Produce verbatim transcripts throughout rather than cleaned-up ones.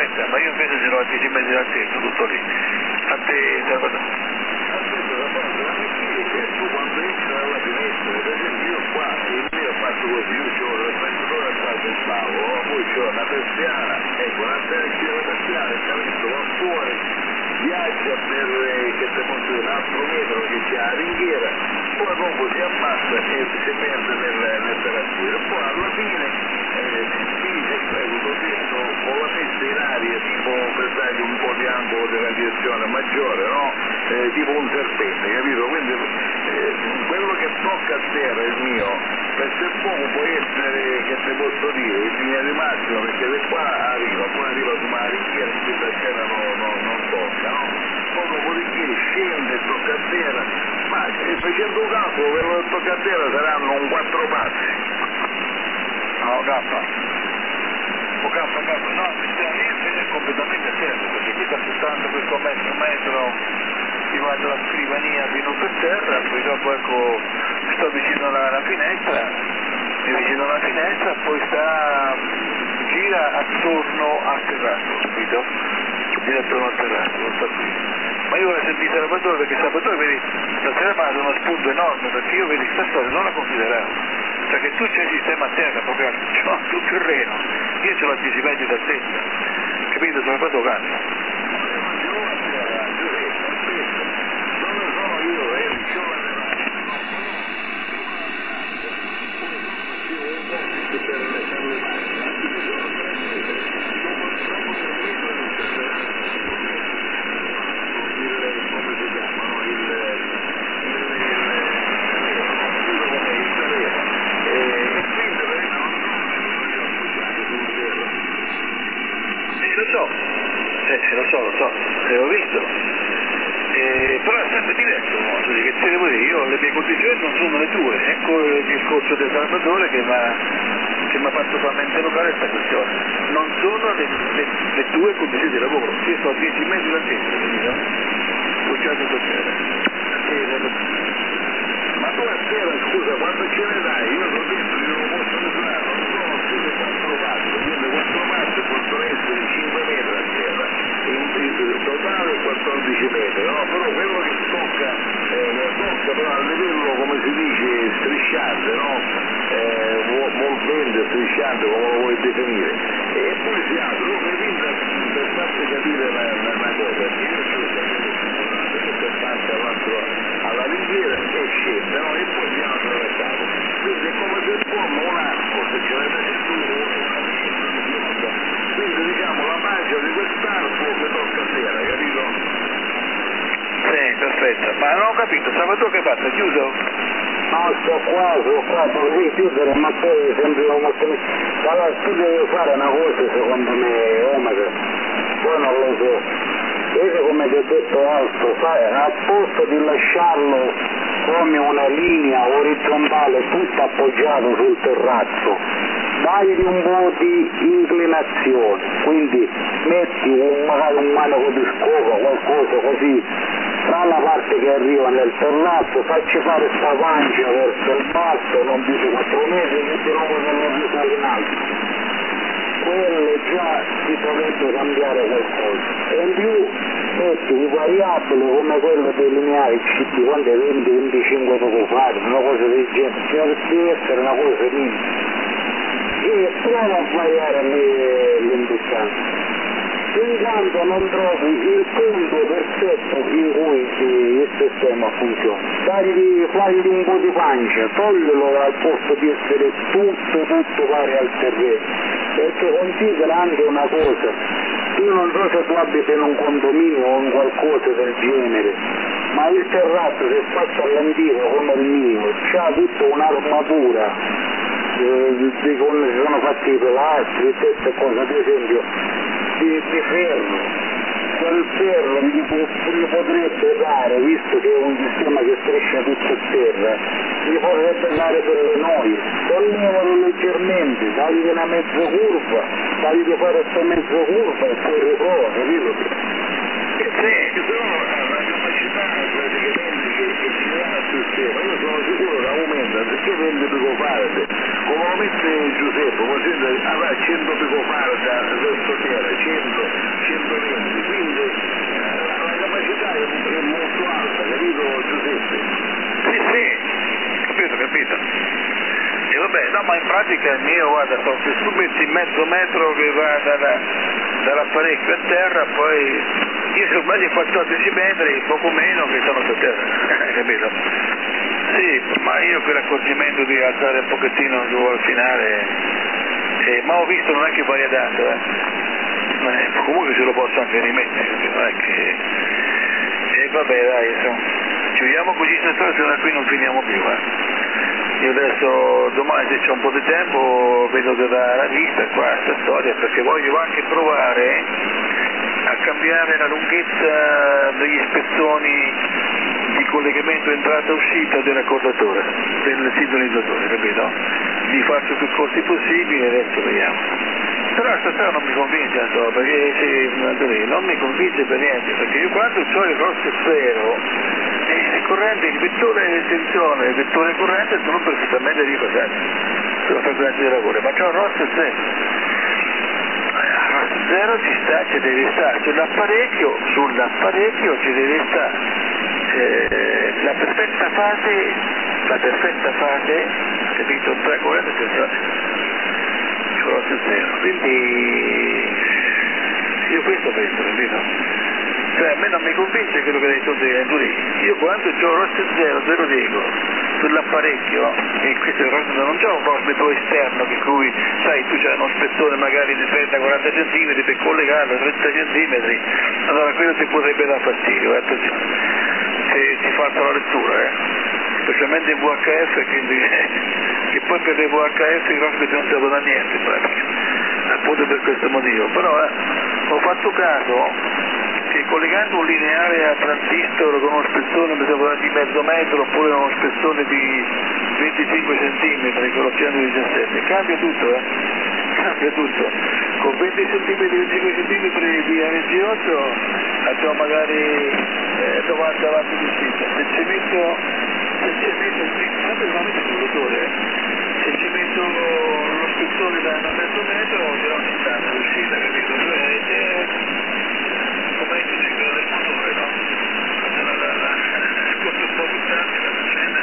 metta, ma io invece ce l'ho a dieci metri dal tetto, tutto lì. A te, Salvatore. Quando entra dalla finestra, per esempio io qua, il mio ho fatto così, io c'ho il reflettore qua sul tavolo, poi c'ho una persiana, ecco, una persiana, la persiana, il cavetto va fuori, viaggia per eh, che te posso dire, un altro metro che c'è la ringhiera, poi dopo si ammassa e si perde nel, nel terrazziere, poi alla fine eh, si esegue così, con la messa in aria, tipo per dargli un po' di angolo di radiazione maggiore, no? Eh, tipo un serpente, capito? Quindi eh, quello che tocca a terra il mio, per se poco può essere, che te posso dire, in linea di massimo, perché da qua arriva, poi arriva su una ringhiera in cui la scena no, no, non tocca, no? Poi dopodiché scende e tocca a terra, ma eh, facendo caso quello che tocca a terra saranno un quattro passi. No, K. O K, K, no, è completamente a terra, perché qui sta soltanto questo metro, metro, si va dalla scrivania fino per terra, poi dopo ecco, sto vicino alla, alla finestra, è vicino alla finestra, poi sta, gira attorno al terrazzo, capito? Gira attorno al terrazzo, non sta qui. Ma io vorrei sentire Salvatore, perché Salvatore, vedi, stasera mi ha dato uno spunto enorme, perché io, vedi, questa storia non la consideravo. Cioè che tu c'è il sistema a terra, proprio sul terreno, io ce l'ho a dieci metri da testa, capito? Sono fatto cazzo. Lo so, eh, lo so, lo so, l'ho visto, eh, però è sempre diverso, no? Che te devo dire, io le mie condizioni non sono le tue, ecco il discorso del Salvatore che mi ha fatto far mente locale questa questione, non sono le, le, le tue condizioni di lavoro, io sto a dieci metri da te, capito? Ho già tutto bene. Ma tu a sera, scusa, quando ce ne dai? Io l'ho detto, io non posso misurare, non conosco se quattro passi, quindi quattro passi possono essere cinque metri a terra, in, in totale quattordici metri, no? Però quello che tocca, eh, tocca però a livello, come si dice, strisciante, no? Eh, volvente, strisciante, come lo vuoi definire. E poi si apre, io mi vinta per farti capire una, una, una cosa, che io sono parte all'altro, alla ringhiera e scende, no? E poi si apre la casa. Quindi è come se forma un arco, se ce l'avete tu, una bionda. Quindi diciamo la magia di quest'arco che tocca a terra, capito? Sì, perfetto, ma non ho capito, Salvatore che hai fatto? È chiuso? No, sto qua, sto qua, devi chiudere, ma poi sempre molto... Allora, tu devi fare una cosa, secondo me, Omega, poi non lo so. Vedi come ti ho detto alto, fai, a posto di lasciarlo come una linea orizzontale tutto appoggiato sul terrazzo, dagli un po' di inclinazione, quindi metti un, magari un manico di scopa, qualcosa così, tra la parte che arriva nel terrazzo, facci fare sta pancia verso il basso, non più di quattro metri, metti l'uomo nella vita in alto. Quello già si dovrebbe cambiare qualcosa. E in più metti variabili come quello dei lineari C D, quando è venti venticinque poco fare, una cosa del genere, deve essere una cosa minima. E prova a variare l'indicante. Intanto non trovi il punto perfetto in cui il sistema funziona. Dagli, fagli un po' di pancia, toglilo al posto di essere tutto, tutto pari al terreno. Perché considera anche una cosa, io non so se tu abiti in un condominio o in qualcosa del genere, ma il terrazzo se è fatto all'antico come il mio, c'ha tutta un'armatura, eh, di come si sono fatti i pilastri, queste cose, ad esempio, di, di ferro. Quel ferro gli, gli potrebbe dare, visto che è un sistema che striscia tutto a terra, gli potrebbe dare delle noie, sollevalo leggermente, dagli una mezza curva, dagli di fare questa mezza curva e poi riprova, capito? Sì, però la capacità praticamente che, che ci dà al sistema, io sono sicuro che aumenta, perché vende picofarde, come lo mette Giuseppe, come sente, avrà cento picofarde verso terra, cento perché il mio, guarda, sono su metti mezzo metro che va dalla, dall'apparecchio a terra, poi io sono sbaglio quattordici metri, poco meno che sono a terra, capito? Sì, ma io quell'accorgimento di alzare un pochettino giù al finale, eh, ma ho visto non è che varia tanto, eh. Eh, comunque se lo posso anche rimettere, non è che... E eh, vabbè dai, insomma, chiudiamo così questa storia, se da qui non finiamo più, eh. Io adesso domani se c'è un po' di tempo vedo dalla vista qua questa storia, perché voglio anche provare a cambiare la lunghezza degli spezzoni di collegamento entrata-uscita del raccordatore, del sintonizzatore, capito? Li faccio più corti possibile e adesso vediamo. Però stasera non mi convince, insomma, perché sì, non mi convince per niente, perché io quando ho il rosso zero, il corrente, il vettore di tensione e il vettore corrente sono perfettamente ripasati sulla frequenza di lavoro, ma c'è un rosso zero. Il rosso zero ci sta, ci deve stare, sull'apparecchio, sull'apparecchio ci deve stare eh, la perfetta fase, la perfetta fase, capito, tra corrente e tensione. Rosso zero, quindi io questo penso, capito? Cioè a me non mi convince quello che hai detto te, io quando ho rosso zero, te lo dico, sull'apparecchio, e questo è rosso, non c'è un cosmetro esterno che cui, sai, tu c'hai uno spezzone magari di trenta quaranta centimetri per collegarlo a trenta centimetri, allora quello ti potrebbe dar fastidio, eh, attenzione, se ti fa la lettura, eh, specialmente in V H F, quindi che poi per le V H F i cosmeti non servono a niente in pratica, appunto per questo motivo, però eh, ho fatto caso che collegando un lineare a transistor con uno spezzone di mezzo metro oppure uno spezzone di venticinque centimetri con l'oceano diciassette, cambia tutto, eh? Cambia tutto. Con venti centimetri, venticinque centimetri di R G otto abbiamo magari eh, novanta watt di uscita. Se ci metto, se ci metto, veramente il motore, eh? Se ci metto lo spezzone da mezzo metro ce l'ho un'istante di uscita, capito? Cioè, eh, come il ciclo del motore, no? La, la, la, questo un po' più tardi la scena,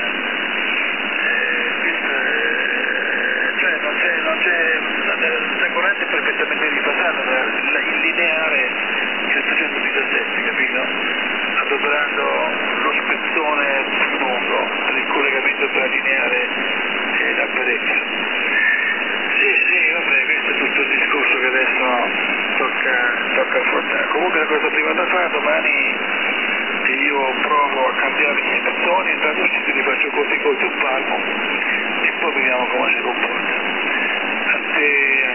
eh, questo è, cioè non c'è, non c'è, la, la corrente è perfettamente ripasata, la, il lineare settecentodiciassette, capito? Adoperando lo spezzone più lungo per il collegamento tra lineare e l'apparecchio. Sì, sì, vabbè, questo è tutto il discorso che adesso tocca, tocca affrontare. Comunque la cosa prima da fare, domani io provo a cambiare gli spezzoni, intanto ci li faccio corti corti un palmo e poi vediamo come si comporta. A te...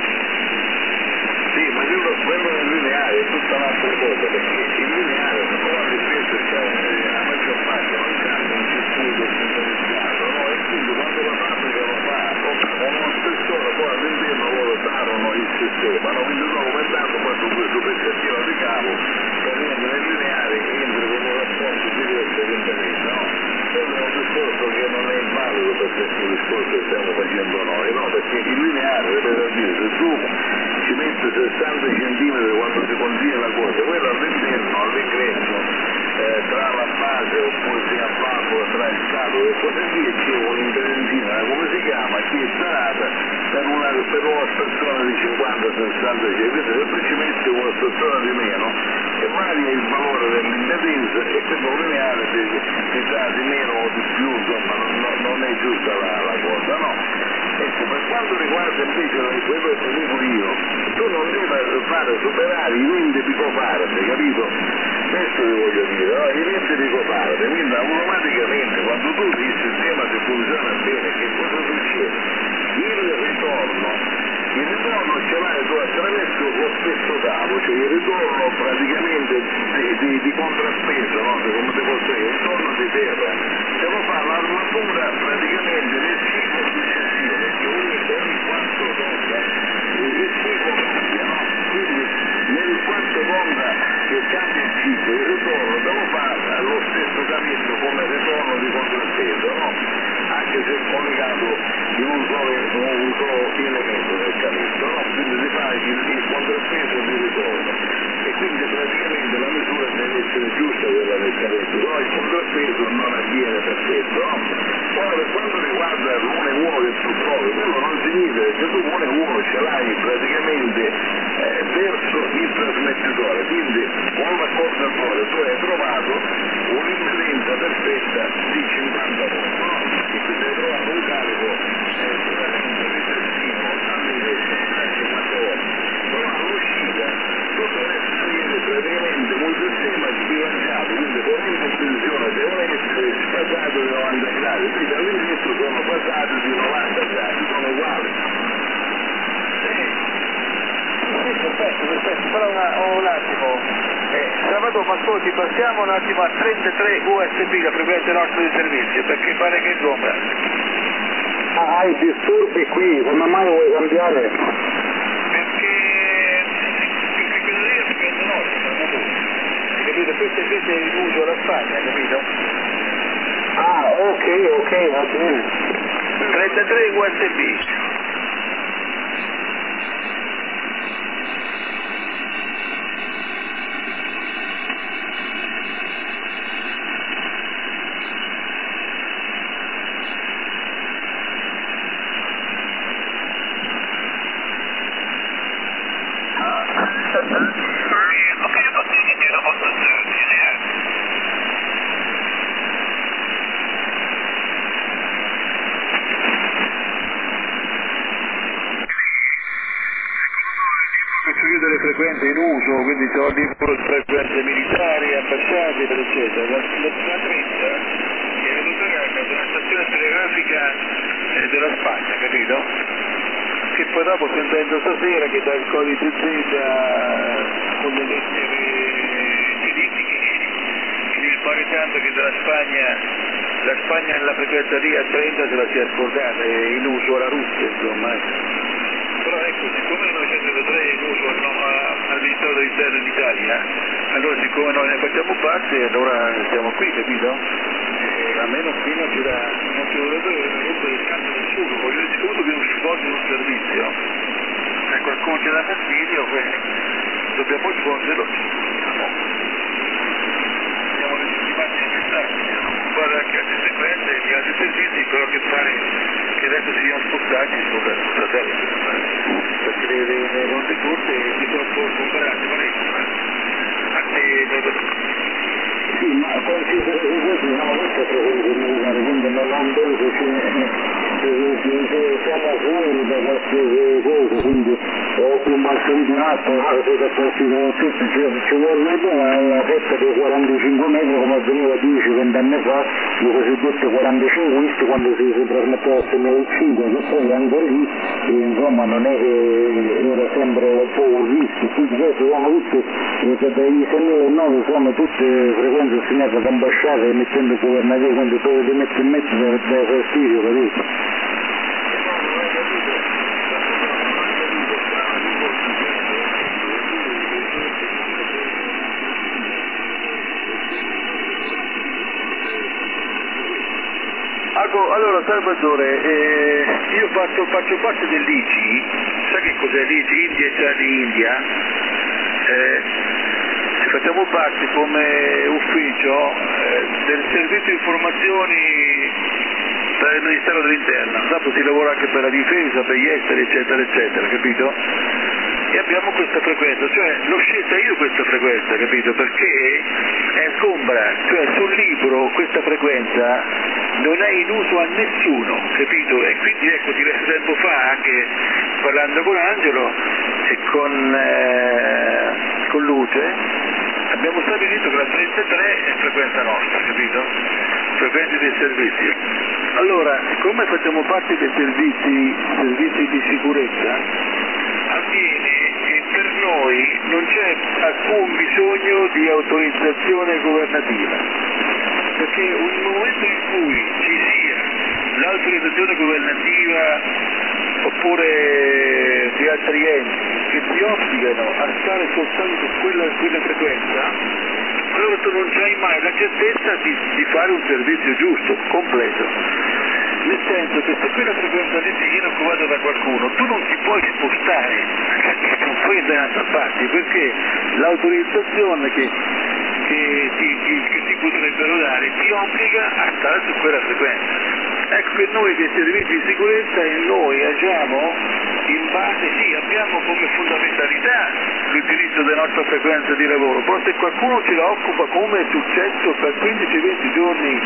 Sì, ma quello, quello del lineare è tutta un'altra cosa, perché il lineare, però ripeto, c'è la maggior parte non c'è un circuito centralizzato, no? E quindi quando la fabbrica lo fa con uno spessore, poi all'interno loro darono il sistema, no? Quindi dopo aumentando poi su questo pezzettino di cavo, praticamente nel lineare entra con un rapporto diretto di interesse, no? Quello è un discorso che non è valido per questo discorso che stiamo facendo noi, no? Perché il lineare, ripeto a dire, se tu ci metti sessanta centimetri quando si contiene la cosa, quello all'interno, all'ingresso, eh, tra la base oppure sia a valvola, tra il scatolo e così via, c'è un'interentina, come si chiama, che è tarata per una, per una persona di cinquanta sessanta centimetri, se poi ci metti una persona di meno e varia il valore dell'impedenza e quello lineare si, si dà di meno o di più, insomma non, non è giusta la, la cosa, no? Ecco, per quanto riguarda invece quello che dico io, tu non devi fare superare i venti picofarad, capito? Questo vi voglio dire, no? I venti picofarad, quindi automaticamente quando tu il sistema ti funziona bene, che cosa succede? Il ritorno, il ritorno ce l'hai tu attraverso lo stesso cavo, cioè il ritorno praticamente di, di, di contrappeso, no? Come ti posso dire, il ritorno di terra, te lo fa l'armatura praticamente nel ciclo successivo, perché ogni, ogni quattro secondi il ciclo cambia, no? Quindi nel quarto secondo che cambia il ciclo, il ritorno te lo fa allo stesso cavetto come ritorno di contrappeso, no? Anche se è collegato in un solo, un solo elemento del cavetto, no? Quindi si fa il, il contrappeso di ritorno e quindi praticamente la misura deve essere giusta quella del cavetto, no? Il contrappeso non avviene perfetto, no? Poi per quanto riguarda l'uno e uno che tu trovi, quello non significa che tu uno e uno ce l'hai praticamente eh, verso il trasmettitore, quindi con l'accordatore tu hai trovato un'impedenza perfetta di cinquanta volt, no? Quindi hai trovato un carico eh, sicuramente ricettivo all'inizio a cinquanta volt, però all'uscita tu dovresti avere praticamente un sistema sbilanciato, quindi corrente in tensione devono essere sfasati di novanta gradi, quindi all'inizio sono fasati di novanta gradi, sono uguali. Sì, perfetto, perfetto, però una, un attimo, eh, Salvatore, ma ascolti, passiamo un attimo a trentatré U S B, la frequenza nostra di servizio, perché pare che ingombra. Ah, hai disturbi qui, come mai vuoi cambiare? Perché, perché quella lì è la frequenza nostra, Salvatore, hai capito? Questa invece è in uso alla Spagna, capito? Ah, ok, ok, va bene. trentatré U S B. Delle frequenze in uso, quindi sono libero frequenze militari, ambasciate, eccetera. La, la, la trenta è venuta a casa da una stazione telegrafica eh, della Spagna, capito? Che poi dopo sentendo stasera che dà il codice Z con le lettere tedesche, che mi pare tanto che dalla Spagna, la Spagna nella frequenza lì a trenta se la sia scordata, è in uso alla Russia, insomma. Però ecco, siccome il novecentotré è in uso no, al Ministero dell'Interno in Italia, allora siccome noi ne facciamo parte, allora stiamo qui, capito? E a meno qui non ci dà, non ci dovrebbe rompere il cambio nessuno, voglio dire, siccome dobbiamo svolgere un servizio, se qualcuno ci dà fastidio, beh, dobbiamo svolgerlo, diciamo, siamo legittimati a pensarci, a occupare anche altre frequenze e altri servizi, però che pare che adesso si siano spostati sul satellite, perché le, le, le onde corte si sono un po' comparate parecchio, a te Sì, ma considera che così, no, questa frequenza militare, quindi non ha un peso, siamo fuori da qualsiasi cosa, quindi ho più marcato un atto, la cosa possibile, ci vuole una fetta di quarantacinque metri come avveniva dieci venti anni fa, i cosiddetti quarantacinque quando si, si trasmetteva a semicinque, che poi ancora lì, e, insomma non è che era sempre un po' un rischio, quindi queste sono tutte, eh, dai sei e nove sono tutte frequenze assegnate ad ambasciate emettendo governativo, quindi poi li metti in mezzo da, da fastidio, capito? Allora Salvatore, eh, io faccio, faccio parte dell'I C I, sai che cos'è l'I C I? India Italy India, eh, facciamo parte come ufficio eh, del servizio informazioni per il Ministero dell'Interno, dopo si lavora anche per la difesa, per gli esteri eccetera eccetera, capito? E abbiamo questa frequenza, cioè l'ho scelta io questa frequenza, capito? Perché è sgombra, cioè sul libro questa frequenza non è in uso a nessuno, capito? E quindi ecco, diverso tempo fa, anche parlando con Angelo e con, eh, con Luce, abbiamo stabilito che la trentatré è frequenza nostra, capito? Frequenza del servizio. Allora, siccome facciamo parte dei servizi, servizi di sicurezza, avviene che per noi non c'è alcun bisogno di autorizzazione governativa, perché nel momento in cui ci sia l'autorizzazione governativa oppure di altri enti che ti obbligano a stare soltanto su quella, quella frequenza, allora tu non hai mai la certezza di, di fare un servizio giusto, completo. Nel senso che se quella frequenza lì ti viene occupata da qualcuno, tu non ti puoi spostare, non puoi andare da un'altra parte, perché l'autorizzazione che, che, ti, che, che ti potrebbero dare ti obbliga a stare su quella frequenza. Ecco che noi dei servizi di sicurezza e noi agiamo in base, sì, abbiamo come fondamentalità l'utilizzo della nostra frequenza di lavoro, poi se qualcuno ce la occupa come è successo per quindici venti giorni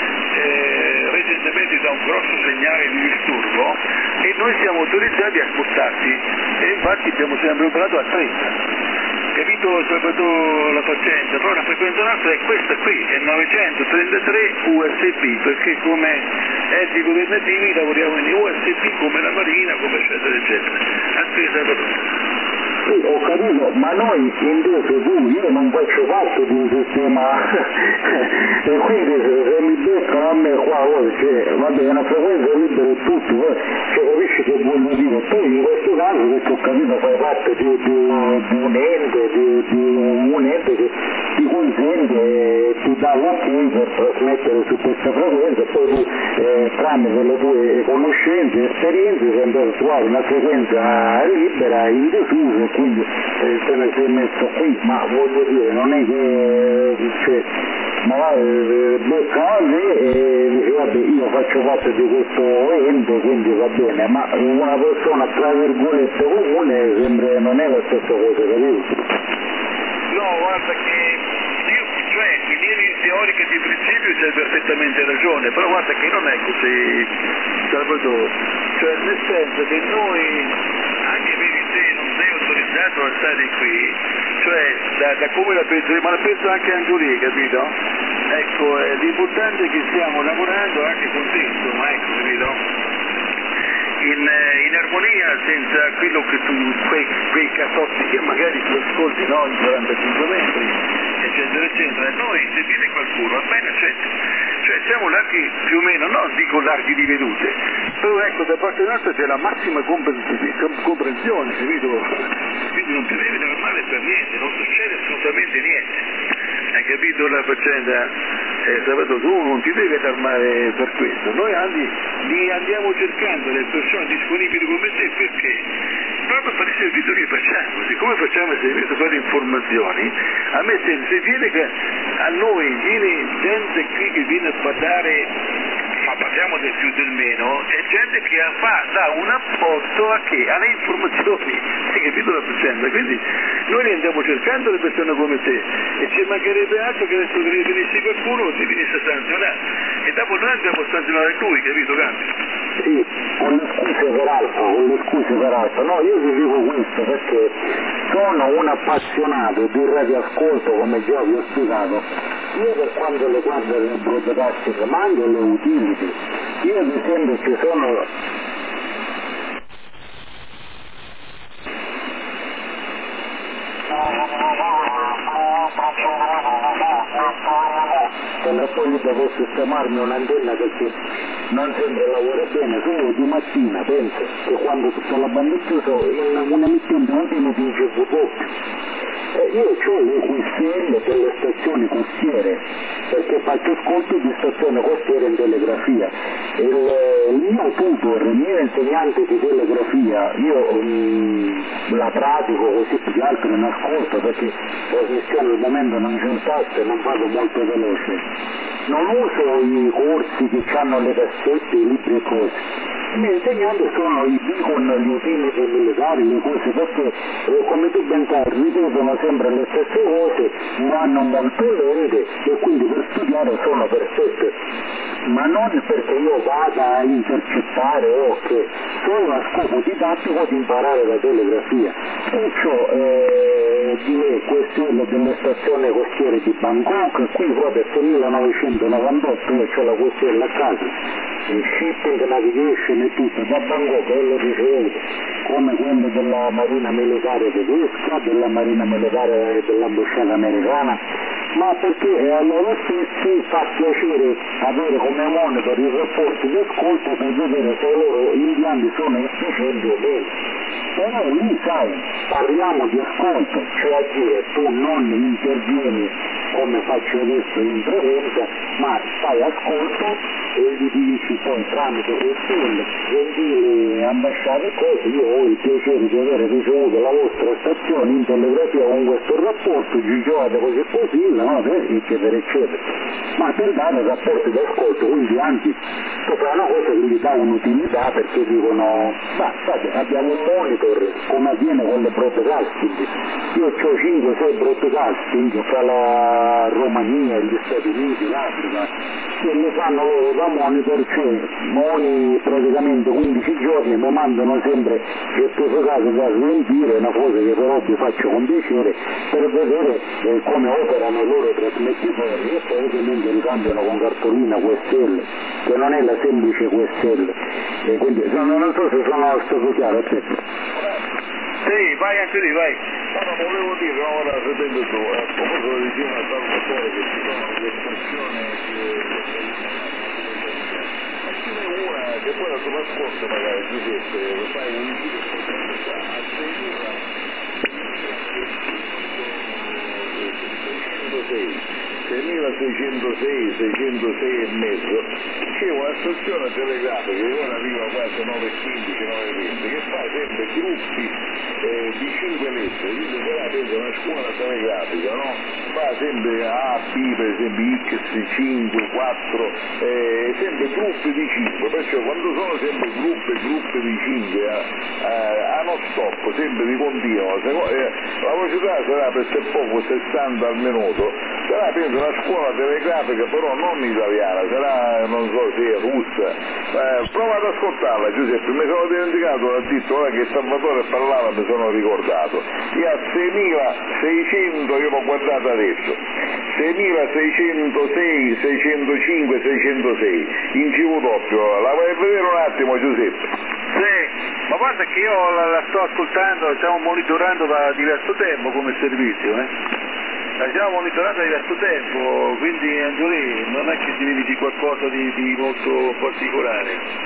eh, recentemente da un grosso segnale di disturbo e noi siamo autorizzati a spostarci e infatti abbiamo sempre operato a trenta. Capito Salvatore la faccenda? Però la frequenza nostra è questa qui, è novecentotrentatré U S B, perché come enti governativi lavoriamo in U S B come la Marina, come eccetera eccetera. Anche Salvatore. Sì, ho capito, ma noi invece tu, io non faccio parte di un sistema e quindi se, se mi beccano a me qua oh, cioè, vabbè, è una frequenza libera e tutto, eh, cioè, capisci che voglio dire? Tu in questo caso, che ho capito, fai parte di, di, di un ente, di, di un ente che ti consente e ti dà l'ok per trasmettere su questa frequenza e poi tu eh, tramite le tue conoscenze e esperienze sei andato a trovare una frequenza libera in diffuso, quindi eh, te ne sei messo qui, ma voglio dire, non è che cioè, ma va, eh, becca a me e dice vabbè io faccio parte di questo ente quindi va bene, ma una persona tra virgolette comune sembra non è la stessa cosa, capito? No, guarda che io, cioè, in linea teorica di principio c'hai perfettamente ragione, però guarda che non è così, Salvatore, cioè nel senso che noi, anche vedi te, non sei autorizzato a stare qui, cioè da, da come la penso, ma la penso anche Angiolì, capito? Ecco, eh, l'importante è che stiamo lavorando anche con te, insomma, ecco, capito? In, in armonia senza quello che tu, quei, quei cazzotti che magari tu ascolti, no, in quarantacinque metri, eccetera, eccetera. Noi, se viene qualcuno, va bene, accetta. Cioè siamo larghi più o meno, non dico larghi di vedute, però ecco, da parte nostra c'è la massima comprensione, capito? Quindi non ti devi dare male per niente, non succede assolutamente niente. Hai capito la faccenda? Eh, Salvatore, tu non ti devi dar male per questo, noi anzi li andiamo cercando le persone disponibili come te perché? Proprio per il servizio che facciamo, siccome facciamo il servizio per le informazioni, a me se, se viene che a noi viene gente qui che viene a parlare, ma parliamo del più del meno, è gente che fa, dà un apporto a che? Alle informazioni, hai capito la faccenda? Quindi noi ne andiamo cercando le persone come te e ci mancherebbe altro che adesso che venissi qualcuno ti venisse a sanzionare e dopo noi andiamo a sanzionare lui, capito Gandhi? Sì, con le scuse peraltro, con le scuse peraltro, no, io vi dico questo perché sono un appassionato di radioascolto come già vi ho spiegato, sia per quanto riguarda le broadcasting ma anche le utility. Io ad esempio ci sono se poi io devo sistemarmi un'antenna perché non sempre lavora bene, solo di mattina penso che quando tutta la banda è chiusa un emittente utile di G V doppio. Eh, io ho le Q S L delle stazioni costiere perché faccio ascolto di stazione costiera in telegrafia. Il, il mio tutor, il mio insegnante di telegrafia, io um, la pratico così più che altro non ascolto perché trasmissione al momento non c'è un tasto e non vado molto veloce. Non uso i corsi che hanno le cassette, i libri e cose. I miei insegnanti sono i beacon, gli utility militari, le cose, perché eh, come tu ben sai ripetono sempre le stesse cose, vanno molto lente e quindi per studiare sono perfette. Ma non perché io vada a intercettare o che, solo a scopo didattico di imparare la telegrafia. Perciò eh, di questione delle stazioni costiere di Bangkok, qui proprio per millenovecentonovantotto io ho la questione a casa, il shipping, navigation e tutto, da Bangkok e l'ho ricevuto, come quello della Marina Militare tedesca, della Marina Militare dell'ambasciata americana, ma perché eh, a loro stessi fa piacere avere come monitor i rapporti di ascolto per vedere se i loro impianti sono efficienti o meno. E noi lì, sai, parliamo di ascolto, cioè a dire tu non intervieni come faccio adesso in presenza, ma fai ascolto e gli dici poi tramite questione, gentili ambasciate cose, io ho il piacere di aver ricevuto la vostra stazione in telegrafia con questo rapporto, gigiate così così, no, eccetera eccetera. ma per dare rapporti d'ascolto, quindi anzi questa è una cosa che gli dà un'utilità perché dicono ma guarda, abbiamo un monitor come avviene con le broadcasting, io ho cinque sei broadcasting tra la Romania, gli Stati Uniti, l'Africa, che mi fanno loro da monitor, cioè ogni praticamente quindici giorni mi mandano sempre certificato da smentire, una cosa che però vi faccio con piacere per vedere eh, come operano i loro trasmettitori e poi ovviamente li cambiano con cartolina Q S L, che non è la semplice Q S L, e quindi no, non so se sono stato chiaro a te. Sì, vai anche lì, vai. No, no, volevo dire, ora sapendo tu, a proposito di una salvatore che ci sono le espressioni che una che poi la tua scorsa magari Giuseppe lo fai un giro a seimilaseicentosei seicentosei e mezzo c'è una stazione telegrafica che ora arriva quasi nove e quindici nove e venti che fa sempre gruppi eh, di cinque lettere, quindi sarà penso una scuola telegrafica, no? Fa sempre A, B, per esempio X, cinque, quattro, eh, sempre gruppi di cinque, perciò quando sono sempre gruppi gruppi di cinque a, a, a non stop, sempre di continuo, secondo, eh, la velocità sarà per se poco sessanta al minuto, sarà penso una scuola telegrafica però non italiana, sarà non so se è russa, eh, prova ad ascoltarla Giuseppe, mi sono dimenticato, ha detto ora che Salvatore parlava, mi sono ricordato, e a seimilaseicento, io l'ho guardato adesso, seimilaseicentosei seicentocinque seicentosei in G V doppio, la vai a vedere un attimo Giuseppe? Sì, ma guarda che io la, la sto ascoltando, stiamo monitorando da diverso tempo come servizio, eh? La stiamo monitorando da diverso tempo, quindi Angiolì non è che ti vedi qualcosa di, di molto particolare.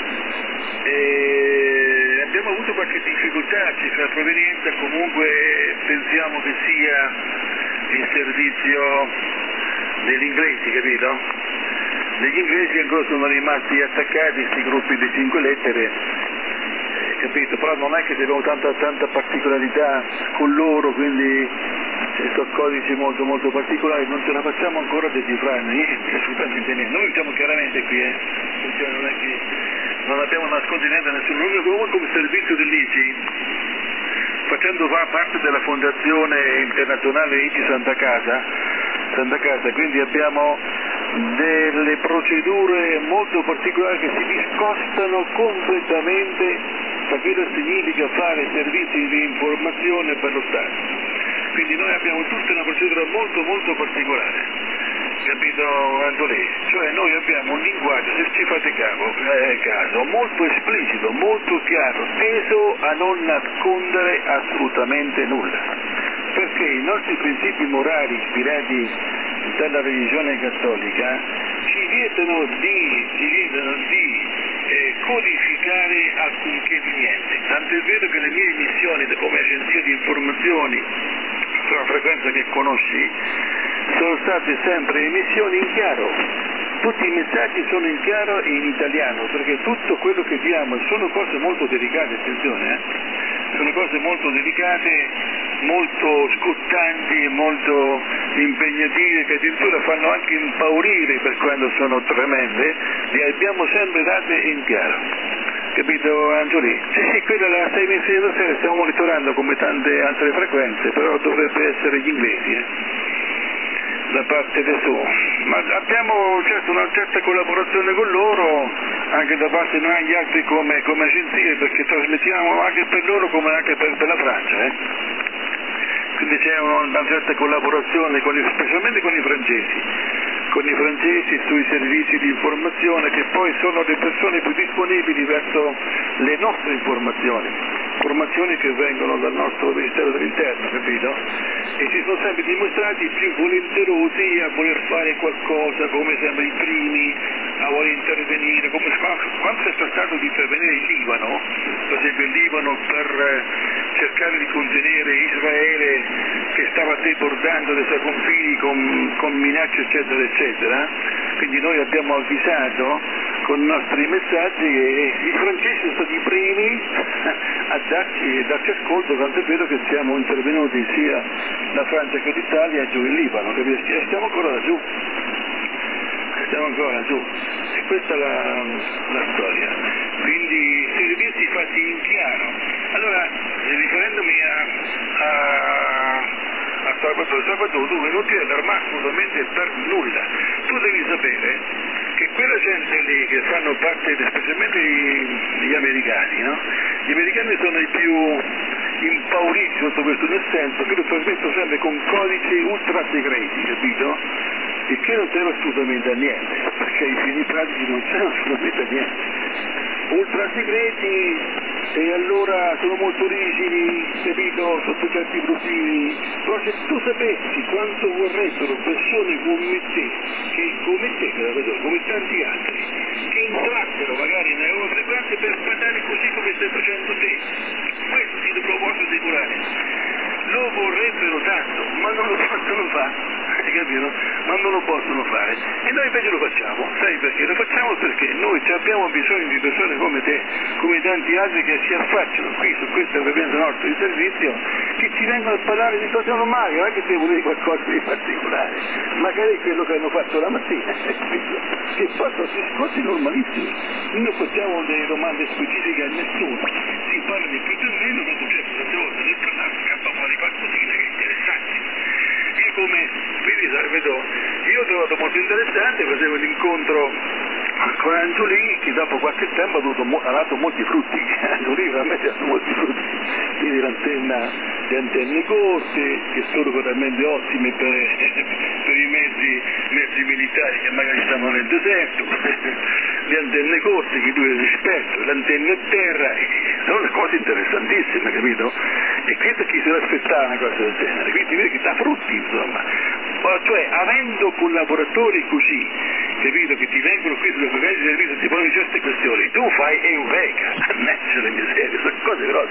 E abbiamo avuto qualche difficoltà, cifra provenienza, comunque pensiamo che sia il servizio degli inglesi, capito? Degli inglesi ancora sono rimasti attaccati questi gruppi di cinque lettere, eh, capito? Però non è che abbiamo tanta, tanta particolarità con loro, quindi ci sono codici molto molto particolari, non ce la facciamo ancora decifrare niente, assolutamente niente. Noi siamo chiaramente qui, eh, cioè non è che non abbiamo nascosto niente a nessuno, noi abbiamo come servizio dell'I C I, facendo parte della fondazione internazionale I C I Santa Casa, Santa Casa, quindi abbiamo delle procedure molto particolari che si discostano completamente da quello che significa fare servizi di informazione per lo Stato. Quindi noi abbiamo tutta una procedura molto molto particolare, capito Antonelli? Cioè noi abbiamo un linguaggio, se ci fate caso, eh, caso, molto esplicito, molto chiaro, teso a non nascondere assolutamente nulla, perché i nostri principi morali ispirati dalla religione cattolica ci vietano di, ci vietano di eh, codificare alcunché di niente, tanto è vero che le mie emissioni come agenzia di informazioni sulla frequenza che conosci sono state sempre emissioni in chiaro, tutti i messaggi sono in chiaro e in italiano, perché tutto quello che diamo sono cose molto delicate, attenzione, eh? sono cose molto delicate, molto scottanti, molto impegnative, che addirittura fanno anche impaurire per quando sono tremende, le abbiamo sempre date in chiaro. Capito Angiolì? Sì, sì, quella la sei mesi di sera, stiamo monitorando come tante altre frequenze, però dovrebbe essere gli inglesi, eh, da parte del suo. Ma abbiamo certo una certa collaborazione con loro, anche da parte noi agli altri come, come agenzie, perché trasmettiamo anche per loro come anche per, per la Francia, eh. Quindi c'è una certa collaborazione, con i, specialmente con i francesi. con i francesi sui servizi di informazione, che poi sono le persone più disponibili verso le nostre informazioni, informazioni che vengono dal nostro Ministero dell'Interno, capito? E si sono sempre dimostrati più volenterosi a voler fare qualcosa, come sempre i primi a voler intervenire, come quando è stato di intervenire il Libano, per esempio il Libano per cercare di contenere Israele che stava debordando dai suoi confini con, con minacce eccetera eccetera, quindi noi abbiamo avvisato con i nostri messaggi e i francesi sono stati i primi a darci, a darci ascolto, tanto è vero che siamo intervenuti sia la Francia che l'Italia giù in Libano, e stiamo ancora da giù. siamo ancora su, e questa è la, la storia. Quindi siete visti fatti in chiaro. Allora, riferendomi a, a, a Salvatore, Salvatore, tu non ti devi allarmare assolutamente per nulla. Tu devi sapere che quella gente lì che fanno parte, specialmente gli americani, no? Gli americani sono i più impauriti sotto questo, nel senso che lo trasmettono sempre con codici ultra segreti, capito? Il che non serve assolutamente a niente, perché i fini pratici non servono assolutamente a niente. Ultra segreti, e allora sono molto rigidi, capito, sotto certi profili, però se tu sapessi quanto vorrebbero persone come te, che come te, come tanti altri, che entrassero magari in aerofrequenze per spadare così come stai facendo te, questo ti lo posso assicurare, lo vorrebbero tanto, ma non lo possono fare, hai capito? Ma non lo possono fare, e noi invece lo facciamo. Sai perché? Lo facciamo perché noi abbiamo bisogno di persone come te, come tanti altri che si affacciano qui su questa frequenza nostra di servizio, che ci vengono a parlare di cose normali, non è che devo dire qualcosa di particolare, magari quello che hanno fatto la mattina, che possono discorsi normalissimi. Non facciamo delle domande specifiche a nessuno, si parla di più o meno, ma successo tante volte nel parlare scappa fuori qualcosina che è interessante. Io come, quindi vedo, io ho trovato molto interessante, facevo l'incontro con Angiolini, che dopo qualche tempo ha, avuto, ha dato molti frutti, Angiolini veramente ha dato molti frutti, quindi l'antenna, le antenne corte, che sono veramente ottime per, per i mezzi, mezzi militari che magari stanno nel deserto, le antenne corte che lui è esperto, le antenne a terra, sono cose interessantissime, capito? E credo che se l'aspettava una cosa del genere, quindi vedi che dà frutti, insomma. Cioè, avendo collaboratori così, capito, che ti vengono qui sulle frequenze di servizio e ti pongono certe questioni, tu fai Eureka, mannaggia le miserie, sono cose grosse.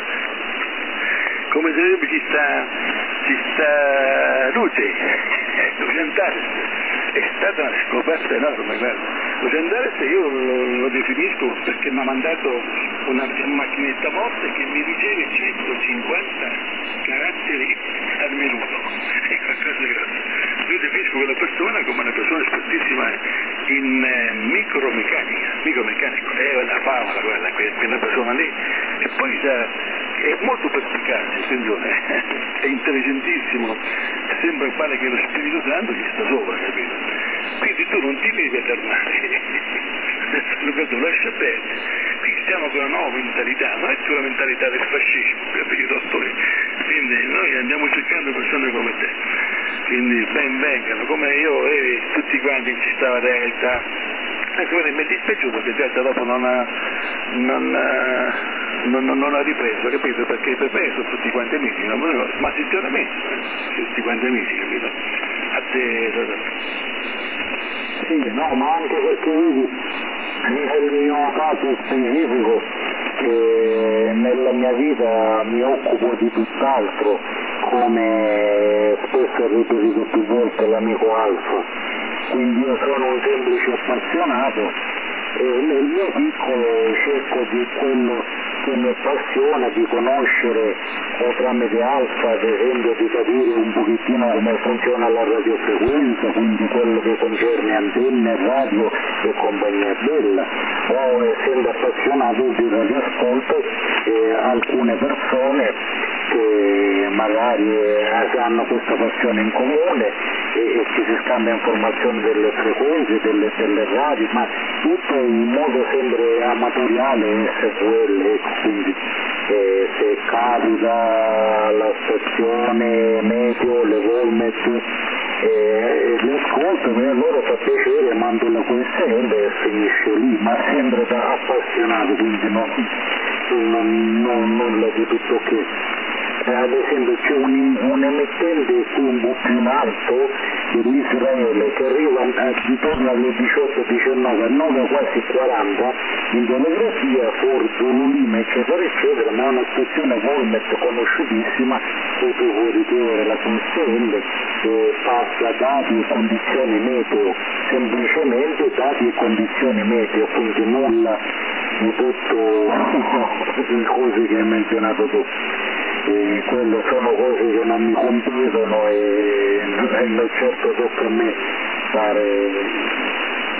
Come sarebbe ci sta, ci sta luce, documentario. È stata una scoperta enorme, guarda. Documentario io lo, lo definisco perché mi ha mandato una macchinetta morta che mi riceve centocinquanta caratteri al minuto. È qualcosa di grosso. Io definisco quella persona come una persona espertissima in eh, micromeccanica, micromeccanica, è una favola quella, quella persona lì, e poi sa, è molto perspicace, attenzione, è intelligentissimo, sembra pare che lo Spirito Santo gli sta sopra, capito? Quindi tu non ti devi allarmare, lo lascia perdere. Quindi stiamo con una nuova mentalità, non è più la mentalità del fascismo, capito? Quindi noi andiamo cercando persone come te, quindi ben vengano, come io e tutti quanti ci stava Delta, ecco, mi è dispiaciuto che Delta dopo non ha, non, ha, non, non ha ripreso, capito? Perché per me sono tutti quanti amici, no? Ma sinceramente, tutti quanti amici, capito? A te, sì, no, ma anche perché vedi, nel mio caso specifico, che nella mia vita mi occupo di tutt'altro, come spesso ha ripetuto più volte l'amico Alfa, quindi io sono un semplice appassionato e nel mio piccolo cerco di quello che mi appassiona, di conoscere o tramite Alfa, ad esempio, di capire un pochettino come funziona la radiofrequenza, quindi quello che concerne antenne, radio e compagnia bella, o essendo appassionato di radioascolto eh, alcune persone che magari eh, hanno questa passione in comune e, e ci si scambia informazioni delle frequenze, delle, delle radio, ma tutto in modo sempre amatoriale, S V L, quindi eh, se capita la stazione meteo, le Volmet, eh, le ascolto, a loro fa piacere, mando la Q S L e finisce lì, ma sempre da appassionato, quindi non, non, non, nulla di tutto che. Ad esempio c'è un, un emittente qui un po' più in alto dell'Israele che arriva intorno alle diciotto diciannove, nove quasi quaranta in telegrafia, Forzo, Lulima eccetera eccetera, ma è una stazione Volmet conosciutissima che tu puoi ricevere la Q S L e passa dati e condizioni meteo, semplicemente dati e condizioni meteo, quindi nulla di tutto le cose che hai menzionato tu. E quelle sono cose che non mi competono e non certo tocca a me fare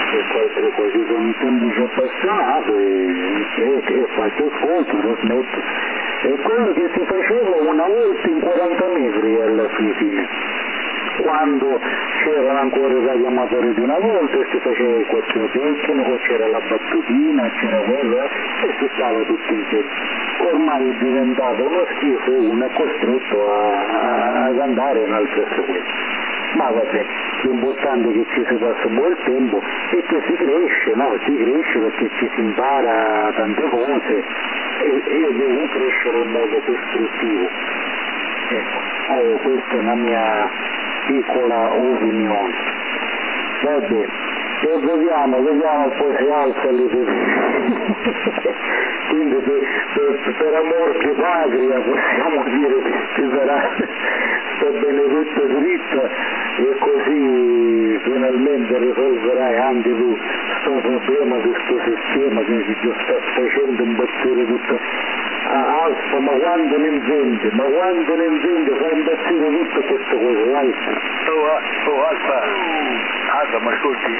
e poi così con il tempo ci ho passato e, e, e ho fatto sconto, lo smetto. E quello che si faceva una volta in quaranta metri alla fine, quando c'erano ancora i radioamatori di una volta e si faceva il quattro tecnico, c'era la battutina, c'era quello e si stava tutti insieme. Ormai è diventato uno schifo e uno è costretto a, a, ad andare in altre sequenze. Ma vabbè, l'importante è che ci si passa un buon tempo e che si cresce, no? Si cresce perché ci si impara tante cose e, e deve crescere in modo costruttivo. Ecco, eh, questa è la mia piccola opinione. Vabbè, e vediamo, vediamo poi si alza le cose. Quindi per, per, per amor di patria possiamo dire che ci sarà sta benedetta dritta e così finalmente risolverai anche tu questo problema di questo sistema che ci sta facendo impazzire tutto. Ah, Alfa, ma quando ne inventi, ma quando ne inventi fa impazzire tutte queste cose, vai. Oh, oh Alfa, Alfa, ma ascolti,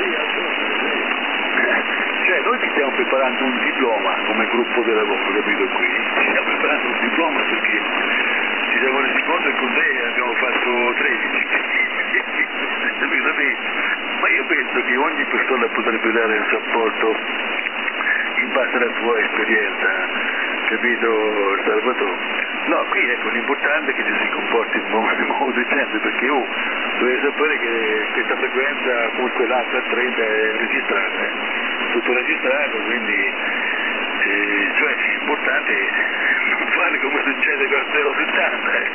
cioè noi ci stiamo preparando un diploma come gruppo di lavoro, capito qui? Ci stiamo preparando un diploma perché ci siamo resi conto che con te abbiamo fatto tredici, capito? Ma io penso che ogni persona potrebbe dare un supporto in base alla sua esperienza, capito Salvatore? No, qui ecco l'importante è che ci si comporti in modo, in modo decente, perché io dovevo sapere che questa frequenza come quell'altra a trenta è registrata, eh? Tutto registrato, quindi eh, cioè è importante non fare come succede con zero settanta, eh?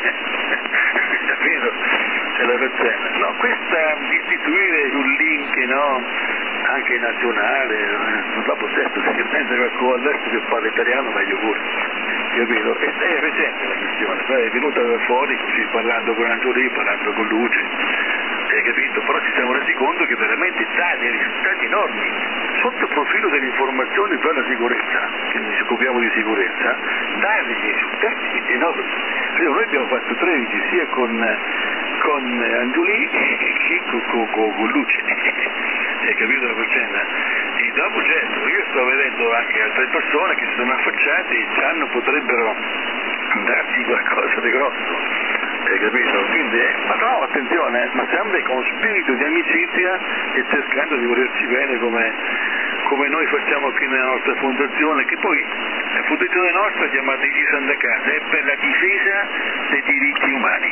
Capito? È la pezzena. No, questa di istituire un link, no? Anche nazionale, non la potesso, se pensa qualcuno all'estero che parla italiano meglio pure, capito? E è recente la questione, poi è venuta fuori così parlando con Angiolì, parlando con Luce, hai capito? Però ci siamo resi conto che veramente dà dei risultati enormi sotto il profilo dell'informazione per la sicurezza, che ci occupiamo di sicurezza, dà dei risultati enormi. Noi abbiamo fatto tredici sia con, con Angiolì che con, con, con, con Luce. Hai capito la faccenda? E dopo certo, io sto vedendo anche altre persone che si sono affacciate e già potrebbero darci qualcosa di grosso, hai capito? Quindi, eh, ma no, attenzione, ma sempre con spirito di amicizia e cercando di volerci bene come, come noi facciamo qui nella nostra fondazione, che poi la fondazione nostra chiamata Igli Santa Casa è per la difesa dei diritti umani,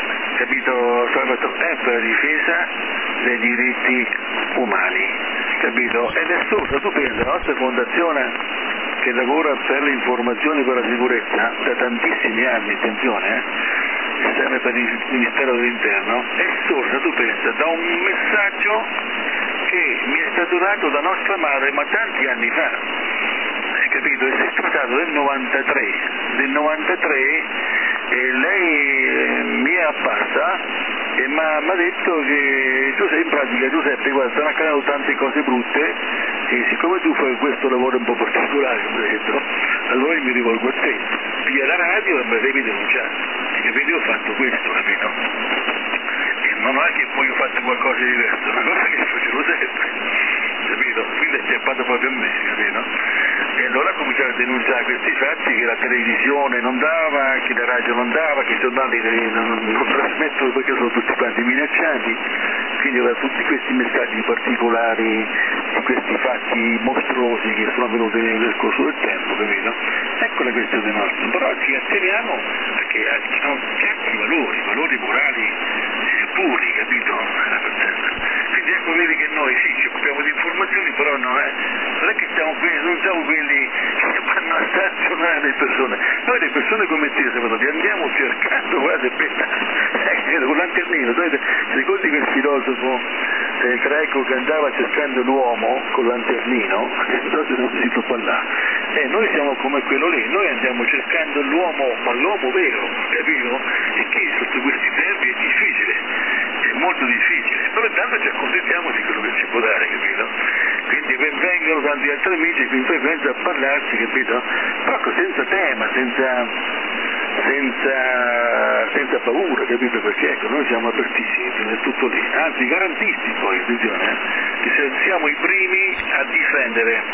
capito Salvatore? È per la difesa dei diritti umani, capito? Ed è assurdo, tu pensi, la nostra fondazione che lavora per le informazioni per la sicurezza da tantissimi anni, attenzione, eh, sempre per il Ministero dell'Interno, è assurdo, tu pensi, da un messaggio che mi è stato dato da nostra madre ma tanti anni fa, hai capito? È stato del novantatré, del novantatré e lei eh, mi è apparsa e mi ha detto che Giuseppe, in pratica Giuseppe, guarda, stanno accadendo tante cose brutte e siccome tu fai questo lavoro un po' particolare, come hai detto, allora io mi rivolgo a te, via la radio e me devi denunciare, capito? Io ho fatto questo, capito? E non è che poi ho fatto qualcosa di diverso, è una cosa che facevo sempre, capito? Quindi è acchiappato proprio a me, capito? E allora ho cominciato a denunciare questi fatti che la televisione non dava, che la radio non dava, che i giornali non, non, non trasmettono perché sono tutti quanti minacciati, quindi aveva tutti questi messaggi particolari di questi fatti mostruosi che sono avvenuti nel corso del tempo, capito? Ecco la questione nostra, però ci atteniamo perché ci sono certi valori, valori morali eh, puri, capito? Quindi ecco, vedi che noi sì, ci occupiamo di informazioni, però no, eh, non è che siamo quelli, non siamo quelli che vanno a sanzionare le persone. Noi le persone come te, Salvatore, andiamo cercando, guarda, eh, con lanternino, ti ricordi quel filosofo eh, greco che andava cercando l'uomo con lanternino? Non so se non si può parlare. Eh, noi siamo come quello lì, noi andiamo cercando l'uomo, ma l'uomo vero, capito? E che sotto questi tempi è difficile, è molto difficile, però intanto ci accontentiamo di quello che ci può dare, capito? Quindi vengono tanti altri amici qui in frequenza a parlarci, capito? Però senza tema, senza, senza, senza paura, capito? Perché ecco, noi siamo apertissimi, è tutto lì, anzi garantisti poi, attenzione, eh, che siamo i primi a difendere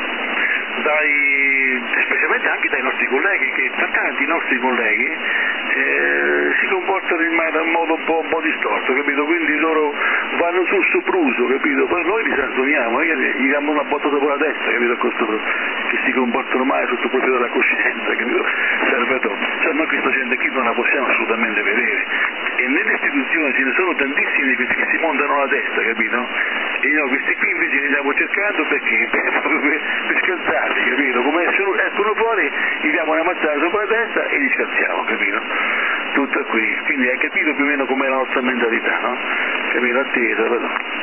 dai, specialmente anche dai nostri colleghi, che tanti nostri colleghi eh, si comportano in modo un po', un po' distorto, capito? Quindi loro vanno sul sopruso, capito? Poi noi li sanzioniamo, gli diamo una botta dopo la testa, capito? Questo, che si comportano male sotto il profilo della coscienza, capito? Serve cioè noi questa gente qui non la possiamo assolutamente vedere, e nelle istituzioni ce ne sono tantissimi che si montano la testa, capito? E noi questi qui invece li stiamo cercando perché? Per, per, per scansarli, capito? Come escono, escono fuori, gli diamo una mazzata sopra la testa e li scansiamo, capito? Tutto qui, quindi hai capito più o meno com'è la nostra mentalità, no? Capito? Attesa, però.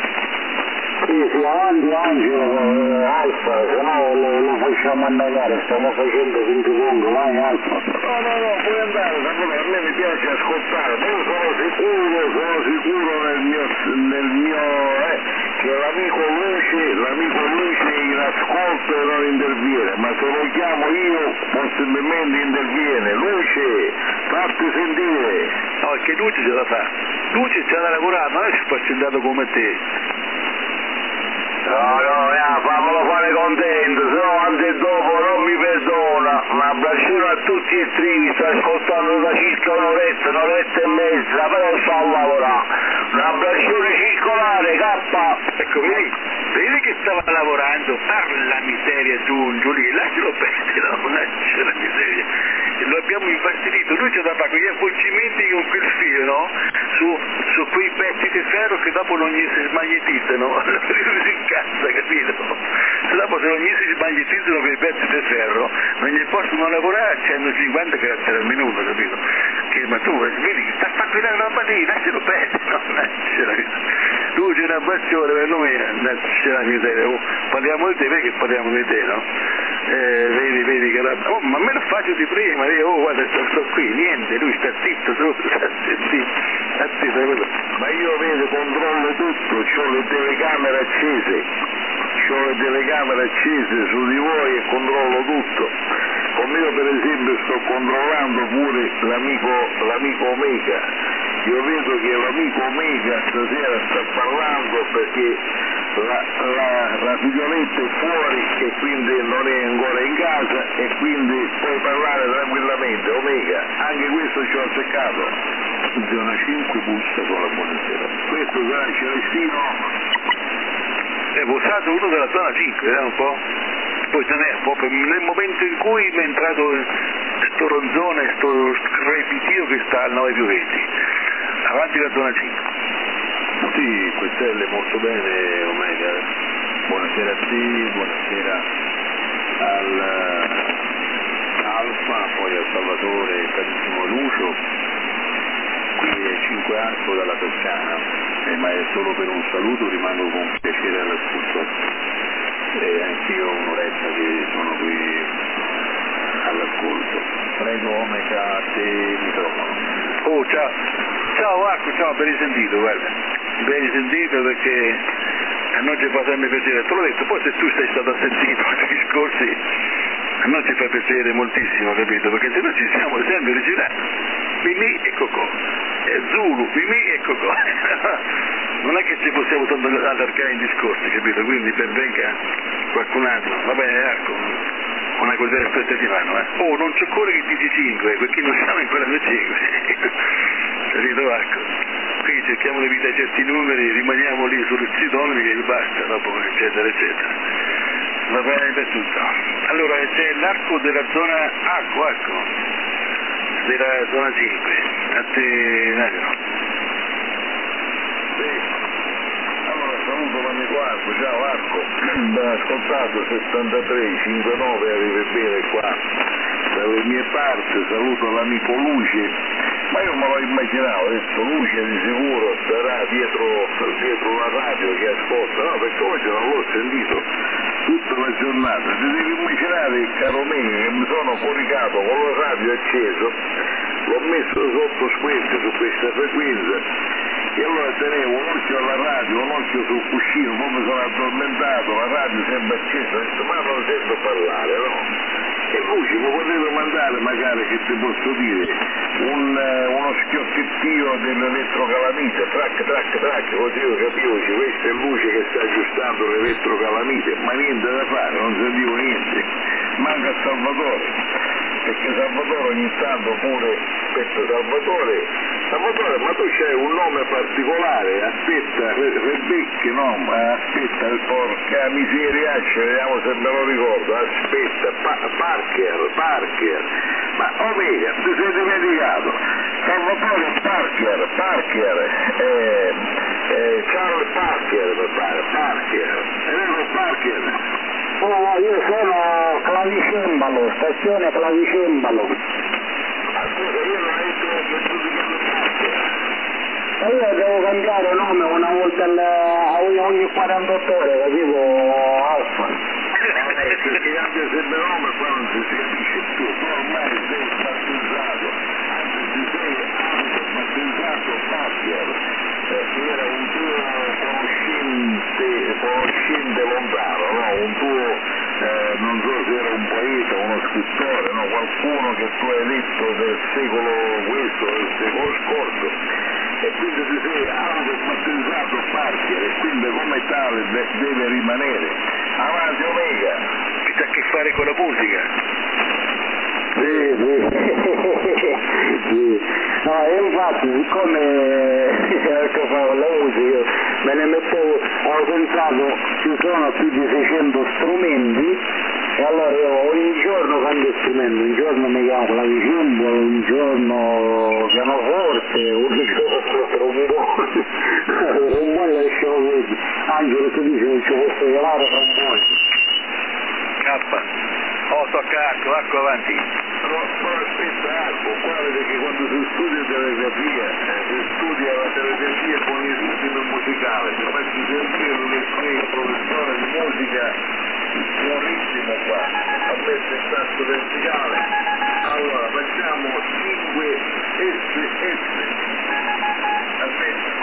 Sì, sì, avanti Angelo, eh, Alfa, se no lo, lo facciamo andare, stiamo facendo venti secondi, vai Alfa. No, no, no, puoi andare, Samuele, a me mi piace ascoltare, ma io sono sicuro, sono sicuro nel mio, nel mio eh, che l'amico Luce, l'amico Luce in ascolto e non interviene, ma se lo chiamo io possibilmente interviene. Luce, fatti sentire. No, è che Luce ce la fa, Luce c'ha da lavorare, non è che fa sentato come te. No, no, eh, fammelo fare contento, se no anche dopo non mi perdona. Un abbraccio a tutti e tre, sto ascoltando da circa un'oretta, un'oretta e mezza, però sto a lavorare. Un abbraccio circolare, K. Ecco, vedi, vedi che stava lavorando, parla miseria tu, Giulì, lascialo perdere, no? Lascia la miseria. E lo abbiamo infastidito, lui c'è da fare quegli avvolgimenti con quel filo, no? Su, su quei pezzi di ferro che dopo non gli si smagnetizzano, lui si incazza, capito? Se dopo se non gli si smagnetizzano quei pezzi di ferro, non gli possono lavorare a centocinquanta caratteri al minuto, capito? Che, ma tu vedi, sta a quella roba lì, lascialo perdere, no? Lasciala. Tu c'è una bacione per noi, c'è la miseria, oh, parliamo di te, vedi che parliamo di te, no? Eh, vedi, vedi che la... oh, ma me lo faccio di prima, io, oh guarda sto, sto qui, niente, lui sta zitto sopra, sta zitto, sta zitto, ma io vedo, controllo tutto, ho le telecamere accese, ho le telecamere accese su di voi e controllo tutto. Come io per esempio sto controllando pure l'amico, l'amico Omega, io vedo che l'amico Omega stasera sta parlando perché la, la, la figlioletta è fuori e quindi non è ancora in casa e quindi puoi parlare tranquillamente. Omega, anche questo ci ho azzeccato. Zona cinque bussa con la buonasera. Questo sarà Celestino? È votato uno della zona cinque, vediamo un po'. Poi se n'è proprio nel momento in cui mi è entrato sto ronzone, sto crepitio che sta al nove più venti. Avanti la zona cinque. Sì, Questelle molto bene, Omega. Buonasera a te, buonasera al Alfa, poi al Salvatore, carissimo Lucio. Qui è cinque Arco dalla Toscana, eh, ma è solo per un saluto, rimango con piacere all'ascolto. E anch'io un'oretta che sono qui all'ascolto. Prego Omega, a te microfono. Oh, ciao, ciao Arco, ciao, ben risentito, guarda. Ben risentito perché a noi ci fa sempre piacere, te l'ho detto, poi se tu sei stato a sentire i discorsi, a noi ci fa piacere moltissimo, capito? Perché se noi ci siamo sempre originali, Mimì e Cocò, e Zulu, Mimì e Cocò, non è che ci possiamo tanto allargare in discorsi, capito? Quindi ben venga qualcun altro, va bene Arco, una cosa stretta di mano, eh? Oh, non c'è ancora che dici cinque, perché non siamo ancora noi cinque, capito Arco? Qui cerchiamo di evitare certi numeri, rimaniamo lì sul citonomi e basta, dopo eccetera eccetera. Va bene per tutto. Allora c'è l'arco della zona arco, arco, della zona cinque. A te Nagano. Sì. Allora saluto l'amico Arco, ciao Arco. Ben ascoltato settantatré cinquantanove, arriva bene qua. Dalle mie parti saluto l'amico Luce. Ma io me lo immaginavo, ho detto Luce di sicuro sarà dietro, dietro la radio che ascolta, no, perché oggi non l'ho sentito tutta la giornata. Ti devi immaginare, caro me, che mi sono coricato con la radio acceso, l'ho messo sotto spento su questa frequenza e allora tenevo un occhio alla radio, un occhio sul cuscino, poi mi sono addormentato, la radio sempre accesa, ho detto ma non sento parlare, no? E voi ci potete mandare magari, che ti posso dire, un, uno schiocchettio dell'elettrocalamite, trac, trac, trac, così io capivo, questa è luce che sta aggiustando l'elettrocalamite, ma niente da fare, non sentivo niente, manca Salvatore, perché Salvatore ogni tanto pure, aspetta Salvatore, Salvatore, ma tu c'hai un nome particolare, aspetta, Re- Rebecca, no, ma aspetta, porca miseria, vediamo se me lo ricordo, aspetta, pa- Parker, Parker, ma Omega, ti sei dimenticato, Salvatore Parker, Parker, eh, eh, Charles Parker, mi pare, Parker, è vero Parker? Oh, io sono Clavicembalo, stazione Clavicembalo. Ah, scusa, io non ho detto che E io devo cambiare nome una volta al, a ogni, ogni quarantotto ore, capivo, Alfa. Eh, se ti cambia sempre nome qua non si capisce più, tu ormai sei battezzato, anzi ti sei anche battezzato Parker, eh, era un tuo conoscente, conoscente lontano, no? Un tuo, eh, non so se era un poeta, uno scrittore, no? Qualcuno che tu hai letto del secolo questo, del secolo scorso. E quindi ti sei autobattezzato Parker e quindi come tale de- deve rimanere. Avanti Omega, Che c'ha a che fare con la musica. Sì, sì, sì. No, e infatti siccome che favo la musica, me ne mettevo, ho pensato ci sono più di seicento strumenti e allora io ogni giorno cambio strumento, un giorno mi chiamo clavicembalo, un giorno pianoforte, un giorno trombone, trombone lasciamo vedi, Angelo tu dici non ci posso chiamare trombone. K. Oh, tocca arco, arco avanti. però, però aspetta Arco, qua vede che quando si studia telegrafia, eh, si studia la telegrafia con il ritmo musicale, se faccio sentire il professore di musica buonissimo qua, ha messo il tasto verticale, allora facciamo cinque S S, aspetta.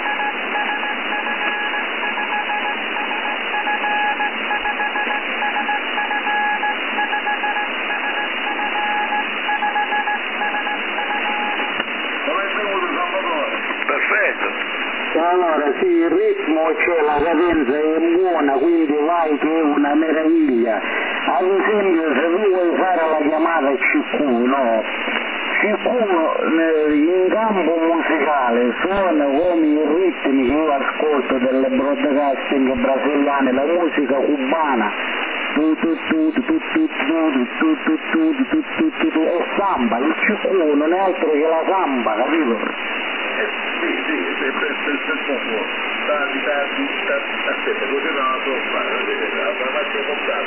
Perfetto. Allora sì, il ritmo c'è, la cadenza è buona, quindi vai che è una meraviglia. Ad esempio se tu vuoi fare la chiamata C Q, no? C Q eh, in campo musicale suona come i ritmi che io ascolto delle broadcasting brasiliane, la musica cubana. Tu tu tu tu tu tu tu tu tu tu tu tu tu tu è samba, il C Q non è altro che la samba, capito? Sì, sì, per, per, per, per poco, tardi, tardi, tardi, aspetta, così non la so fare, vedete, la faccio comprare.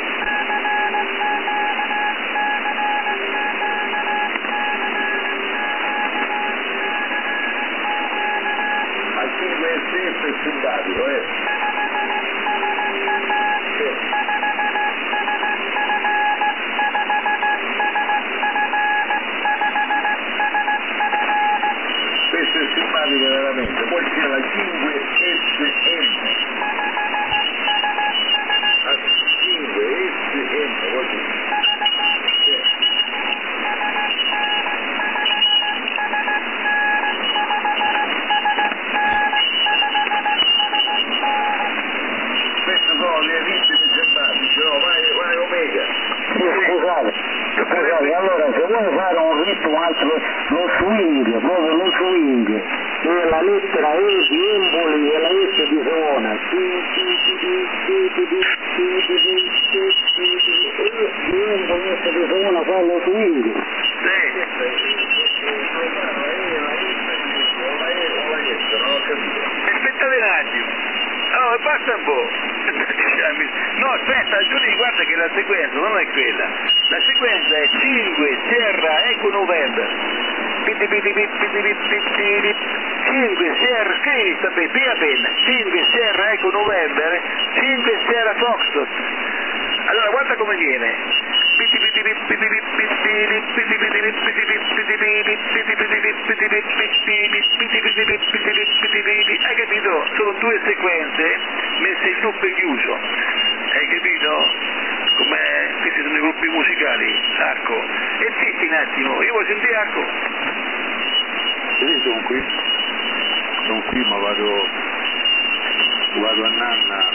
A cinque S S è simpatico, eh? Sì. Questo è simpatico veramente, poi c'è la cinque S M, a cinque S M, così. Sì. Questi sono gli ritmi simpatici, no? Vai, vai Omega. Sì, scusate, scusate, allora se vuoi fare un ritmo altro, lo swing, proprio lo swing, e la lettera E di Emboli e la S di Savona, E di Emboli e S di Savona fa lo swing. Aspettate un attimo. Oh, basta un po'. No, aspetta, Giulia, guarda che la sequenza non è quella. La sequenza è cinque, Sierra, Eco November. cinque, Sierra, scrivi, sapete, prima penna. cinque, Sierra, Eco November. cinque, Sierra, Foxtrot. Allora, guarda come viene. Hai capito? Sono due sequenze messe in loop chiuso. Hai capito? Come questi sono i gruppi gruppi musicali, Arco, e zitti un attimo, io voglio sentire Arco. Sì, sono qui, sono qui ma vado, vado a Nanna,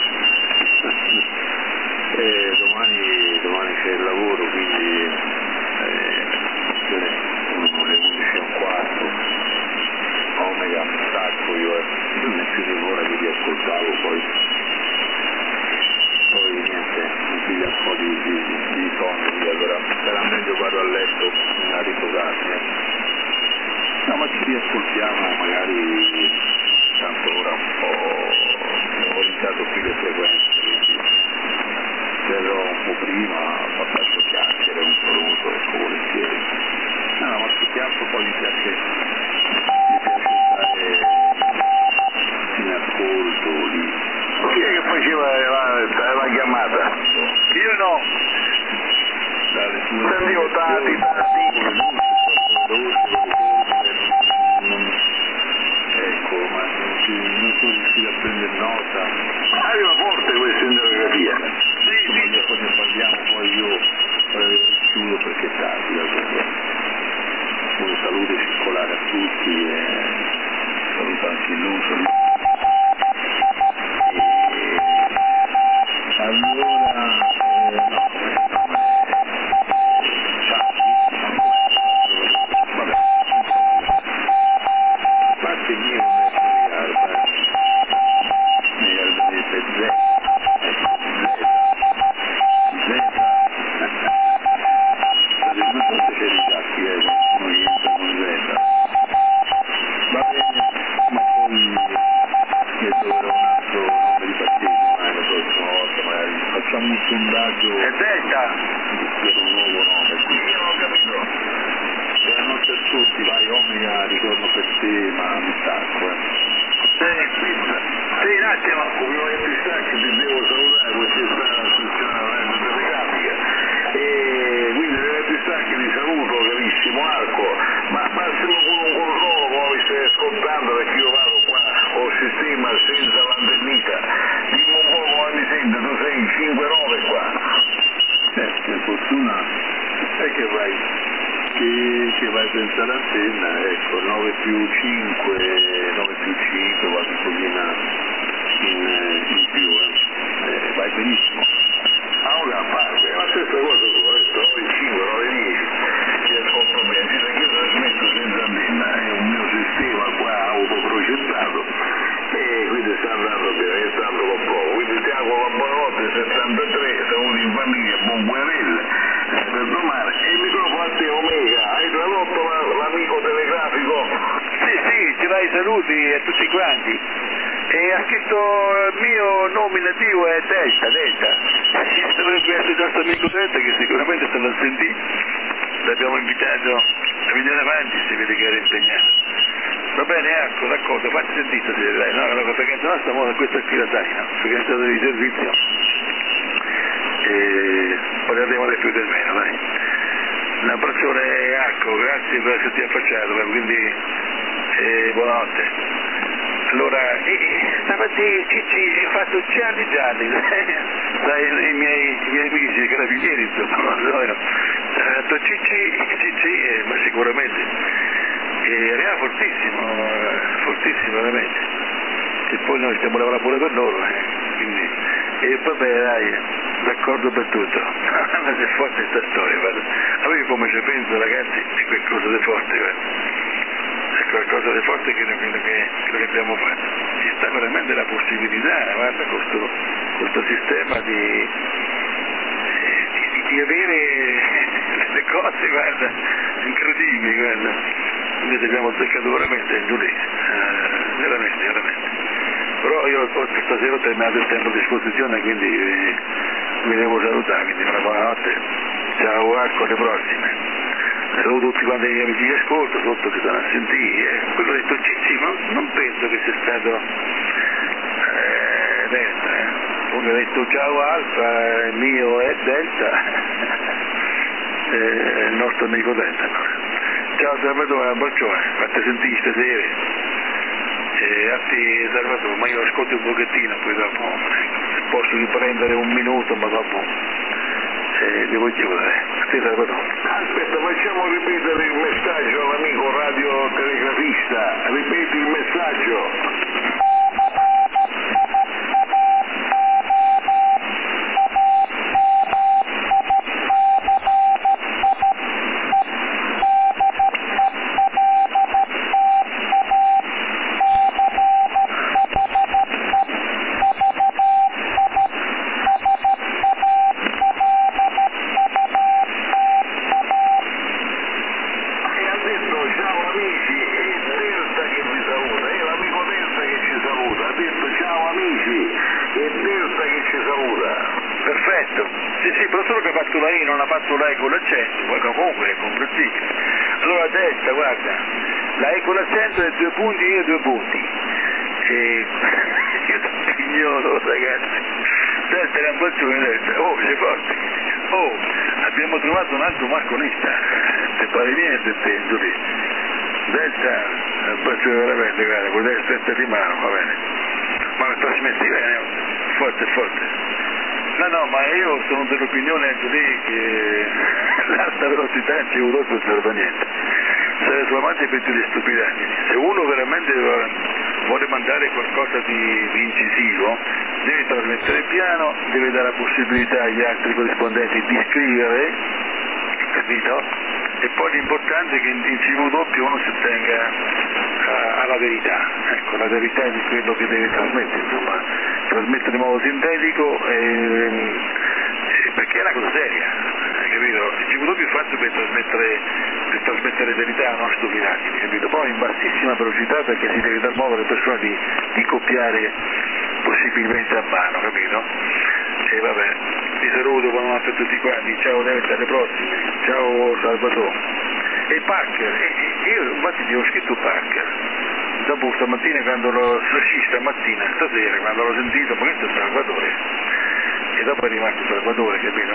e domani, domani c'è il lavoro, quindi eh, sono le undici e un quarto, Omega, stacco io e non più di un'ora che vi ascoltavo, poi, poi niente, mi piglia un po' di, di, di sonno, allora sarà meglio vado a letto a riposarmi. Eh. No, ma ci riascoltiamo magari, tanto ora un po', ho iniziato qui le frequenze, quindi verrò un po' prima, ho fatto chiacchiere, un saluto, ecco, volentieri. No, ma più che altro poi mi piace, mi piace stare in ascolto lì. Chi è che faceva la, la chiamata? Io no. Dalle tue Sentivo tanti, tanti. Ecco, ma non, si, non sono riuscito a prendere nota. Arriva forte questa interrogatoria. Sì, Insomma, sì. poi ne parliamo, poi io eh, chiudo perché è tardi. Allora. Un saluto circolare a tutti e saluto anche Lucio. E allora, eh, no, no, vabbè, a parte il mio non è Garba, mi vedete Z, Z, state una sorta c'è di tacchi, eh, non rientra con Z. Va bene, ma poi ne troverò un altro nome di battesimo, eh, la prossima volta magari facciamo un sondaggio È Delta. per un nuovo nome, sì. Io non ho capito. Buonanotte a tutti, vai Omega, ritorno per te, ma mi stacco, eh. Sì, sì, un attimo. Ovviamente stacchi, ti devo salutare, questa è stata la sessione telegrafica. E quindi ovviamente stacchi ti saluto, carissimo Arco, ma massimo con un controllo come mi stai ascoltando, perché io vado qua col sistema senza l'antennita. Dimmi un po' come mi senti, tu sei in cinque nove qua. Eh, per fortuna è che vai, che, che vai senza l'antenna, ecco, nove più cinque, nove più cinque, qualcosina in, in più, eh. Eh, vai benissimo. Ah, una parte, la stessa cosa tu, adesso nove cinque, nove dieci, ti ascolto bene, sì, perché io trasmetto senza antenna, è un mio sistema qua autoprogettato e quindi sta andando bene, sta andando un po', quindi ti auguro la buonanotte, settantatré, saluti in famiglia, buon guerrilla eh, per domani, e il microfono a te Omega, hai tradotto la, l'amico telegrafico? Sì, sì, ti dai i saluti a tutti quanti. E ha scritto il mio nominativo è Delta, Delta. Dovrebbe essere il nostro amico Delta che sicuramente se lo sentì. L'abbiamo invitato a venire avanti, si vede che era impegnato. Va bene, ecco, d'accordo, fatti sentito se dai, no? Allora, perché se no stiamo questa qui la sai, no? Perché è stato di servizio. E poi andiamo del più del meno, dai. L'abbraccione Arco, grazie per esserti affacciato, quindi eh, buonanotte. Allora, eh, stamattina Cicci ha fatto gialli gialli, sai, i miei, i miei amici, i carabinieri, insomma, no, no. Ha fatto Cicci, Cicci, eh, ma sicuramente, e era fortissimo, fortissimo veramente, e poi noi stiamo lavorando pure per loro, eh, quindi, e vabbè dai, d'accordo per tutto, ma è forte questa storia, guarda, a me come ci penso ragazzi, è qualcosa di forte, guarda. È qualcosa di forte che, che, che, che abbiamo fatto. Ci sta veramente la possibilità, guarda, questo, questo sistema di, di, di avere le cose, guarda, incredibili, guarda. Quindi abbiamo azzeccato veramente il giudizio, eh, veramente, veramente. Però io stasera ho terminato il tempo a disposizione, quindi eh, vi devo salutare, quindi una buonanotte. Ciao, Arco, alle prossime. Saluto tutti quanti gli amici di ascolto, sotto che stanno a sentire, eh. Quello detto Cicci, ma non penso che sia stato eh, Delta, eh. Come ho detto ciao Alfa, il mio è Delta, eh, il nostro amico Delta. Ciao Salvatore, un bacione, fate sentire stasera, e a te Salvatore, ma io ascolto un pochettino, poi dopo, se posso riprendere un minuto, ma dopo e devo chiudere. Sì, aspetta, facciamo ripetere il messaggio all'amico radiotelegrafista, ripeti il messaggio. Lei non ha fatto lei con l'accento, poi comunque è comprensibile. Allora a destra, guarda, lei con l'accento è due punti, io due punti. E... io ti ignoro, ragazzi. Destra era un po' giù in destra. Oh, sei forte. Oh, abbiamo trovato un altro marconista. Te pare niente, te, lì. Destra, un po' giù veramente, guarda, con destra e di mano, va bene. Ma la trasmetti bene, forte, forte. No, no, ma io sono dell'opinione anche lì che l'alta velocità in C V doppio non serve a niente. Se tu avanti peggio di stupidaggini. Se uno veramente vuole mandare qualcosa di, di incisivo, deve trasmettere piano, deve dare la possibilità agli altri corrispondenti di scrivere, capito? E poi l'importante è che in C V doppio uno si tenga a, alla verità, ecco, la verità di quello che deve trasmettere, insomma, trasmettere in modo sintetico e, perché è una cosa seria, hai capito? Il C V doppio è fatto per trasmettere, per trasmettere verità, non stupidaggini, capito? Poi in bassissima velocità perché si deve dar modo alle persone di, di copiare possibilmente a mano, capito? E vabbè, ti saluto, buonanotte a tutti quanti, ciao Delta, alle prossime, ciao Salvatore. E Parker, e, io infatti ti ho scritto Parker, dopo stamattina quando l'ho sì, stamattina, stasera quando l'ho sentito, ma questo è Salvatore, e dopo è rimasto Salvatore, capito?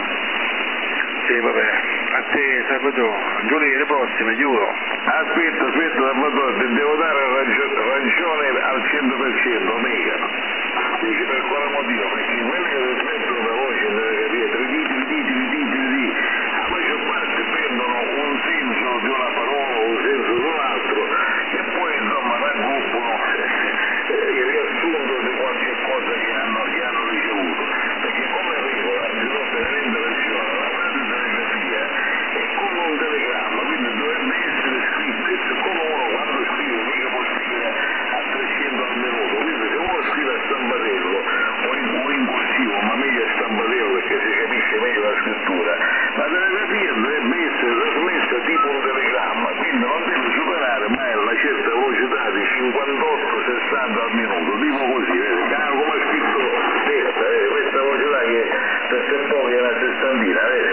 E vabbè, a te Salvatore, giovedì alle prossime, giuro. Aspetta, aspetta Salvatore, ti devo dare ragio- ragione al cento per cento, Omega. Dici per quale motivo? Perché quelli che trasmettono la voce delle capire, ripeti, ripeti, ripeti, ripeti, a maggior parte prendono un senso di una parola o un senso di un altro e poi insomma raggruppano eh, il riassunto di qualche cosa che hanno, che hanno ricevuto. Perché come regola, si può tenere versione, la radiotelegrafia è come un telegramma, quindi dovrebbe essere scritto e siccome uno quando scrive mica può scrivere a trecento al minuto, quindi se uno scrive a stampatello o in, o in cursivo, ma meglio a stampatello perché si capisce meglio la scrittura, la telegrafia dovrebbe essere trasmessa tipo un telegramma, quindi non deve superare mai la certa velocità di cinquantotto sessanta al minuto, tipo così, vedi, come ha scritto questa, vedi, questa velocità che per se poco è una sessantina, vedi?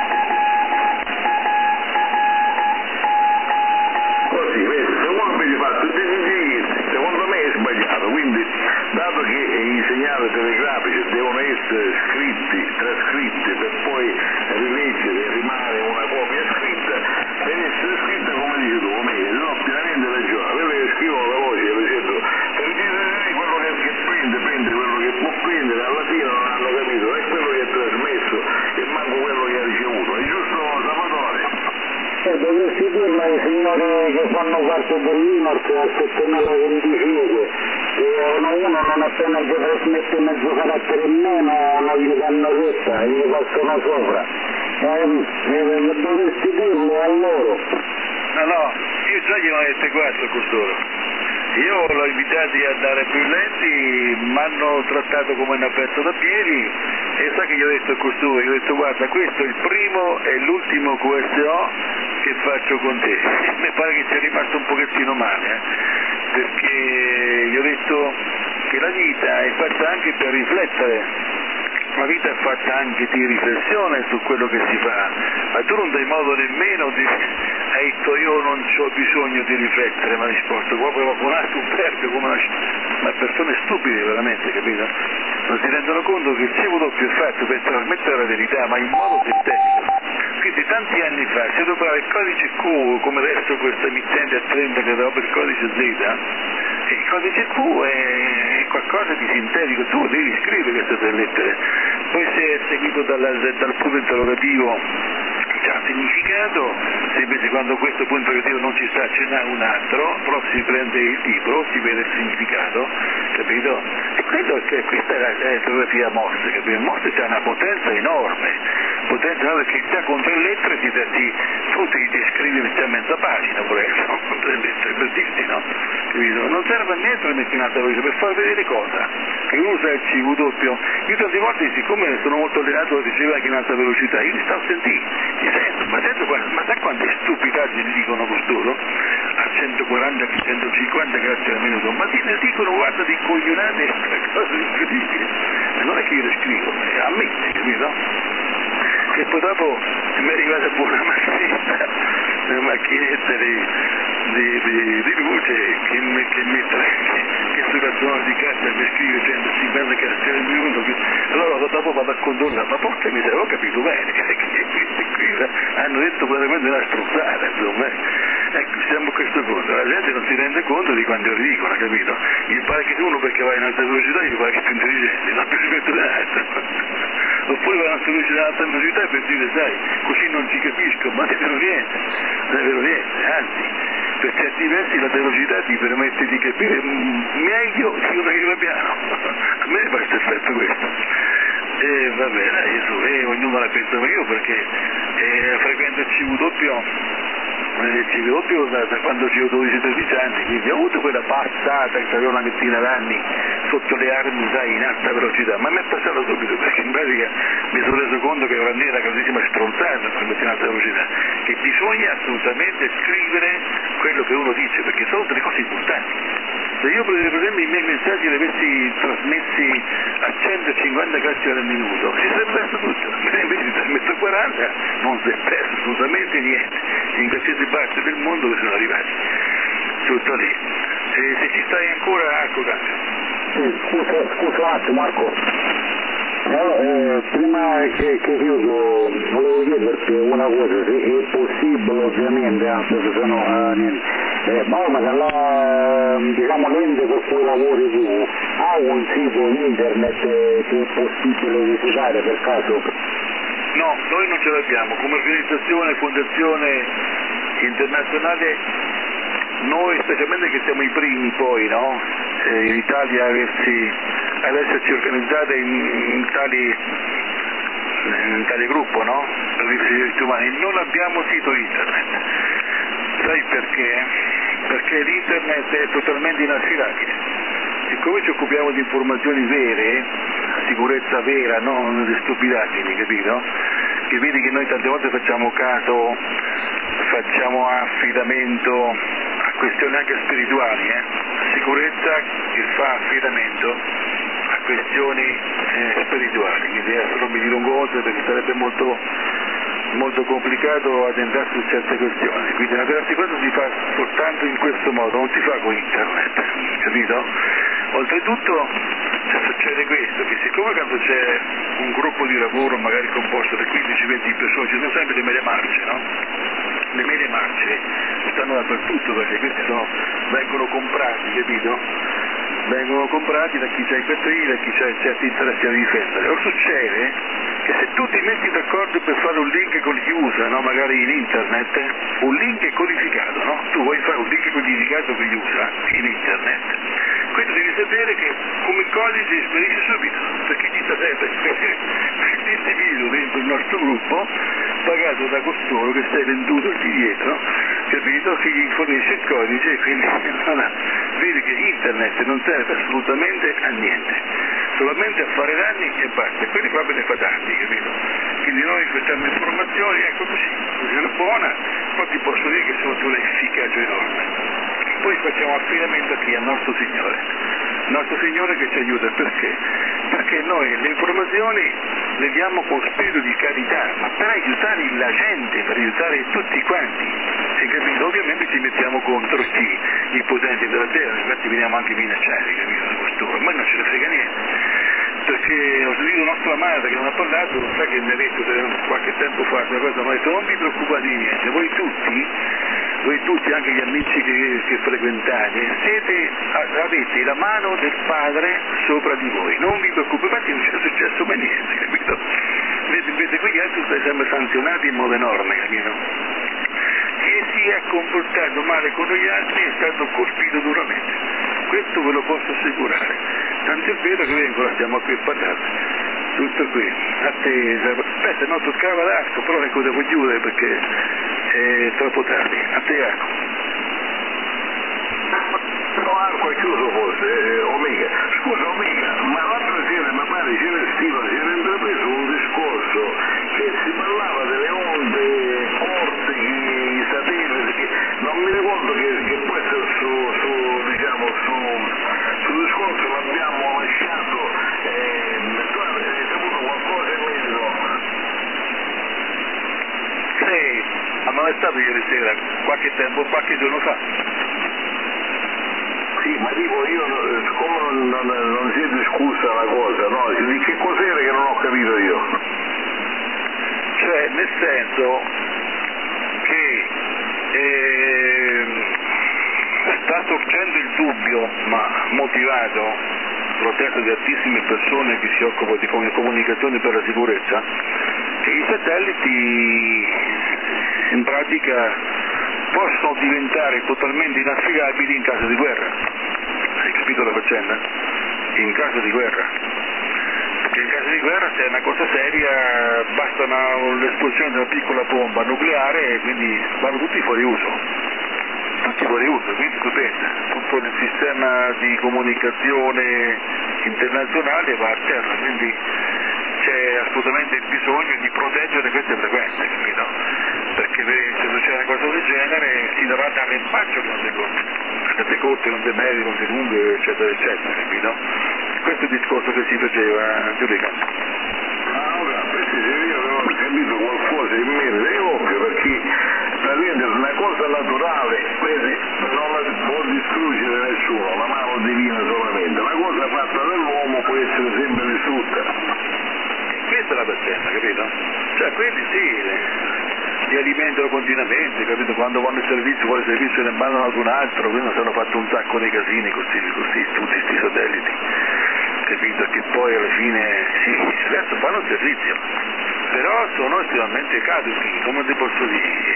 Così, vedi, se uno invece fa tutti i giri, secondo me è sbagliato, quindi dato che i segnali telegrafici devono essere scritti, trascritti per poi rileggere e rimane una copia scritta, deve essere scritta come dici tu, Omega, no, pienamente ragione, quello che scrivono la voce, per esempio, per dire quello che, che prende, prende quello che può prendere, alla fine non hanno capito, è quello che ha trasmesso e manco quello che ha ricevuto, è giusto Salvatore? Eh, dovresti dirlo ai signori che fanno parte dell'Imorz a settemila che uno non appena che trasmette mezzo carattere in meno non gli danno retta e gli passano sopra. Eh, eh, dovresti dirlo a loro. No, no, io già gliene ho dette quattro costoro. Io l'ho invitati a andare più lenti, mi hanno trattato come un aperto da piedi e sa che gli ho detto a costoro, gli ho detto guarda questo è il primo e l'ultimo Q S O che faccio con te. Mi pare che sia rimasto un pochettino male, eh? Perché gli ho detto che la vita è fatta anche per riflettere. La vita è fatta anche di riflessione su quello che si fa, ma tu non dai modo nemmeno di... Hai detto io non ho bisogno di riflettere, ma risposto proprio con un superbio, come una... ma persone stupide veramente, capito? Non si rendono conto che il C V doppio è fatto per trasmettere la verità, ma in modo sintetico. Quindi tanti anni fa si adoperava il codice Q, come adesso questa emittente a trenta che adopera il codice Z, e il codice Q è qualcosa di sintetico, tu devi scrivere queste tre lettere, poi se è seguito dal, dal punto interrogativo c'ha significato, se invece quando questo punto interrogativo non ci sta ce n'è un altro, però si prende il libro, si vede il significato, capito? E quello che questa è la terapia Morse, capito? Morse c'ha una potenza enorme, potenza enorme perché già con tre lettere ti, ti, tu ti, ti scrivi già mezza pagina per esempio, con tre lettere, per dirti, no? Capito? Non serve a niente per mettere in alta velocità, per far vedere cosa, che uno usa il C W, io tante volte siccome sono molto allenato dicevo anche in alta velocità, io li sto a sentire, li sento, ma sento quante, ma sai quante stupidaggini dicono costoro? A centoquaranta centocinquanta grazie al minuto, ma ti ne dicono guarda di coglionate cose incredibili, e non è che io le scrivo, a me, capito? E poi dopo mi è arrivata pure una macchinetta, una macchinetta di, di, di, di luce che mi, che mi che, che sulla zona di carta mi scrive centocinquanta grazie al minuto, che, allora dopo vado a controllare, ma porca miseria, ho capito bene che, che, che questi qui hanno detto praticamente una strozzata, insomma. Ecco, siamo a questo punto, la gente non si rende conto di quanto è ridicola, capito? Gli pare che uno perché va in alta velocità gli pare che è più intelligente, non più rispetto all'altro. Oppure va in alta velocità, in alta velocità per dire, sai, così non ci capisco, ma non è vero niente, non è vero niente, anzi, per certi versi la velocità ti permette di capire meglio di uno che va piano. A me fa questo effetto questo. E va bene, adesso eh, ognuno la pensa io perché eh, frequento il C W. Il C W da, da quando ho dodici tredici anni, quindi ho avuto quella passata che avevo una ventina d'anni sotto le armi, sai, in alta velocità, ma mi è passato subito perché in pratica mi sono reso conto che era una grandissima stronzata per mettere in alta velocità, che bisogna assolutamente scrivere quello che uno dice, perché sono delle cose importanti. Se io per esempio i miei messaggi li avessi trasmessi a centocinquanta grazie al minuto, si sarebbe perso tutto, invece di trasmettere a quaranta non si è perso assolutamente niente, in qualsiasi parte del mondo che sono arrivati, tutto lì. Se, se ci stai ancora, ecco cambio. Sì, scusa, scusa un attimo Marco. No, eh, prima che, che chiudo volevo chiederti una cosa, se è possibile ovviamente, anche se no eh, niente, eh, ma ma la, diciamo l'ente con cui lavori tu ha un sito internet eh, che è possibile visitare per caso? No, noi non ce l'abbiamo, come organizzazione, fondazione internazionale, noi specialmente che siamo i primi poi, no? Eh, in Italia aversi, ad esserci organizzate in, in, tali, in tale gruppo, no? Per i diritti umani, non abbiamo sito internet. Sai perché? Perché l'internet è totalmente inaffidabile. Siccome ci occupiamo di informazioni vere, sicurezza vera, non di stupidaggini, capito? Che vedi che noi tante volte facciamo caso, facciamo affidamento a questioni anche spirituali, eh? Sicurezza che fa affidamento a questioni eh, spirituali, quindi adesso non mi dilungo oltre perché sarebbe molto, molto complicato addentrarsi su certe questioni, quindi una della sicurezza si fa soltanto in questo modo, non si fa con internet, capito? Oltretutto succede questo, che siccome quando c'è un gruppo di lavoro magari composto da quindici venti persone, ci sono sempre le medie marce, no? Le medie marce stanno dappertutto perché questi sono, vengono comprati, capito? Vengono comprati da chi c'ha i petrini, da chi c'ha certi interessi da difendere. Ora succede che se tu ti metti d'accordo per fare un link con chi usa, no? Magari in internet, un link codificato, no? Tu vuoi fare un link codificato con chi usa in internet, quindi devi sapere che come codice esperisce subito, perché ci sta sempre l'individuo dentro il nostro gruppo pagato da costoro che stai venduto lì dietro, capito? Che gli fornisce il codice e quindi non ha. Vedi che internet non serve assolutamente a niente, solamente a fare danni e basta, e quelli proprio ne fa tanti, capito? Quindi noi facciamo informazioni, ecco così, così è buona, poi ti posso dire che sono di un'efficacia enorme. Poi facciamo affidamento a chi? Al nostro Signore, il nostro Signore che ci aiuta, perché? Perché noi le informazioni le diamo con spirito di carità, ma per aiutare la gente, per aiutare tutti quanti, si capito? Ovviamente ci mettiamo contro chi? I potenti della terra, infatti veniamo anche minacciati, capito? Da costoro, ma non ce ne frega niente, perché ho sentito nostra madre che non ha parlato, non sa che mi ha detto qualche tempo fa una cosa, ma ha detto non vi preoccupate di niente, voi tutti voi tutti, anche gli amici che, che frequentate, siete, avete la mano del Padre sopra di voi, non vi preoccupate, non c'è successo mai niente, capito? Vedete, qui gli altri sono sempre sanzionati in modo enorme, capito? Chi si è comportato male con gli altri è stato colpito duramente, questo ve lo posso assicurare, tanto è vero che vengono, stiamo qui a parlare. Tutto qui, attesa, aspetta, no, toccava l'arco, però ecco devo chiudere perché è troppo tardi, a te Arco. No, Arco è chiuso forse, eh, Omega. Scusa Omega, ma l'altra sera mi pare Celestino si era intrapreso un discorso che si parlava delle onde corte, i satelliti, che non mi ricordo che, che può essere su, su diciamo, su, sul discorso l'abbiamo lasciato, eh, tu hai saputo qualcosa in merito? Sì, ma non è stato ieri sera, qualche tempo, qualche giorno fa. Sì, ma dico io, siccome non, non, non si è discussa la cosa, no? Di che cos'era che non ho capito io? Cioè, nel senso che eh, sta sorgendo il dubbio, ma motivato, protesto di altissime persone che si occupano di comunicazione per la sicurezza, che i satelliti in pratica possono diventare totalmente inaffidabili in caso di guerra. Hai capito la faccenda? In caso di guerra. Perché in caso di guerra, se è una cosa seria, basta una, l'esplosione di una piccola bomba nucleare e quindi vanno tutti fuori uso. Tutti fuori uso, quindi tu pensa, tutto il sistema di comunicazione internazionale va a terra, quindi c'è assolutamente bisogno di proteggere queste frequenze, capito? Perché se succede una cosa del genere si dovrà dare impaccio con le corte, le corte, con le medie, con le lunghe, eccetera, eccetera, capito? Questo è il discorso che si faceva, Giudica. Ah, ora, perché io avevo capito qualcosa in merito, è ovvio, perché praticamente è una cosa naturale, quindi non la può distruggere nessuno, la mano divina solamente, una cosa fatta dall'uomo può essere sempre distrutta. Questa è la pazienza, capito? Cioè quelli sì, li alimentano continuamente, capito? Quando vanno in servizio, poi il servizio ne mandano ad un altro, quindi si hanno fatto un sacco di casini con tutti questi satelliti, capito? Che poi alla fine, sì, adesso fanno il servizio, però sono estremamente caduci, come ti posso dire,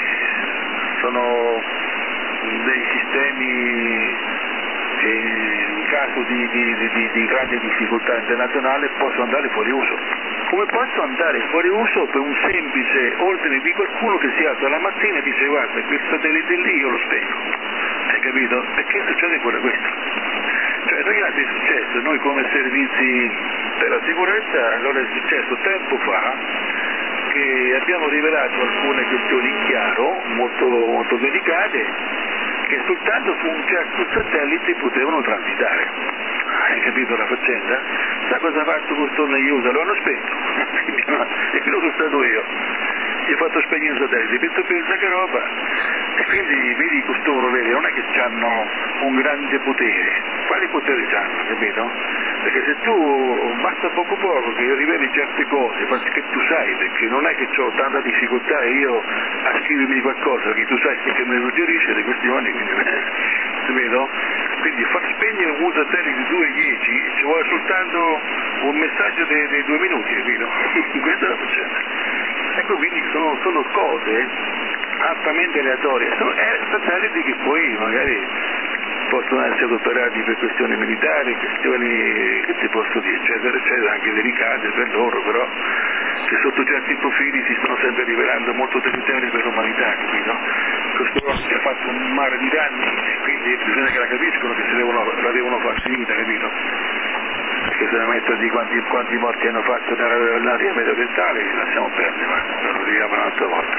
sono dei sistemi che in caso di, di, di, di grande difficoltà internazionale possono andare fuori uso. Come posso andare fuori uso per un semplice ordine di qualcuno che si alza la mattina e dice guarda quel satellite lì io lo spengo, hai capito? Perché succede pure questo? Cioè ragazzi è successo, noi come servizi per la sicurezza, allora è successo tempo fa che abbiamo rivelato alcune questioni in chiaro, molto, molto delicate, che soltanto su un certo satellite potevano transitare. Hai capito la faccenda? Sa cosa ha fatto questo negli U S A? Lo hanno spento. E quello sono stato io. Gli ho fatto spegnere il satellite, penso pensa che roba. E quindi vedi costoro, vedi, non è che hanno un grande potere. Quali poteri hanno, capito? Perché se tu basta poco poco che riveli certe cose, che tu sai, perché non è che ho tanta difficoltà io a scrivermi qualcosa che tu sai che me lo suggerisce di questioni, quindi vedo? Quindi far spegnere un satellite di due dieci ci vuole soltanto un messaggio dei, dei due minuti, capito? Questa è la faccenda. Ecco, quindi sono, sono cose altamente aleatorie, sono eh, satelliti che poi magari possono essere adoperati per questioni militari, questioni che ti posso dire, eccetera, eccetera, anche delicate per loro, però che sotto certi profili si stanno sempre rivelando molto deleteri per l'umanità, capito? Questo si è fatto un mare di danni e quindi bisogna che la capiscono che si devono, la devono far finita, capito? Perché se ne mettono di quanti, quanti morti hanno fatto nell'area mediorientale, li lasciamo perdere, ma lo diciamo un'altra volta.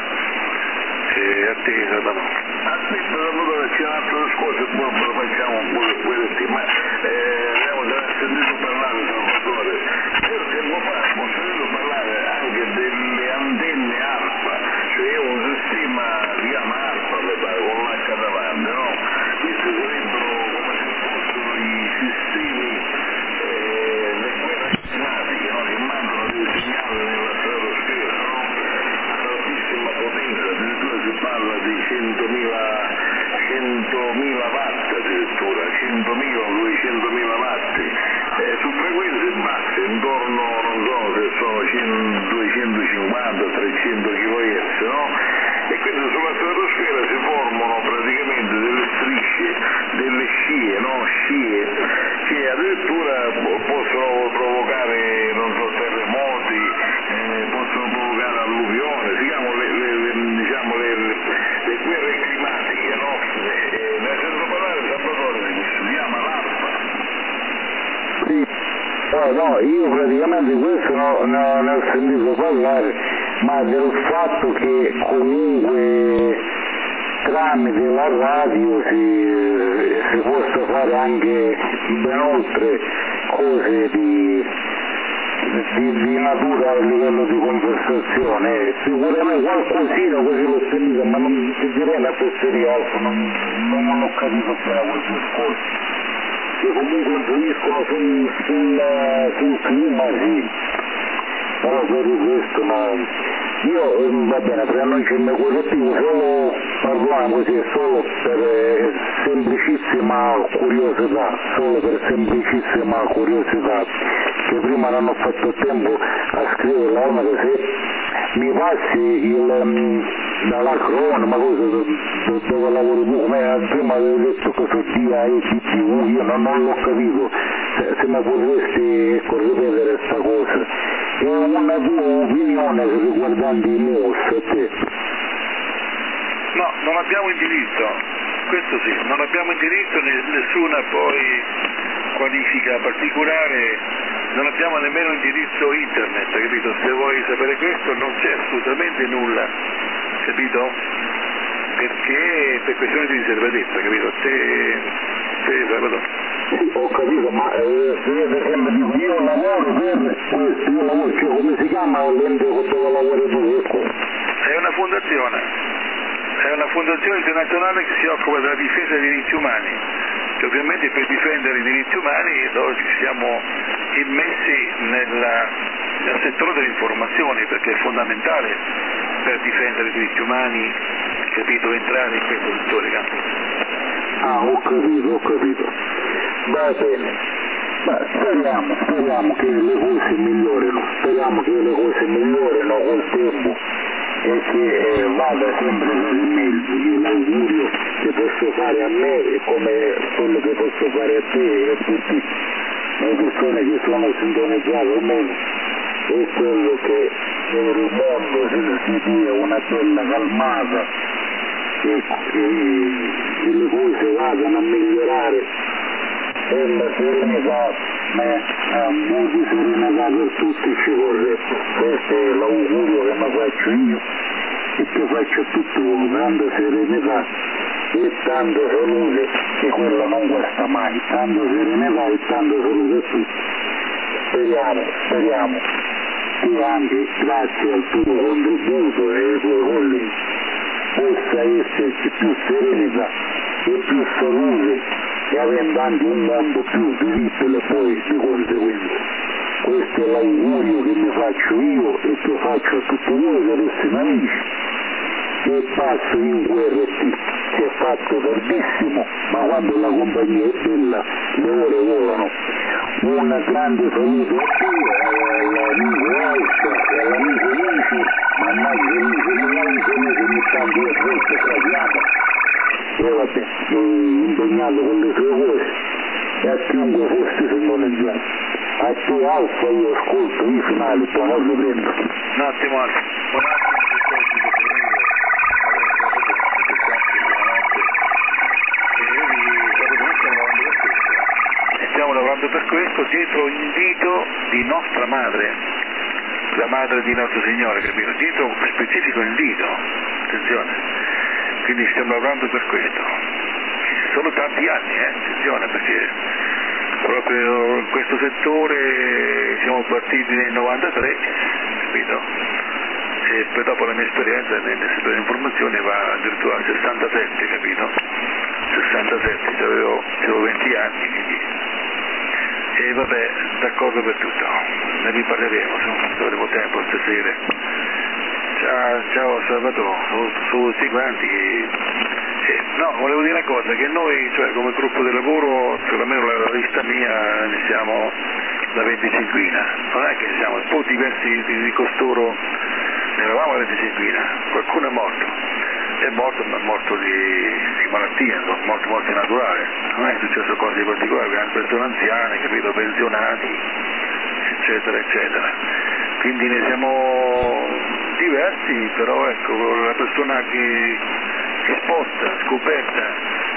E attesa da noi. Aspetta, dopo c'è un altro discorso e poi lo facciamo pure quelli, ma eh, abbiamo già sentito parlare, Salvatore, io tempo fa ho sentito parlare anche delle antenne ARPA, cioè un sistema si chiama ARPA, mi pare, con l'H davanti, no? Questi sarebbero come se fossero i sistemi eh, le guerre climatiche, no? Che mandano dei segnali nella stratosfera, no? Ad altissima potenza, addirittura si parla di centomila No, no, io praticamente questo no, no, ne ho sentito parlare, ma del fatto che comunque tramite la radio si, si possa fare anche ben oltre cose di, di, di natura a livello di conversazione, sicuramente qualcosina così l'ho sentito, ma non ti direi una fesseria, non, non ho capito bene quel discorso, che comunque influiscono sul, sul, sul clima, sì, però per questo no. Io, va bene, per noi c'è il mio collettivo, solo parliamo così, solo per eh, semplicissima curiosità, solo per semplicissima curiosità, che prima non ho fatto tempo a scrivere la una se mi passi il, dalla crona, ma cosa dove, dove lavoro tu, come prima avevo detto che su D A E T T V, io non, non l'ho capito, se, se mi potresti ecco, ripetere questa cosa. E una tua opinione riguardante i M U S, te? No, non abbiamo indirizzo, questo sì, non abbiamo indirizzo, nessuna poi qualifica particolare, non abbiamo nemmeno indirizzo internet, capito? Se vuoi sapere questo non c'è assolutamente nulla, capito? Perché per questione di riservatezza, capito? Te, te Salvatore. Ho capito, ma eh, per esempio io lavoro per questo, io lavoro, cioè come si chiama l'ente dove lavoro tu? Ecco. È una fondazione, è una fondazione internazionale che si occupa della difesa dei diritti umani, che ovviamente per difendere i diritti umani noi siamo immessi nella, nel settore dell'informazione, perché è fondamentale per difendere i diritti umani, capito, entrare in questo settore. Ah, ho capito, ho capito. Va bene, ma speriamo, speriamo che le cose migliorino, speriamo che le cose migliorino col tempo e che eh, vada sempre per il meglio. Io l'augurio che posso fare a me e come quello che posso fare a te e a tutti le persone che sono sintonizzate con me è quello che nel mondo si, si dia una bella calmata e, e, e le cose vadano a migliorare. E la serenità, ma un po' di serenità per tutti ci vorrebbe. Questo è l'augurio che mi faccio io e che faccio a tutti voi, tanta serenità e tanta salute, che quello non guasta mai, tanta serenità e tanta salute a tutti. Speriamo, speriamo che anche grazie al tuo contributo e ai tuoi colleghi possa esserci più serenità e più salute, e avendo anche un mondo più vivibile poi di conseguenza. Questo è l'augurio che mi faccio io e che faccio a tutti voi carissimi amici, che passo in guerra sì, si è fatto tardissimo, ma quando la compagnia è bella le ore volano. Una grande salute a te, all'amico Oscar e all'amico Luci, mannaggia Luci, mannaggia Luci, ogni tanto a volte capiamo. E vabbè, sono impegnato con le sue cose e a chiunque fosse sintonizzato. A te Alfa io ascolto i finali, poi non lo prendo. Un attimo, un attimo, stiamo lavorando per questo dietro il dito di nostra madre, la madre di nostro Signore, capito? Dietro specifico il dito, attenzione. Quindi stiamo lavorando per questo. Ci sono tanti anni, eh, attenzione, perché proprio in questo settore siamo partiti nel novantatré, capito? E poi dopo la mia esperienza nel settore dell'informazione va addirittura a sessantasette, capito? sessantasette, avevo, avevo venti anni, quindi. E vabbè, d'accordo per tutto, ne riparleremo, se avremo tempo stasera. Ciao, ciao Salvatore, su tutti quanti. Eh, no, volevo dire una cosa, che noi, cioè come gruppo di lavoro, perlomeno la lista mia, ne siamo la venticinquina, non è che siamo un po' diversi di, di costoro, ne eravamo la venticinquina, qualcuno è morto, è morto, ma è morto di, di malattia, insomma, morto, morte naturale, non è successo cose di particolari, erano persone anziane, capito, pensionati, eccetera, eccetera. Quindi ne siamo diversi, però ecco, la persona che esposta, scoperta,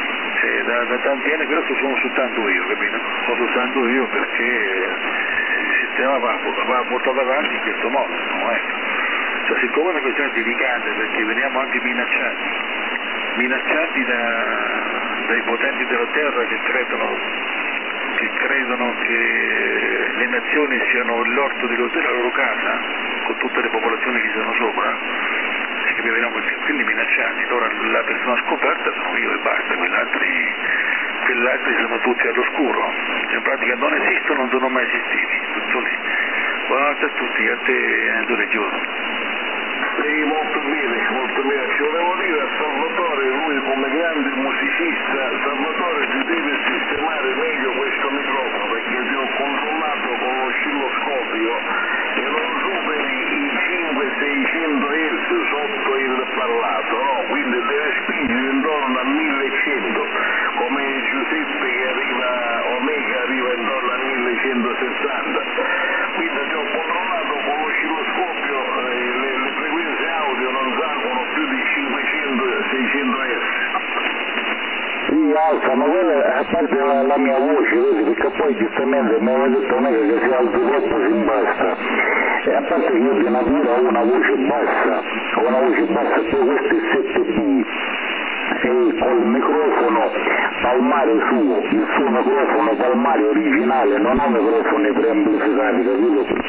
cioè, da, da tanti anni, però sono soltanto io, capito? Sono soltanto io perché sistema va, va portato avanti in questo modo, no? Ecco. Cioè, siccome è una questione delicata perché veniamo anche minacciati, minacciati da, dai potenti della terra che credono, che credono che le nazioni siano l'orto della loro casa, con tutte le popolazioni che ci sono sopra, e che veniamo quindi minacciati. Allora la persona scoperta sono io e basta, quell'altri, quell'altri sono tutti all'oscuro, in pratica non esistono, non sono mai esistiti, tutto lì. Buonanotte a tutti, a te Antonio Giorno. Sì, molto bene, molto bene. Ci volevo dire a Salvatore, lui come grande musicista, Salvatore si deve sistemare meglio questo microfono perché ti ho controllato con l'oscilloscopio e non superi i cinquecento seicento hertz sotto il parlato, no? Quindi deve spingere intorno a millecento, come Giuseppe che arriva, Omega arriva intorno a millecentosettanta. Quindi ti ho controllato con l'oscilloscopio eh, le, le frequenze audio non salgono più di cinquecento seicento hertz. Sì, alza, ma quella a parte la, la mia voce, vedi, perché poi giustamente mi aveva detto non è che si alza troppo si imbasta. E a parte che io di natura ho una voce bassa, ho una voce bassa, poi questo è sette B. E col microfono palmare suo, il suo microfono palmare originale, non ha microfoni preamplificati, capito?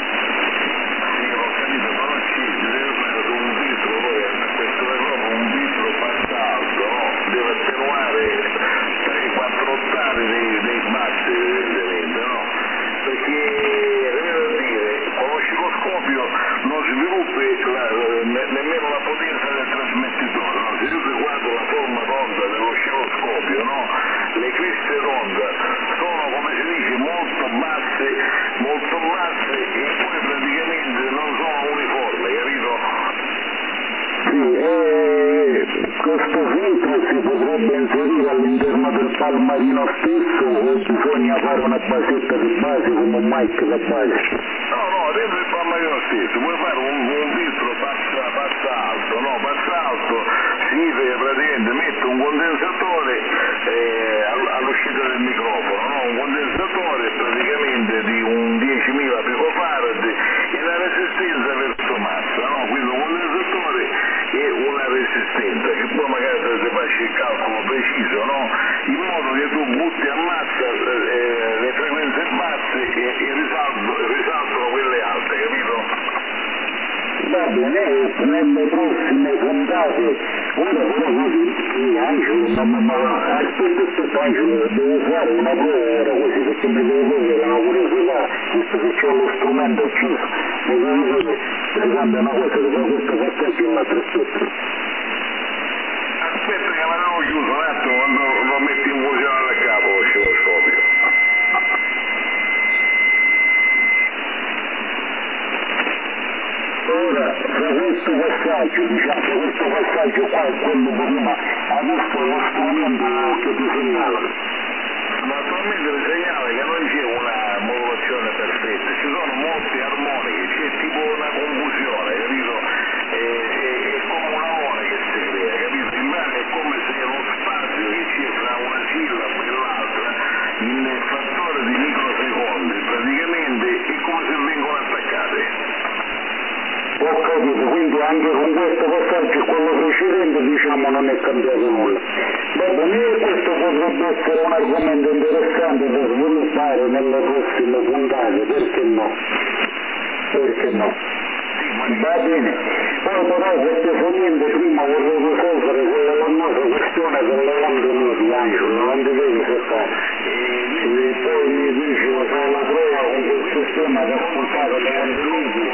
Dei, dei bassi evidentemente, no? Perché devo dire, con l'oscilloscopio non sviluppi la, ne, nemmeno la potenza del trasmettitore, no? Se io riguardo la forma d'onda dell'oscilloscopio, no? Le creste d'onda sono, come si dice, molto basse, molto basse e poi praticamente non sono uniformi, capito? Sì, e questo filtro si potrebbe inserire all'interno del palmarino stesso o bisogna fare una basetta di base come un mic da base? No, no, dentro il palmarino stesso, puoi fare un, un filtro bassa, bassa alto, no, bassa alto significa praticamente metto un condensatore eh, all'uscita del microfono, no? Un condensatore praticamente di un diecimila picofarad e la resistenza verso massa, no? Quindi un condensatore e una resistenza che poi magari se faccio il calcolo preciso, no? In modo che tu butti a massa eh, le frequenze basse e, e risalto, risaltano quelle alte, capito? Va bene, nelle prossime puntate, ora però così, Angelo, ma, ma, ma aspetta, Angelo, devo fare una prova così, perché mi devo vedere una curiosità, visto che c'è lo strumento acceso, mi devo vedere, si cambia una cosa, che poi questo passaggio è l'altro aspetto. Aspetta che l'avevo chiuso un attimo, quando lo metti in funzione da capo l'oscilloscopio. Ora, da questo passaggio, diciamo, questo passaggio qua è quello che prima ha visto lo strumento che ti segnala. Naturalmente il segnale che non c'è una modulazione perfetta, ci sono molte armoniche, c'è tipo una confusione, capito? È, è, è come una ona che si crea, capito? In mano è come se lo spazio che c'è fra una sillaba e l'altra in fattore di microsecondi, praticamente è come se vengono attaccate. Ho capito, quindi anche con questo passaggio e quello precedente diciamo non è cambiato nulla. Va bene, questo potrebbe essere un argomento interessante da sviluppare nelle prossime puntate, perché no? Perché no? Va bene, poi però semplicemente prima vorrei risolvere quella lannosa questione delle onde medi, Angelo, non ti devi seppare. E poi mi dice fai la prova con quel sistema di ascoltare le onde medi,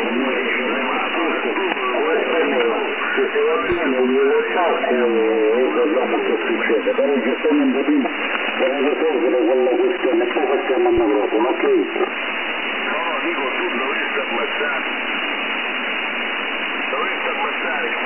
questo è mio, se si va bene glielo attacco e vediamo che succede, però giustamente prima devo risolvere quella questione e poi facciamo il microfono, ok? No, no, dico tu dovresti abbassare, dovresti abbassare il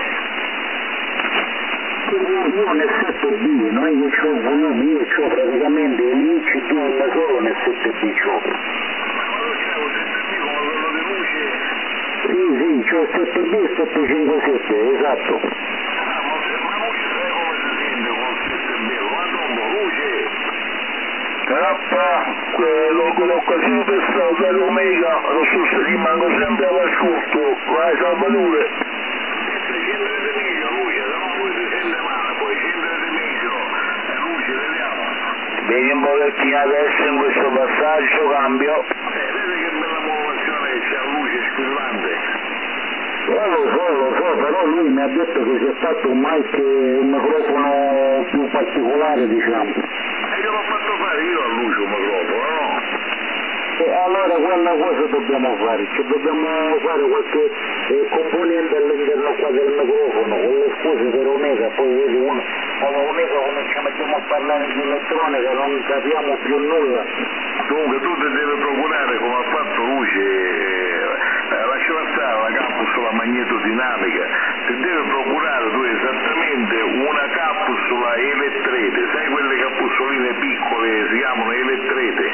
volume. Io nel sette B, non è che ho il volume, io ho praticamente l'I C due da solo nel sette B c'ho. Ma quando c'è un sette B come quello di luce? Sì, sì, c'ho il sette B e sette cinque sette, esatto. Ah, ma, ma luce sai come si sente con il sette B? Guarda un po', luce! K, quello, quello così per stare l'Omega, lo so se rimango sempre all'ascolto, vai Salvatore. Scendere di meglio, luce, se no lui si sente male, poi scendere di meglio, e luce, vediamo. Vedi un pochettino adesso in questo passaggio, cambio. Eh, vedi che bella modulazione che c'è, luce squillante. Eh, lo so, lo so, però lui mi ha detto che si è fatto un mic, un microfono più particolare, diciamo. E io l'ho fatto fare io a Lucio un microfono, no? E allora quella cosa dobbiamo fare, cioè dobbiamo fare qualche eh, componente all'interno qua del microfono, con le scuse per Omega, poi vedi uno, con Omega cominciamo a parlare di elettronica, non capiamo più nulla. Comunque tu ti devi procurare, come ha fatto Luce, eh, lasciala stare la capsula magnetodinamica, ti devi procurare tu esattamente una capsula elettrete, sai quelle capsuline piccole si chiamano elettrete?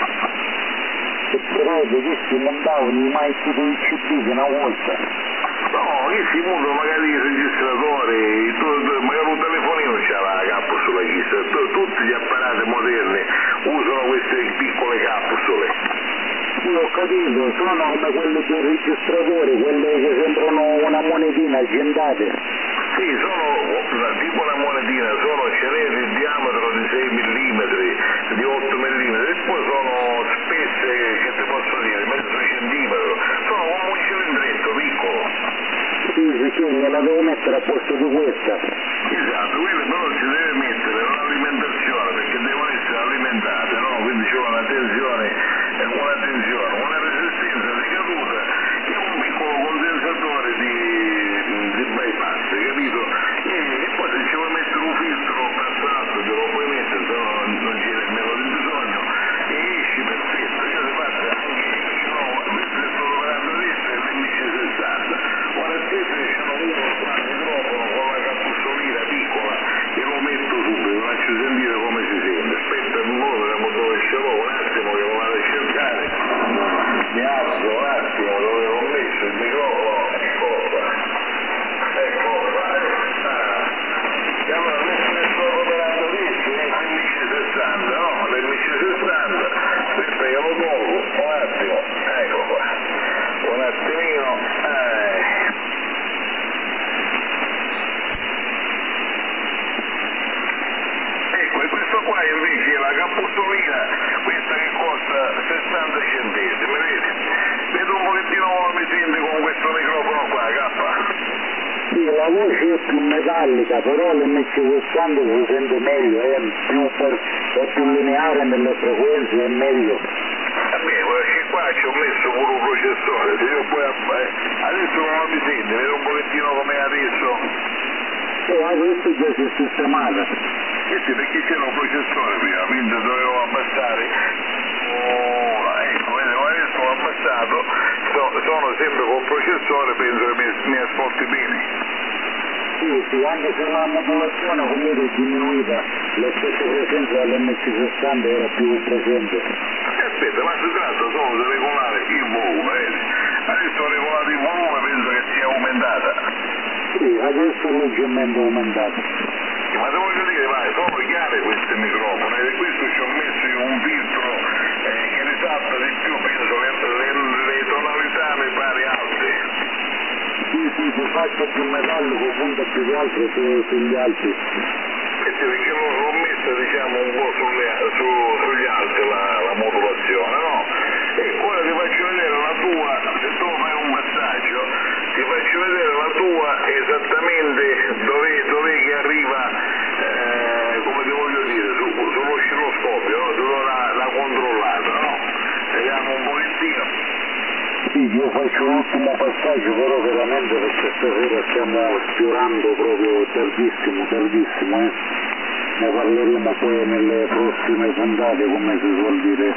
Però che si montavano i mic dei C D una volta. No, che si montano magari i registratori, tu, tu, magari un telefonino c'ha la capsula chissà, tu, tutti gli apparati moderni usano queste piccole capsule. Io ho capito, sono come quelle dei registratori, quelle che sembrano una monetina agendate. Sì, sono tipo una monetina, sono cerete di diametro di sei millimetri, di otto millimetri, e poi sono spesse, che ti posso dire, mezzo centimetro, sono come un cilindretto piccolo. Sì, sì, sì, me la devo mettere a posto di questa. Esatto, quelle però ci deve mettere un'alimentazione, perché devono essere alimentate, no? Quindi c'è una tensione, una tensione, una resistenza di caduta e un piccolo condensatore di, di bypass, capito? E, e poi se ci vuoi mettere un filtro passato te lo puoi mettere, se no non c'è nemmeno di bisogno, e esci perfetto. Io ti faccio anche, no, visto che sto lavorando adesso è l'M C sessanta, ora stesso c'è uno qua al microfono con la capsulina piccola e lo metto subito, faccio sentire come si sente. Aspetta un po', vediamo dove ce l'ho, un attimo che lo vado a cercare. Mi alzo un attimo dove ho messo il microfono, eccolo qua. Eccolo qua, eh. Ah. E allora adesso ne sto operando adesso, è l'M C sessanta, no? L'M C sessanta, aspetta che lo tolgo, un attimo, eccolo qua. Un attimino, eh. Ecco, e questo qua invece è la capsulina, questa che costa sessanta centesimi, vedi? Vedo un pochettino come mi sente con questo microfono qua, K. Sì, la voce è più metallica, però l'M C sessanta si sente meglio, è più, per, è più lineare nelle frequenze, è meglio. Vabbè, che qua ci ho messo pure un processore, se io poi adesso non mi sente, vedo un pochettino come adesso. E adesso già si è sistemata. Eh sì, perché c'era un processore prima, quindi dovevo abbassare. Oh, ecco, vedevo, adesso l'ho abbassato, so, sono sempre col processore, penso che mi, mi ascolti bene. Sì, sì, anche se la modulazione comunque è diminuita, l'effetto presenza dell'M C sessanta era più presente. Aspetta, ma si tratta solo di regolare il volume, vedi? Adesso ho regolato il volume, penso che sia aumentata. Sì, adesso è leggermente aumentato. Ma te voglio dire, vai, sono chiare queste microfoni, e questo ci ho messo io un filtro eh, che risalta di più, penso le, le, le tonalità mi pare alte. Sì, sì, di fatto più metallico, punta più che altro su, sugli altri. Eh sì, perché l'ho, l'ho messa diciamo un po' sulle, su, sugli altri la, la modulazione, no? E ora ti faccio vedere la tua, se tu fai un passaggio, ti faccio vedere la tua esattamente dove, dove che arriva, eh, come ti voglio dire, su, sullo oscilloscopio, no? Dove l'ha, l'ha controllata, no? Vediamo un pochettino. Sì, io faccio l'ultimo passaggio, però veramente perché stasera stiamo sfiorando proprio tardissimo, tardissimo, eh. Ne parleremo poi nelle prossime puntate, come si suol dire.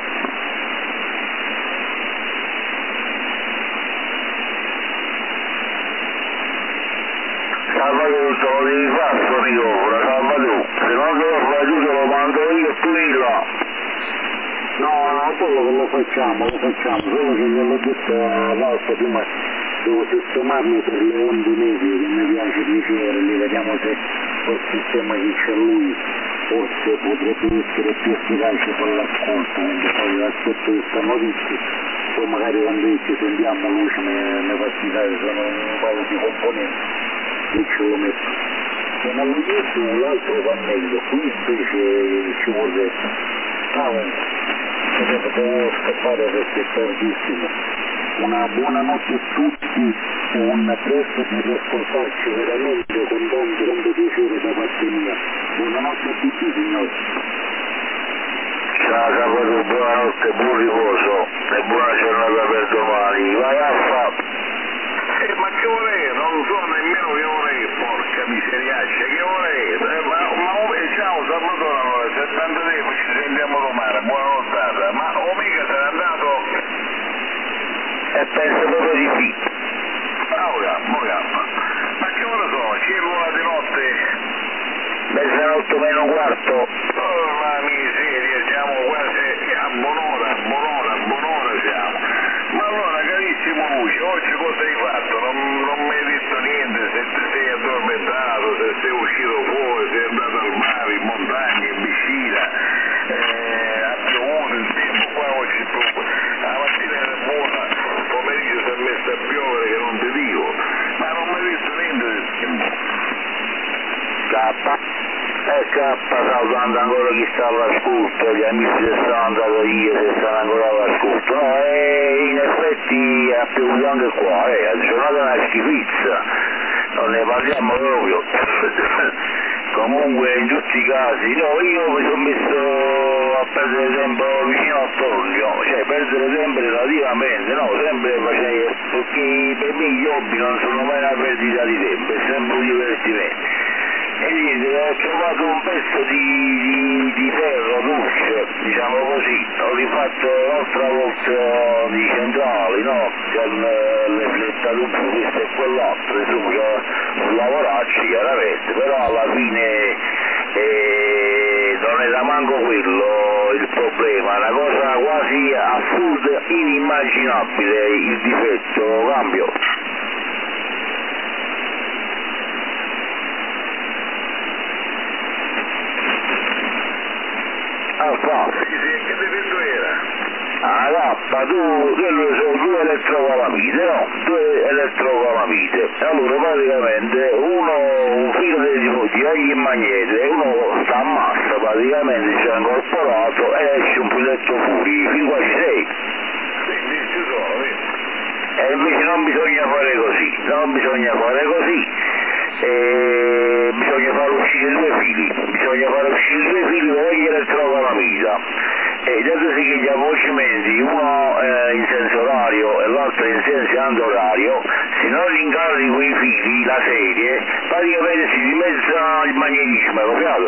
Salvatore, te lo devi fare sto microfono, Salvatore, se non te lo fai tu te lo mando io e tu là. No, no, quello che lo facciamo, lo facciamo, solo che gliel'ho detto a volta prima, devo sistemarlo per le onde medie che mi piace ricevere, li vediamo se col sistema che c'è lui forse potrebbe essere più efficace con l'ascolto, quindi poi aspetto questa notizia, poi magari quando ci sentiamo luce mi fa tirare, sono un paio di componenti e ce lo metto. Se non lo metto l'altro pannello, qui invece ci vorrebbe. Ah, devo scappare perché è tardissimo. Una buona notte a tutti e un presto di riascoltarci veramente con tanto tanto piacere da parte mia. Buonanotte a tutti signori. Ciao Salvatore, buonanotte, buon riposo e buona giornata per domani. Vai a fa! Eh, ma che vorrei? Non so nemmeno che vorrei, porca miseriaccia, che vorrei? Eh, ma, ma ciao Salvatore, allora, settantatré, poi ci sentiamo domani, buona nottata. Ma Omega sarà andato? E penso proprio di sì. Ah, ora, ora. Ma che ora sono? Ci è l'una di notte? Mezzanotte meno un quarto. Oh, la miseria, siamo quasi a buon'ora, a buon'ora, a buon'ora siamo. Ma allora, carissimo Lucio, oggi cosa hai fatto? Non, non mi hai detto niente, se ti sei addormentato, se sei uscito fuori, sei andato al mare, in montagna, in piscina, eh, ha piovuto il tempo, qua oggi la mattina era buona, il pomeriggio si è messo a piovere che non ti dico, ma non mi hai detto niente del tempo. K. E K salutando ancora chi sta all'ascolto, gli amici che stanno andando ieri, che stanno ancora all'ascolto. No, e in effetti ha piovuto anche qua, eh, la giornata è una schifezza, non ne parliamo proprio. Comunque in tutti i casi, no, io mi sono messo a perdere tempo vicino a Torrio, cioè perdere tempo relativamente, no, sempre facevo, perché per me gli hobby non sono mai una perdita di tempo, è sempre un divertimento. E niente, ho trovato un pezzo di, di, di ferro, luce, diciamo così, ho rifatto un'altra volta di centrali, no? Con eh, le flettature, questo e quell'altro, insomma, un lavorarci chiaramente, però alla fine eh, non era manco quello il problema, una cosa quasi assurda, inimmaginabile, il difetto, cambio. Alfa, sì, sì, che difetto era? Ah, K, tu, quello sono due elettrocalamite, no? Due elettrocalamite. Allora praticamente uno, un filo di, di ogni magnete, uno sta a massa, praticamente c'è incorporato e esce un filetto fuori, fin qua ci sei. Sì, sì, ci sono, sì. E invece non bisogna fare così, non bisogna fare così. E bisogna far uscire due fili, bisogna far uscire due fili per ogni elettrocalamita. E datasi che gli avvolgimenti, uno eh, in senso orario e l'altro in senso antiorario, se non rincarri quei fili, la serie, praticamente si dimezza il magnetismo, hai capito?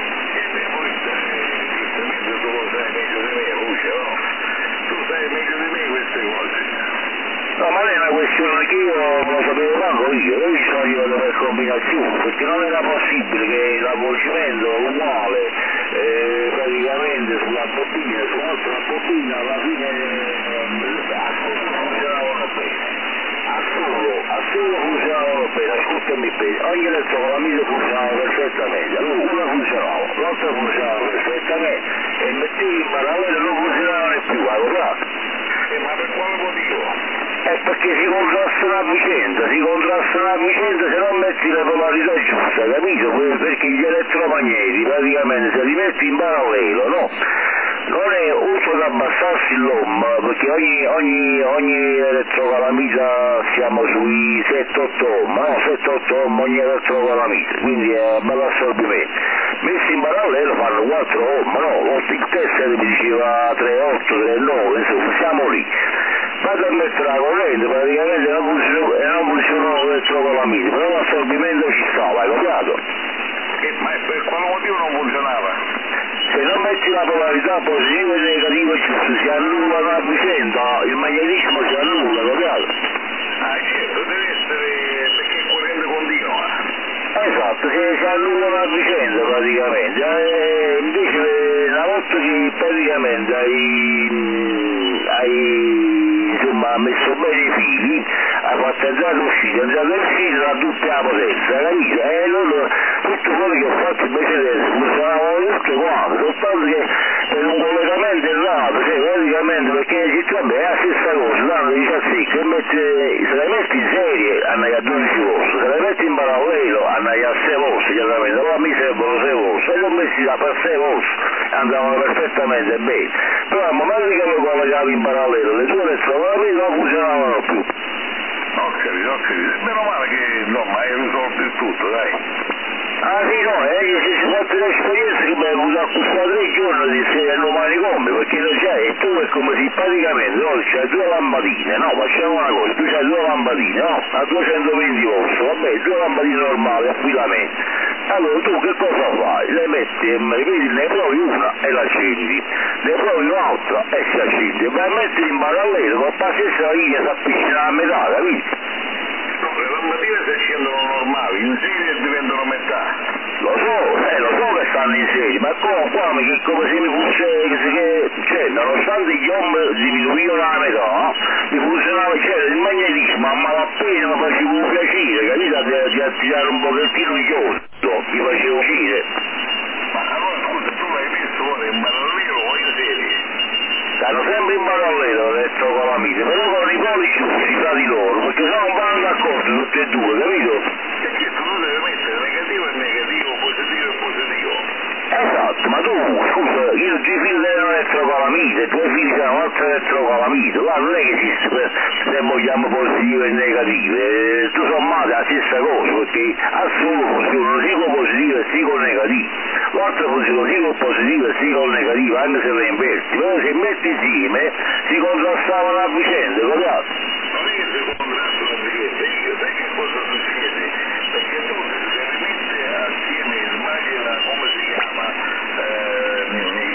Giustamente tu lo sai meglio di me, Luce, no? Tu sai meglio di me queste cose. No, ma non è una questione che io non lo sapevo manco io, io ci sono io per combinazione, perché non era possibile che l'avvolgimento uguale eh, praticamente sulla bobina, su un'altra bobina alla fine eh, a solo funzionavano bene, a solo, a solo funzionavano bene, ascoltami bene, ogni elettrocalamite funzionava perfettamente, allora una funzionava, l'altra funzionava perfettamente e mettevi in parallelo non funzionavano più, hai capito? Eh, ma per quale motivo? È perché si contrastano a vicenda, si contrastano a vicenda se non metti la polarità giusta, capito? Perché gli elettromagneti praticamente se li metti in parallelo, no? Non è uso da abbassarsi l'ohm, perché ogni, ogni, ogni elettrocalamita siamo sui sette otto ohm, no? sette otto ohm ogni elettrocalamita, quindi è un bello assorbimento. Messi in parallelo fanno quattro ohm, no? Il test mi diceva tre otto, tre nove, insomma siamo lì. Vado a mettere la corrente, praticamente non funzionò, e non funzionò l'elettrocalamite, però l'assorbimento ci stava, hai capito? E, ma per quale motivo non funzionava? Se non metti la polarità positiva e negativa giusta, si annullano a vicenda, il magnetismo si annulla, capito? Ah certo, deve essere perché è corrente continua. Esatto, si, si annullano a vicenda praticamente, e invece una volta che praticamente hai, hai insomma, ha messo bene i fili, ha fatto entrare l'uscita, entrare l'uscita, la doppia potenza, capito? E allora tutto quello che ho fatto invece adesso funzionava se, mette, se le metti in serie andai a dodici volte, se le metti in parallelo andai a sei volte, chiaramente, allora mi servono sei volte, se li ho messi da per sei volte andavano perfettamente bene, però al momento che lo collegavo in parallelo le due elettrocalamite non funzionavano più. Ho capito, ho capito, meno male che insomma hai risolto il tutto, dai. Ah sì, no, eh, se si fa l'esperienza che mi ha avuto a costare tre giorni di stare al manicomio, perché non c'è, e tu è come se praticamente, no, c'hai due lampadine, no, facciamo una cosa, tu c'hai due lampadine, no, a duecentoventi volt, vabbè, due lampadine normali, affidamento. Allora tu che cosa fai? Le metti, vedi, ne provi una e l'accendi, ne provi un'altra e si accende, vai a mettere in parallelo, con la stessa linea si appiccica a metà, capito? No, le lampadine si accendono normali, in serie diventano metà. Lo so, eh, lo so che stanno in serie, ma qua, qua mi, come se mi fosse, che, cioè, nonostante gli ombri diminuivano la metà, mi funzionava, c'era il magnetismo, a malapena mi facevo un piacere, capito, di, di attirare un pochettino gli otto, mi facevo uscire. Ma allora scusa, tu l'hai messo ora in parallelo o in serie? Stanno sempre in parallelo le elettrocalamite, però con i poli giusti fra di loro, perché se no non vanno d'accordo tutti e due, capito? Perché tu non devi mettere negativo e negativo, positivo e positivo. Esatto, ma tu, scusa, io ti fido dell'elettrocalamite, tu fidi da un'altra elettrocalamite, là non è che esiste per, se vogliamo positive e negative, eh, tu sommate la stessa cosa, perché a solo funzionano sia con positivo e sia con negativo, l'altro funziona sia con positivo e sia con negativo, anche se le inverti, però se metti insieme si contrastavano a vicenda, capiamo? Non è che si contrastano a vicenda, sai che cosa succede? Perché tu se li metti assieme in macchina, come si chiama, eh,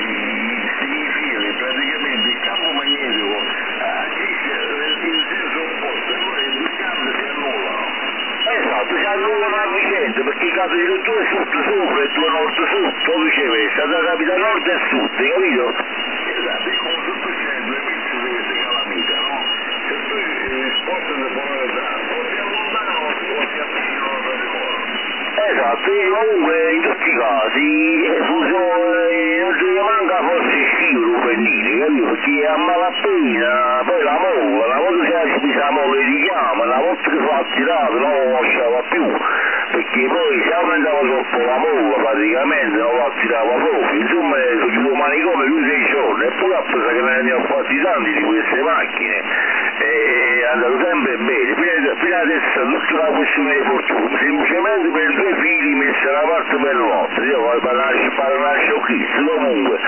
i fili, praticamente il campo magnetico agisce in senso opposto, allora i due campi si annullano. Esatto, si annullano a vicenda, perché i capi di due sud sopra e due nord sotto, o viceversa, da capita nord e sud, capito? Esatto, è come se tu c'hai due pezzi di queste calamite, no? Se tu li sposti di polarità, o si allontanano o si avvicinano tra di loro. Esatto, e comunque in tutti i casi funziona, non si manca forse scivolo pennini, capito? Perché a malapena, poi la molla, una volta che la spesa la molla richiama, una volta che fa attirato non lo lasciava più, perché poi se aumentava troppo la molla praticamente non lo attirava proprio, insomma sul manicomio più sei giorni, e poi ha preso che ne ho fatti tanti di queste macchine, e è andato sempre bene, fino, fino adesso tutta una questione di fortuna, semplicemente per due fili messi da una parte per l'altra, io voglio fare una sciocchezza, comunque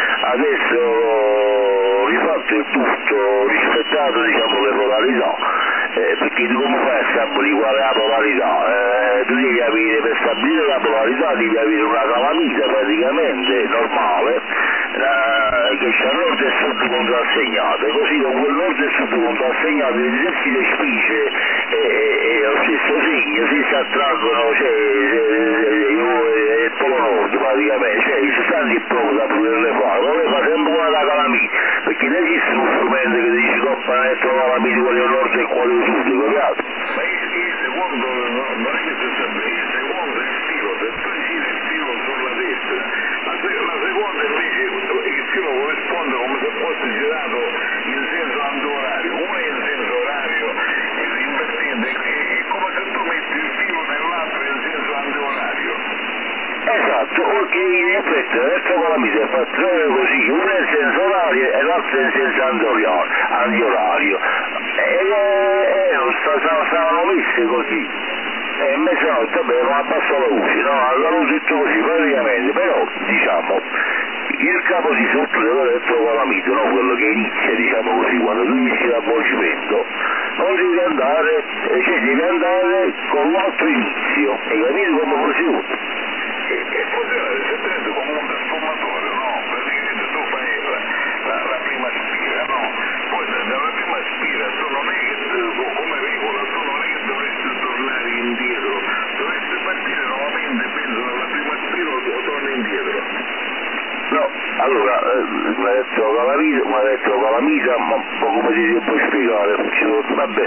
adesso rifatto il tutto, rispettato diciamo le polarità, eh, perché tu come fai a stabilire qual è la polarità? Eh, tu devi avere, per stabilire la polarità devi avere una calamita praticamente normale, eh, che c'è nord e sud contrassegnate, così con quel nord e sud contrassegnate le diverse le specie e, e, e lo stesso segno, si si attraggono, cioè il polo nord praticamente, cioè ci stanno di proprio da poterle fare, non le fa sempre una da calamita, perché non esiste uno strumento che dici coppa elettrocalamite quale è nord e quale è sud, capiato? Ma il secondo non è che si stabilisce, il secondo è il filo, se tu giri il filo sulla destra, la, la seconda invece il filo corrisponde come se fosse girato in senso antiorario, uno è in senso orario e invertente, è come se tu metti il filo nell'altro in senso antiorario. Esatto, perché in effetti l'elettrocalamite è fatta così, uno è in senso orario e l'altro è in senso antiorario, e eh, non stavano messe così, e invece no, vabbè, ma abbassa la luce, no, alla luce tutto così praticamente, però diciamo il capo di sotto dell'elettrocalamite, no, quello che inizia diciamo così, quando tu inizi l'avvolgimento, non devi andare, cioè devi andare con l'altro inizio, hai capito come funziona? E, e funziona esattamente come un trasformatore, no? Praticamente tu fai la, la, la prima spira, no? Poi dalla prima spira tu non è che, come regola, tu non è che dovresti tornare indietro, dovresti partire nuovamente, penso, dalla prima spira o torni indietro. No, allora, eh, mi ha detto calamita, mi ha detto calamita, ma come ti devo spiegare? Vabbè,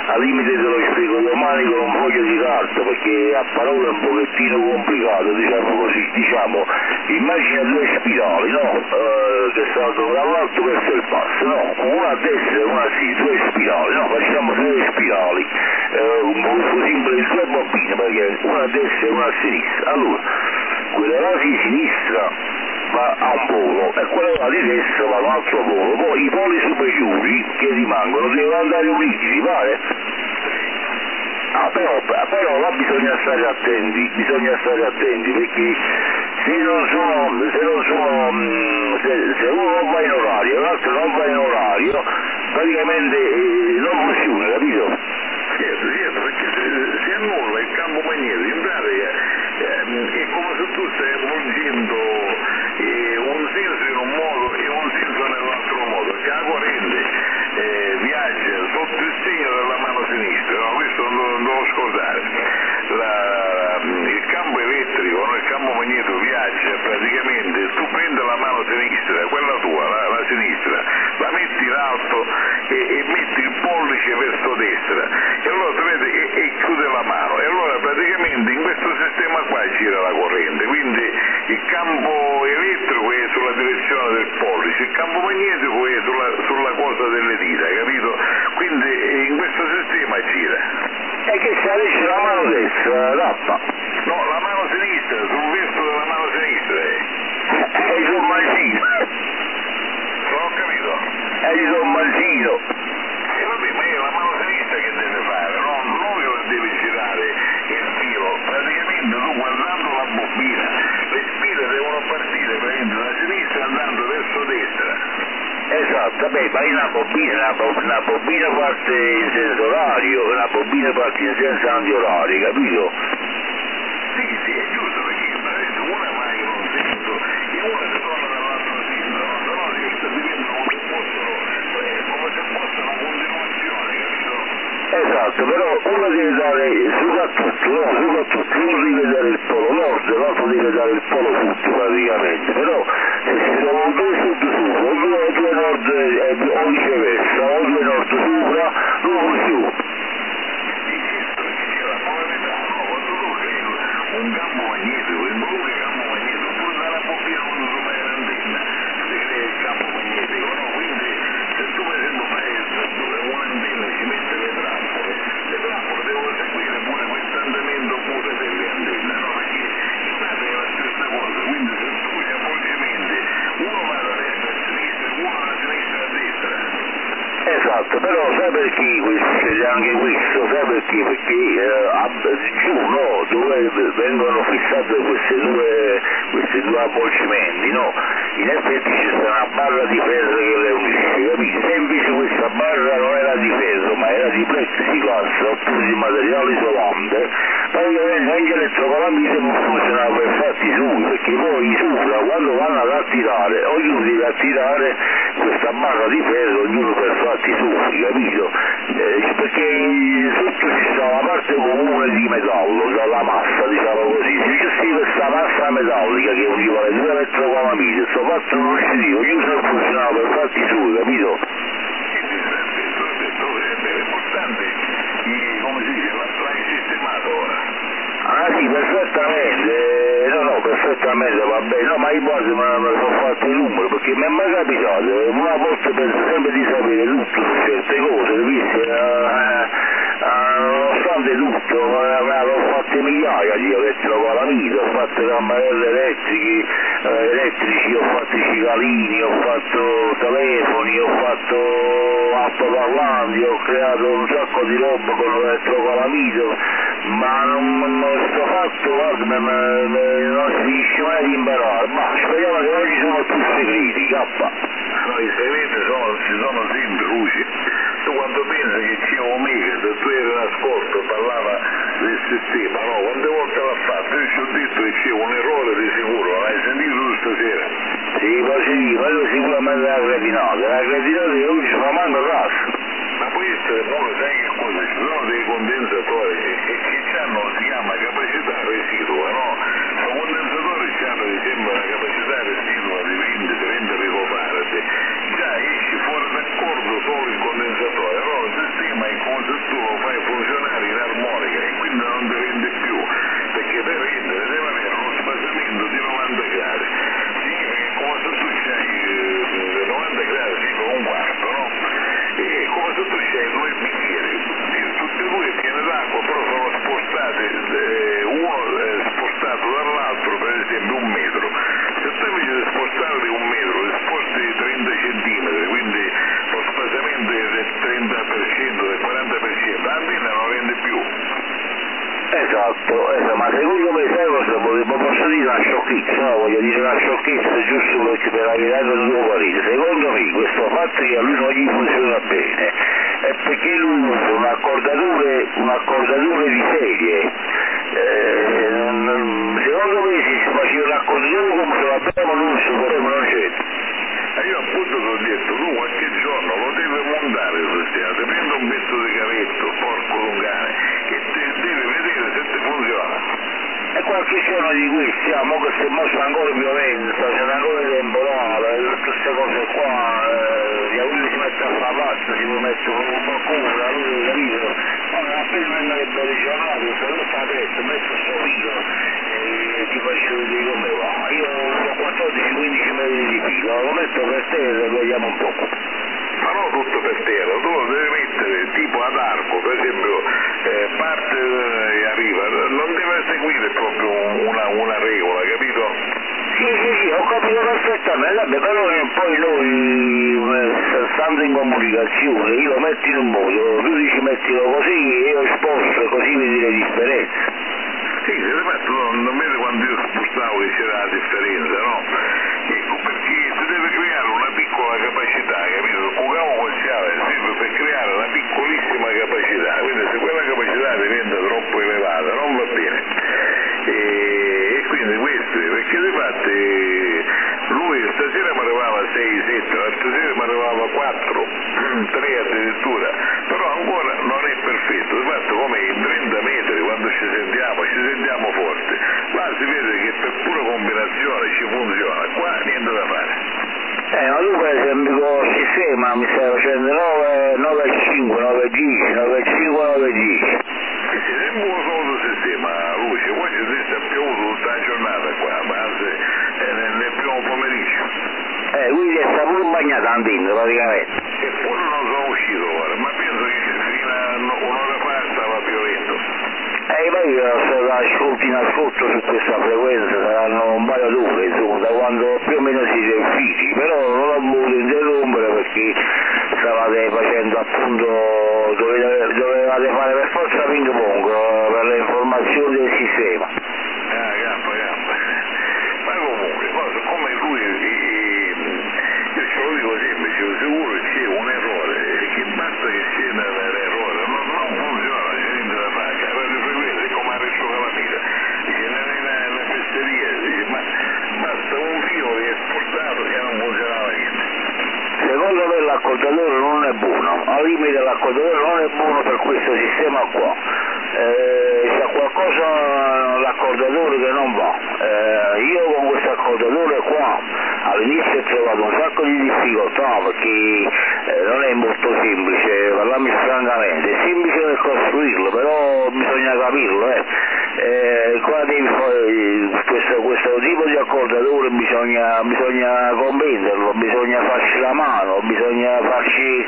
al limite te lo spiego domani con un foglio di carta, perché a parole è un pochettino complicato, diciamo così, diciamo, immagina due spirali, no? Eh, che stanno dall'alto verso il basso, no? Una a destra e una a sinistra, due spirali, no? Facciamo tre spirali, eh, un po' simile di due bobine, perché una a destra e una a sinistra. Allora, quella là di sinistra va a un polo e quella là di destra va a un altro polo, poi i poli superiori che rimangono devono andare uniti, mi pare? Ah, però, però là bisogna stare attenti, bisogna stare attenti, perché se non sono, se non sono, se, se uno non va in orario e l'altro non va in orario, praticamente eh, non funziona, capito? Certo, certo, perché se, se annulla il campo magnetico, in pratica eh, è come se tu stai avvolgendo eh, un senso in un modo e un senso nell'altro modo, che la corrente eh, viaggia sotto il segno della mano sinistra, no? Questo non, non devo scordare. La, il campo elettrico, no? Il campo magnetico viaggia praticamente, tu prendi la mano sinistra, quella tua, la, la sinistra, la metti in alto e, e metti il pollice verso destra, e allora tu vedi e, e chiude la mano, e allora praticamente in questo sistema qua gira la corrente, quindi il campo elettrico è sulla direzione del pollice, il campo magnetico è sulla, sulla cosa delle dita, capito? Quindi in questo sistema gira. E che se avessi la mano destra, rappa. No, la mano sinistra, sul verso della mano sinistra. Eh. E sul mancino. Non ho capito. E sul mancino. E vabbè, ma è la mano sinistra che deve fare, no? Non che deve girare il filo. Praticamente tu guardando la bobina, le spine devono partire da sinistra andando verso destra. Esatto, beh, ma una bobina, una, bo- una bobina parte in senso orario, una bobina parte in senso antiorario, capito? Sì, sì, è giusto, perché una va in un senso e una si torna dall'altro senso, no? Se no queste diventano come se fossero, eh, come se fosse una continuazione, capito? Esatto, però uno deve dare su da tutto, no? Su da tutto, uno deve dare il polo nord, l'altro deve dare il polo sud praticamente, però se si sono due sud sopra, o due, due nord eh, o viceversa, o due nord sopra, non funziona. Sì, certo, perché c'è la polarità, no? Quando tu crei un campo magnetico, il volume campo magnetico, tu dalla bobina quando tu fai l'antenna, si crea il campo magnetico, no? Quindi se tu per esempio fai un'antenna ci mette le trappole, le trappole devono seguire pure questo andamento pure delle antenne, no? Perché in pratica è la stessa cosa, quindi se tu gli avvolgimenti, uno va da destra a sinistra, uno da sinistra a destra. Esatto, però sai perché c'è anche questo, sai perché? Perché eh, a, giù no, dove vengono fissate queste due, questi due avvolgimenti, no? In effetti c'è una barra di ferro che le unisce, capisci? Se invece questa barra non era di ferro, ma era di plexiglass oppure di materiale isolante, praticamente anche l'elettrocalamite non funzionava per fatti sui, perché poi i sopra quando vanno ad attirare, ognuno deve attirare questa barra di ferro, ognuno per fatti suoi, capito? Eh, perché sotto ci sta la parte comune di metallo, cioè la massa, diciamo così, se gestiva questa massa metallica che univa le due elettrocalamite, questo fatto non usciva, ognuno funzionava per fatti suoi, capito? Sì, sì, sì, è importante, come si dice, l'hai sistemato ora. Ah sì, perfettamente, no no, perfettamente, va bene, no ma ipotesi me ne sono fatto il numero, perché mi è mai capitato, una volta penso sempre di sapere tutto su certe cose, capisci? Eh, eh, nonostante tutto, eh, ho fatto migliaia di elettrocalamite, ho fatto campanelle elettriche, eh, elettrici, ho fatto i cicalini, ho fatto telefoni, ho fatto altoparlanti, ho creato un sacco di roba con l'elettrocalamite, ma non, non sto fatto, guarda, me, me, me, non si riesce mai ad imparare, ma speriamo che non ci sono più segreti, cappa. No, i segreti sono, ci sono sempre, Luci. Tu quando pensi che c'è Omega, se tu eri in ascolto, parlava del sistema, no? Quante volte l'ha fatto? Io ci ho detto che c'è un errore di sicuro, l'hai sentito tu stasera? Sì, ma sì, ma io sicuramente la cretinata, la cretinata che non ci fa manco caso. Ma può essere, poi sai che cosa? Ci sono dei condensatori che, che, che hanno, si chiama capacità residua, no? I condensatori hanno ad esempio una capacità residua di venti trenta picofarad, già esce fuori d'accordo solo il condensatore, allora il sistema è come se tu lo secondo me sai cosa posso dire una sciocchezza, no? Voglio dire una sciocchezza giusto perché per avere il tuo parere. Secondo me questo fatto che a lui non gli funziona bene è perché lui usa un accordatore, un accordatore di serie. Eh, secondo me se si faceva l'accordatore come se l'abbiamo noi supremo non c'è. E io appunto ti ho detto, tu qualche giorno lo devi montare il sistema, ti prendo un pezzo di cavetto, porco lungane, che te deve vedere se ti funziona. E qualche giorno di questi, ah, mo che si è mosso ancora violento, sta facendo ancora temporale, tutte queste cose qua, eh, lui si mette a fare pazzo, si può mettere con qualcuno, la lui, capito? Ma appena vengono le belle giornate, se lui fa presto, metto sto video e ti faccio vedere come va. Io ho quattordici quindici metri di filo, lo metto per terra e vediamo un po'. Ma non tutto per terra, tu lo devi mettere tipo ad arco, per esempio eh, parte eh, e arriva, non deve seguire proprio una, una regola, capito? Sì, sì, sì, ho capito perfettamente, però poi noi, eh, stando in comunicazione, io lo metto in un modo, tu dici mettilo così e io sposto e così vedi le differenze. Sì, ripeto, non, non vede quando io spostavo che c'era la differenza, no? Ecco, perché si deve creare una piccola capacità, capito? Un cavo parziale serve per creare una piccolissima capacità, quindi se quella capacità diventa troppo elevata non va bene. E, e quindi questo, perché di fatti lui stasera mi arrivava a sei sette, l'altra sera mi arrivava a quattro, tre addirittura, però ancora non è perfetto, di fatto come in trenta metri quando ci sentiamo, ci sentiamo forte, qua si vede che per pura combinazione ci funziona, qua niente da fare. Eh, ma tu per esempio con il sistema mi stai facendo nove cinque, nove dieci, nove cinque, nove dieci. Sì, sì, è un buon solo sistema, Luce, poi ci si è piovuto tutta la giornata qua, ma anzi eh, nel, nel primo pomeriggio. Eh, quindi è stato pure bagnato andando praticamente. Eppure non sono uscito ora, ma penso che fino a un'ora fa stava piovendo. Eh, ma io sono ascolti in ascolto su questa frequenza, saranno un paio d'ore, insomma, da quando più o meno siete usciti, però non ho voluto interrompere perché stavate facendo appunto, dovete, dovevate fare per forza ping pong per le informazioni del sistema. Ah, gamba, gamba. Ma comunque, cosa, come lui, eh, io ce lo dico semplice, sicuro c'è un errore, che basta che c'è l'errore, non, non funziona, c'è niente da fare, la radiofrequenza è come a Reggio Calamita, dice nella fesseria, dice, ma basta un filo che è spostato che non funzionava niente. Secondo me l'accordatore non è buono, al limite l'accordatore non è buono per questo sistema qua, eh, c'è qualcosa l'accordatore che non va, eh, io con questo accordatore qua all'inizio ho trovato un sacco di difficoltà perché eh, non è molto semplice, parlarmi francamente, è semplice per costruirlo, però bisogna capirlo, eh. Eh, qua devi fare questo, questo tipo di accordatore, bisogna, bisogna comprenderlo, bisogna farci la mano, bisogna farci,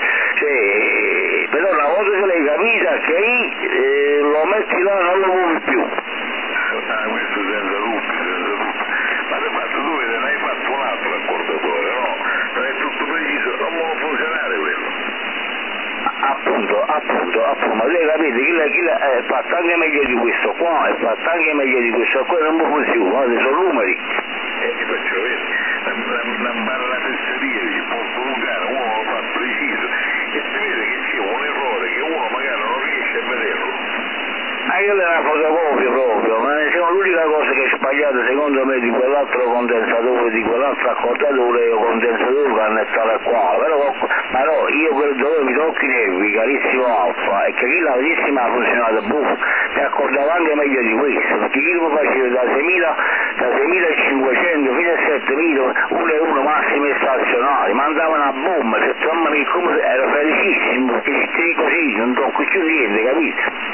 cioè, però una volta che l'hai capita che hai, eh, lo metti là e non lo muovi più. Ah, questo senza dubbio, senza dubbio. Ma di fatto tu vedi, ne hai fatto un altro accordatore, no? Non è tutto preciso, non può funzionare quello. Appunto, appunto, appunto, ma lei capite che lei, lei è fatto anche meglio di questo qua, è fatto anche meglio di questo qua, non può funzionare, guarda, sono numeri. E ti faccio vedere, la barra fesseria di Porto Lugano, uno lo fa preciso, e si vede che c'è un errore che uno magari non riesce a vederlo. Ma io le la fotocopio proprio, ma sono l'unica cosa che è sbagliata secondo me di quell'altro condensatore, di quell'altro accordatore o condensatore che hanno tale qua, però, ma no, io quello dove mi tocco i nervi, carissimo Alfa, è che chi la vedessima ha funzionato buffo, mi accordavo anche meglio di questo, perché io lo facevo da seimila, da seimilacinquecento fino a settemila, uno e uno massimi stazionari, mandavano a bomba, se mamma mia, come ero felicissimo, perché se così non tocco più niente, capito?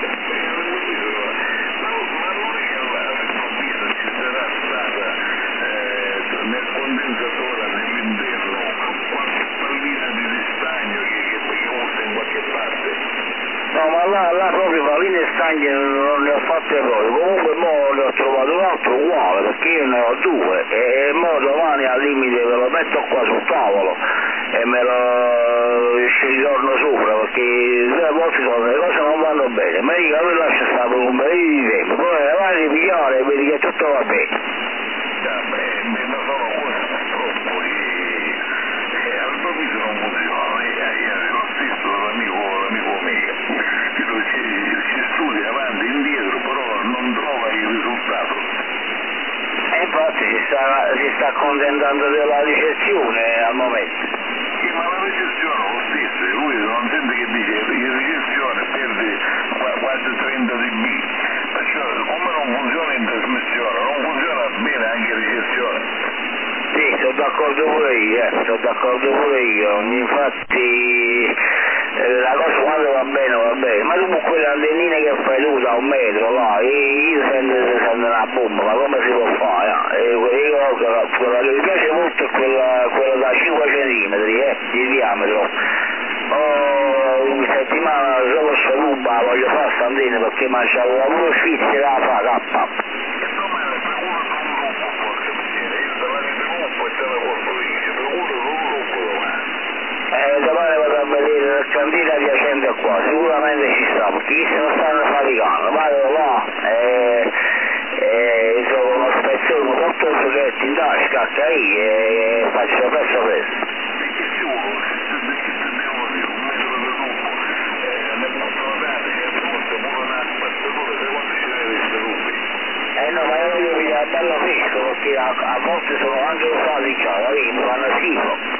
Nel condensatore nell'interno qualche pallina di ristagno che, che, che usa in qualche parte. No, ma là, là proprio palline e stagni non ne ho fatte proprio, comunque mo ne ho trovato un altro uguale perché io ne ho due e, e mo domani al limite ve lo metto qua sul tavolo e me lo ci ritorno sopra perché a volte sono le cose non vanno bene, ma io lo lascio stare per un periodo di tempo, poi avanti sta, si sta accontentando della ricezione al momento. Sì, ma la ricezione lo stesso, lui non sente che dice in ricezione perde quasi trenta dB, perciò come non funziona in trasmissione, non funziona bene anche in ricezione. Sì, sono d'accordo pure io, eh, sono d'accordo pure io, infatti eh, la cosa quando va bene va bene, ma dopo quelle antennine che fai tu da un metro là, io sento, sento una bomba, ma come si può fare? Eh? E io, quella, quella che mi piace molto è quella, quella da cinque centimetri eh, di diametro. Oh, in settimana solo sto ruba voglio fare sta antenne perché mangia un lavoro sfizio da fa K. Eh, domani vado a vedere la cantina adiacente qua, sicuramente ci sta, perché chi se lo stanno faticando, vado là e, e trovo uno spezzone, porto un fuocchetto in tasca, lì e faccio presto presto. Eh no, ma io devo vedere bello fresco, perché a, a volte sono anche usati già, mi fanno schifo.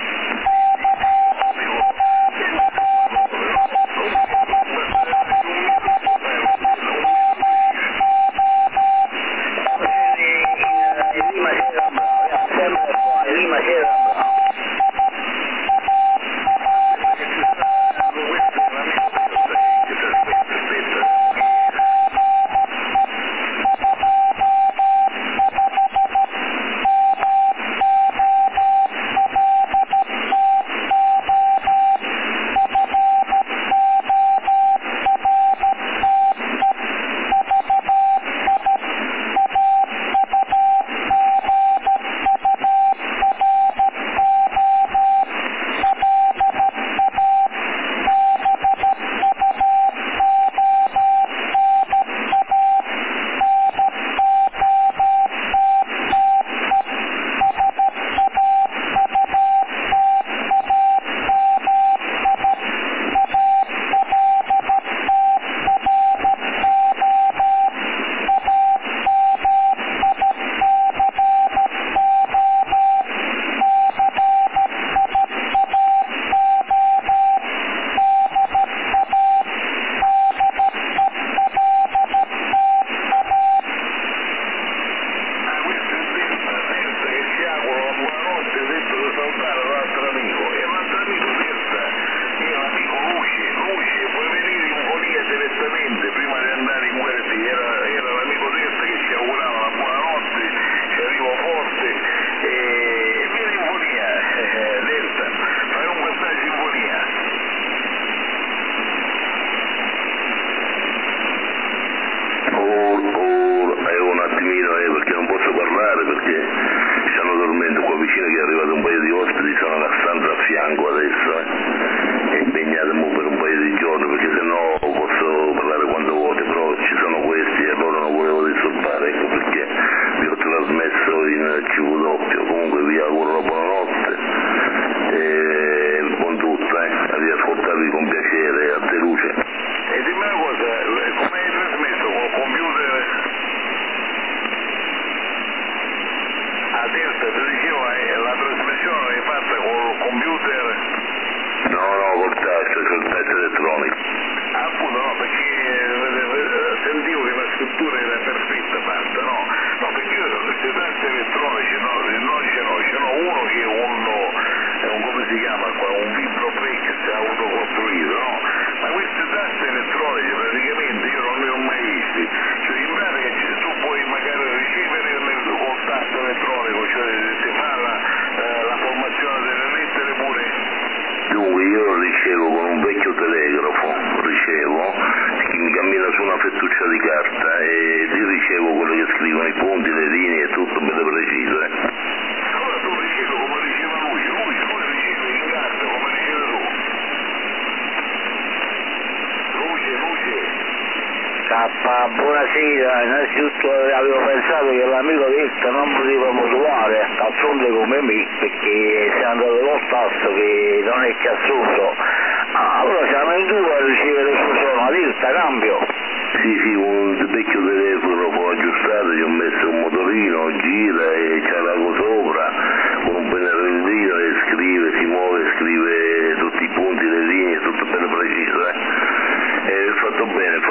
Buonasera, innanzitutto avevo pensato che l'amico Delta non poteva modulare, d'altronde come me, perché si è andato col tasto che non è chiassoso. Ah, allora siamo in due a ricevere il suo suono, Delta, cambio. Sì, sì, un vecchio telefono può aggiustare, gli ho messo un motorino, gira e c'ha la cosa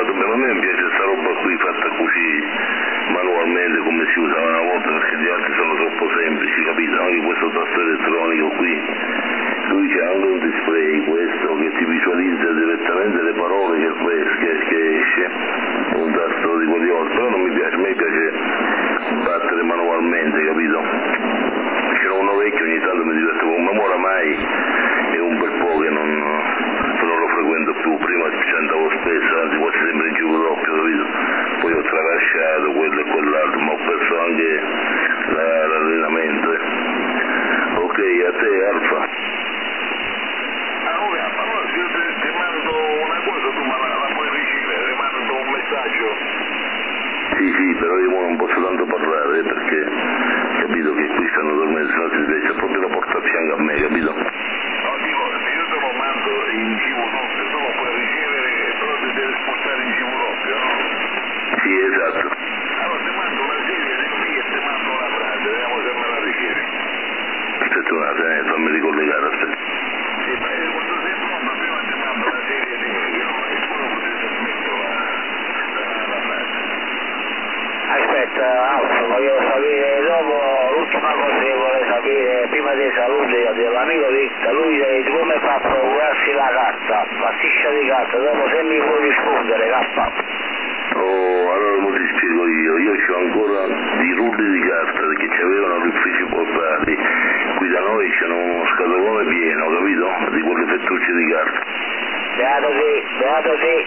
fatto bene, a me mi piace questa roba qui fatta così manualmente come si usava una volta, perché gli altri sono troppo semplici, capito? Anche questo tasto elettronico qui, lui c'è anche un display questo che ti visualizza direttamente le parole che, che, che esce, un tasto di quelli altri, però non mi piace, a me piace battere manualmente, capito? C'era uno vecchio, ogni tanto mi divertivo, ma ora mai è un bel po' che non, non lo frequento più, prima ci andavo spesso, anzi quasi sempre in giro doppio, capito? Poi ho tralasciato quello e quell'altro, ma ho perso anche la, l'allenamento. Eh. Ok, a te Alfa. Allora, allora se io ti, ti mando una cosa, tu me la, la puoi ricevere, ti mando un messaggio. Sì, sì, però io non posso tanto parlare, eh, perché capito che qui stanno dormendo, se no si sveglia proprio la porta a fianco a me, capito? No, dico, se io te lo mando in giro doppio, tu lo puoi ricevere, però ti devi spostare in giro doppio, no? Sì, esatto. Allora ti mando una serie di qui e ti mando una frase, vediamo se me la ricevi. Aspetta un attimo, eh, fammi ricollegare, aspetta. Sì, ma io quando sei pronto prima ti mando una serie di qui, no? E poi potete mettere la, la, la frase. Aspetta, Alfa, voglio sapere dopo l'ultima cosa che vorrei sapere, prima dei saluti dell'amico Victor, lui di come fa a procurarsi la carta, la striscia di carta, dopo se mi puoi rispondere, K. Oh, allora mo ti spiego io, io ho ancora di rulli di carta perché ci avevano gli uffici postali, qui da noi c'è uno scatolone pieno, capito? Di quelle fettucce di carta. Beato sì, beato sì.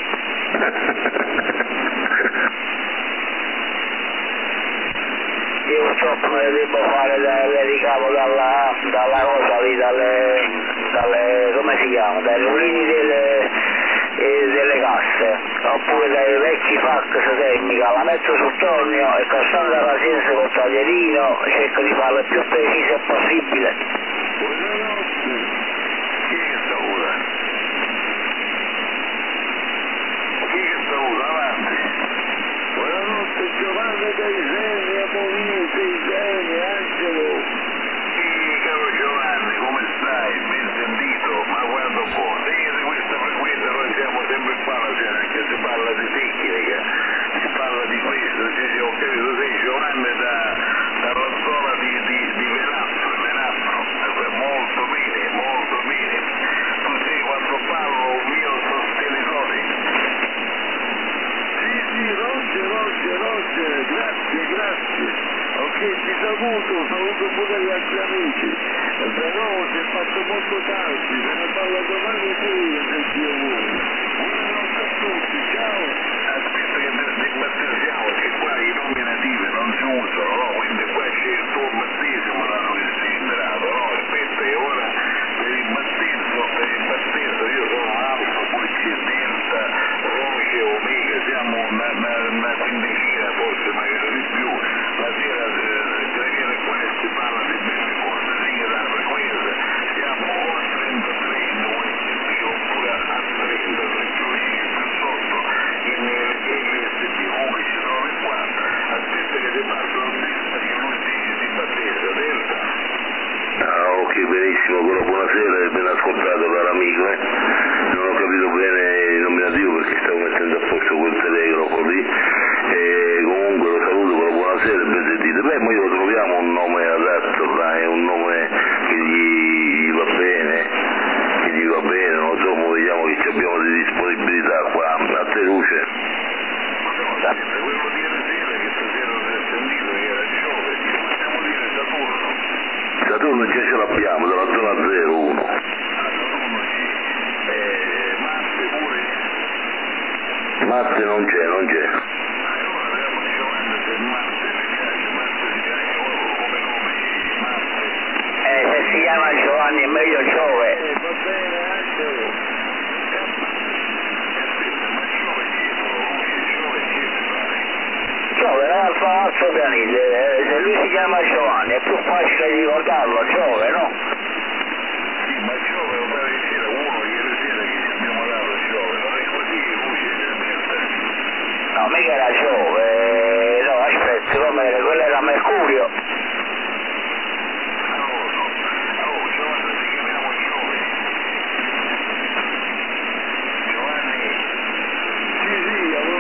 Io purtroppo me ne devo fare le ricavo dalla, dalla cosa lì, dalle, dalle, come si chiama, dai rullini delle, eh, delle casse, oppure dai vecchi fax tecnica, la metto sul tornio e costando la pazienza col taglierino cerco di farlo il più preciso possibile. Buonanotte. Chi è che saluta? Chi è che saluta? Avanti. Buonanotte Giovanni Gaiseni, Amonite, Iseni, Angelo. Sì, caro Giovanni, come stai? Ben sentito, ma guarda un po', seguite questa frequenza, noi siamo sempre qua la sera, anche si parla di tecnica, si parla di questo, sì, sì, ho capito, sei Giovanni da, dalla zona di, di, di Venafro, Venafro, molto bene, molto bene, tu sei quando parlo un mio sostenitore. Sì, sì, Roger, Roger, Roger, grazie, grazie. Ok, ti saluto, saluto pure gli altri amici. Però si è fatto molto tardi, se ne parla domani pure se Dio vuole. Buonanotte a tutti, ciao. Aspetta che debattiamo, che qua i nominativi non si usano, no? Quindi qua c'è il tuo battesimo, l'hanno desiderato, no? Aspetta, e ora per il battesimo, per il battesimo io sono Alfa, poi c'è Delta, Roche, Omega, siamo una, una, una quindicina, forse magari di più. La sera preghiera qua si parla di belle cose, sigue la frequenza, siamo o a trentatré in U S B oppure a trenta, se chiudi più sotto in L S B undici novantaquattro. Aspetta che ti passo il testa che lui dice di battesimo, Delta. Ah, ok, benissimo, però buonasera e ben ascoltato caro amico, eh. Non ho capito bene il nominativo perché stavo mettendo a posto quel telegrafo lì. E comunque lo saluto, però buonasera e ben sentito. Beh, ma io troviamo un nome adatto, dai, un nome che gli va bene, che gli va bene, non so, mo vediamo che abbiamo di disponibilità qua. A te Luce. Aspetta, quello di ieri sera che stasera non si è sentito che era Giove, che possiamo dire Saturno. Saturno già ce l'abbiamo, dalla zona zero uno. Ah, Saturno sì. Eh, Marte pure. Marte non c'è, non c'è. Allora vediamo Giovanni se Marte mi piace, Marte mi piace come nome, Marte. Eh, se si chiama Giovanni è meglio Giove. Eh, va bene, Angelo. Aspetta, ma Giove dietro, Luce, Giove dietro, pare. Giove, non fa un altro pianeta, eh, se lui si chiama Giovanni è più facile di ricordarlo, Giove, no? Sì, ma Giove lo pare che c'era uno ieri sera che ci abbiamo dato Giove, non è così, Luce, Delta. No, mica era Giove, no, aspetta, come era, quello era Mercurio. Ah, non lo so. Allora, Giovanni, ti chiamiamo Giove. Giovanni. Sì, sì,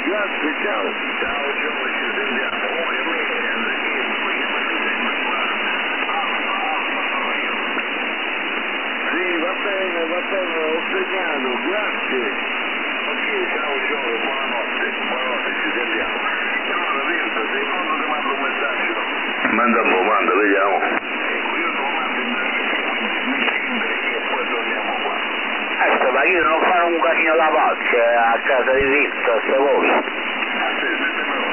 grazie, ciao. Ciao, ciao, ci sentiamo. Sì, va bene, va bene, ho segnato, grazie. Ok, ciao, ciao, buonanotte, buonanotte, ci sentiamo. Allora, Virta, sei pronto che mando un messaggio? Manda un po', manda, vediamo. Ecco, io te lo mando in breve, quindi mi scrivere e poi torniamo qua. Ecco, ma io non fare un casino da pazzi a casa di Virta, sta cosa. Ah, sì, sì, sì, però.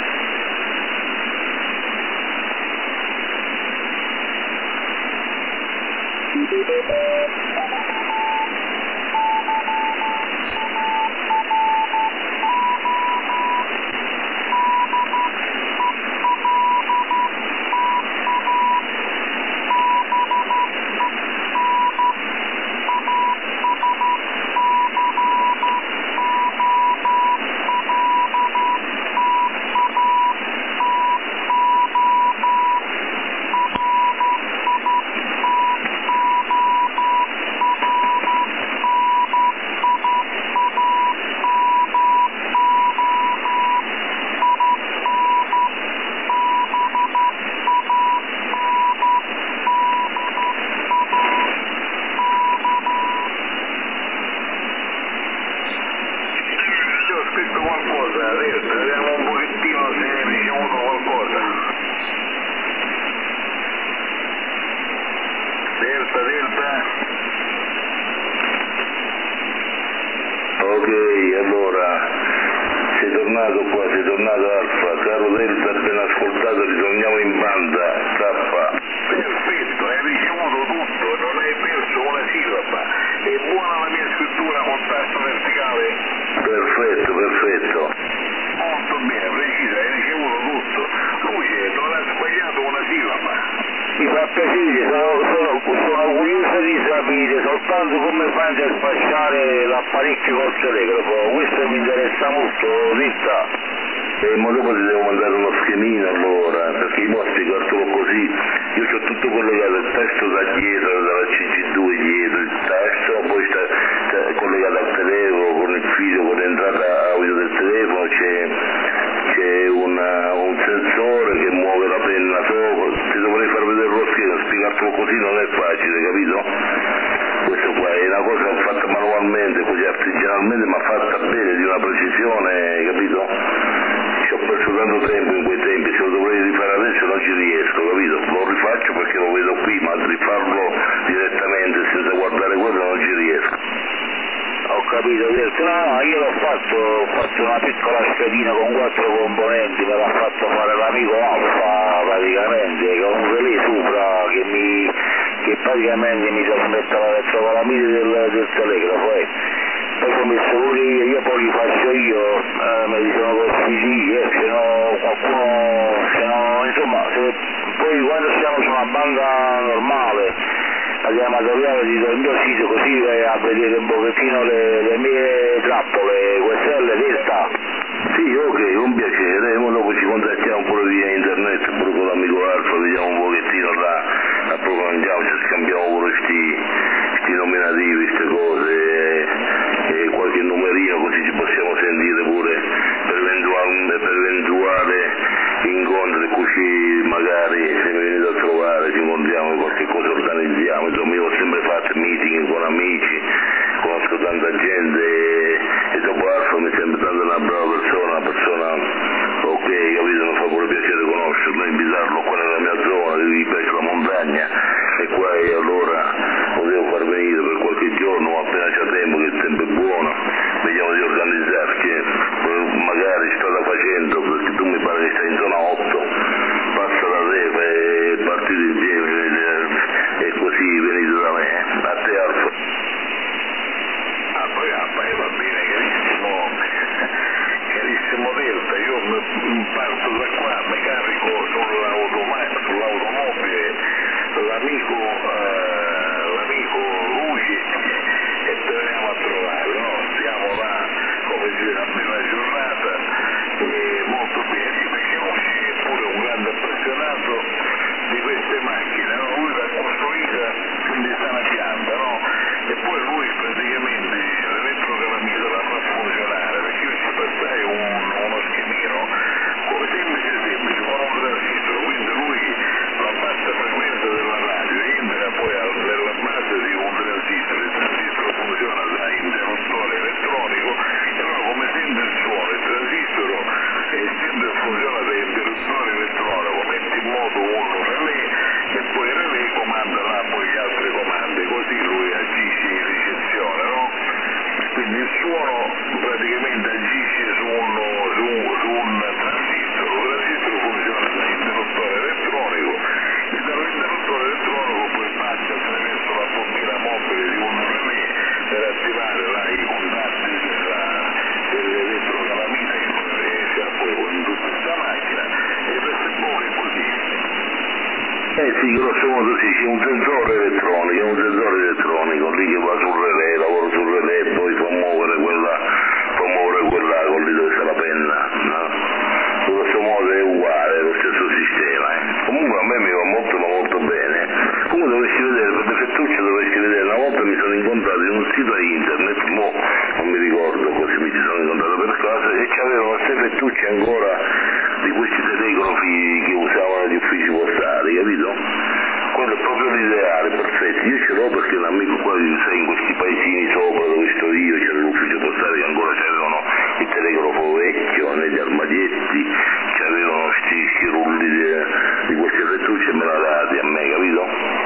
Ho scritto qualcosa, Virta, vediamo un pochettino se hai ricevuto qualcosa. Delta, Delta. Ok, allora, sei tornato qua, sei tornato Alfa, caro Delta, appena ascoltato, ritorniamo in banda, tappa. Perfetto, hai ricevuto tutto, non hai perso una sillaba. È buona la mia scrittura con tasto verticale? Perfetto, perfetto. Molto bene, precisa, hai ricevuto tutto. Luce, non hai sbagliato una sillaba. Mi fa piacere, sono, sono, sono curioso di sapere soltanto come fate a spacciare l'apparecchio col telegrafo, questo mi interessa molto, Virta. E ma dopo ti devo mandare uno schemino allora, perché io ho spiegartelo così, io ho tutto collegato, il testo da dietro, dalla C G due dietro, il testo, poi sta, sta collegato al telefono, con il filo, con l'entrata audio del telefono, c'è, c'è una, un sensore che muove la penna sopra, ti dovrei far vedere lo schema, spiegartelo così non è facile, capito? Questo qua è una cosa fatta manualmente, così artigianalmente, ma fatta bene, di una precisione, capito? Ci ho perso tanto tempo in quei tempi, se lo dovrei rifare adesso non ci riesco, capito? Lo rifaccio perché lo vedo qui, ma rifarlo direttamente senza guardare quello non ci riesco. Ho capito, Virta, no, no, io l'ho fatto, ho fatto una piccola schedina con quattro componenti, me l'ha fatto fare l'amico Alfa praticamente, con un relè sopra che mi che praticamente mi trasmetteva verso la calamite del, del telegrafo, eh. Poi ci ho messo pure io, io poi li faccio io, eh, mi dicono consigli, eh, se no qualcuno, se no, insomma, se, poi quando siamo su una banda normale, la amatoriale di il mio sito, così vai a vedere un pochettino le, le mie trappole, questelle, Virta. Sì, ok, un piacere, ora dopo ci contattiamo pure via internet, pure con l'amico Alfa, vediamo un pochettino là, approfondiamo, ci scambiamo pure sti, sti nominativi, queste cose, e, e qualche numerino, così ci possiamo sentire pure per eventuale, per eventuale incontro, così magari se mi venite a trovare ci incontriamo, qualche cosa organizziamo, insomma io ho sempre fatto meeting con amici, conosco tanta gente e, e dopo Alfa mi sembra tanto una brava persona, una persona ok, capito, mi fa pure piacere conoscerlo, invitarlo qua nella mia zona, che gli piace la montagna e qua e allora lo devo far venire per qualche giorno, appena c'è tempo, che il tempo è buono, vediamo di organizzarci, magari strada facendo, perché tu mi pare che stai in zona otto, passa da te e partite insieme e così venite da me, a te Alfa. Ah, poi ah, poi va bene, carissimo, carissimo Delta, io parto da qua, mi carico sull'automobile l'amico eh, l'amico Luci e torniamo a trovare, no? Stiamo là, come dire, a bella giornata e molto bene, sì, perché Luci è pure un grande appassionato di queste macchine, no? Lui l'ha costruita di sana pianta, no? E poi lui praticamente l'elettrocalamita la fa funzionare, perché io ci passai un Eh sì, grosso modo sì, c'è un sensore elettronico, un sensore elettronico lì che va sul relè, lavora sul relè e poi fa muovere quella, fa muovere quella con lì dove sta la penna, no? Grosso modo è uguale, è lo stesso sistema, eh. Comunque a me mi va molto ma molto bene. Comunque dovresti vedere, per le fettucce dovresti vedere, una volta mi sono incontrato in un sito internet, mo non mi ricordo così mi ci sono incontrato per caso, e c'avevano queste fettucce ancora di questi telegrafi che usavano gli uffici postali, capito? Quello è proprio l'ideale, perfetto. Io ce l'ho perché un amico qua, sai, in questi paesini sopra dove sto io c'era l'ufficio postale che ancora c'avevano il telegrafo vecchio, negli armadietti, c'avevano sti, sti rulli di, di queste fettucce e me l'ha dati a me, capito?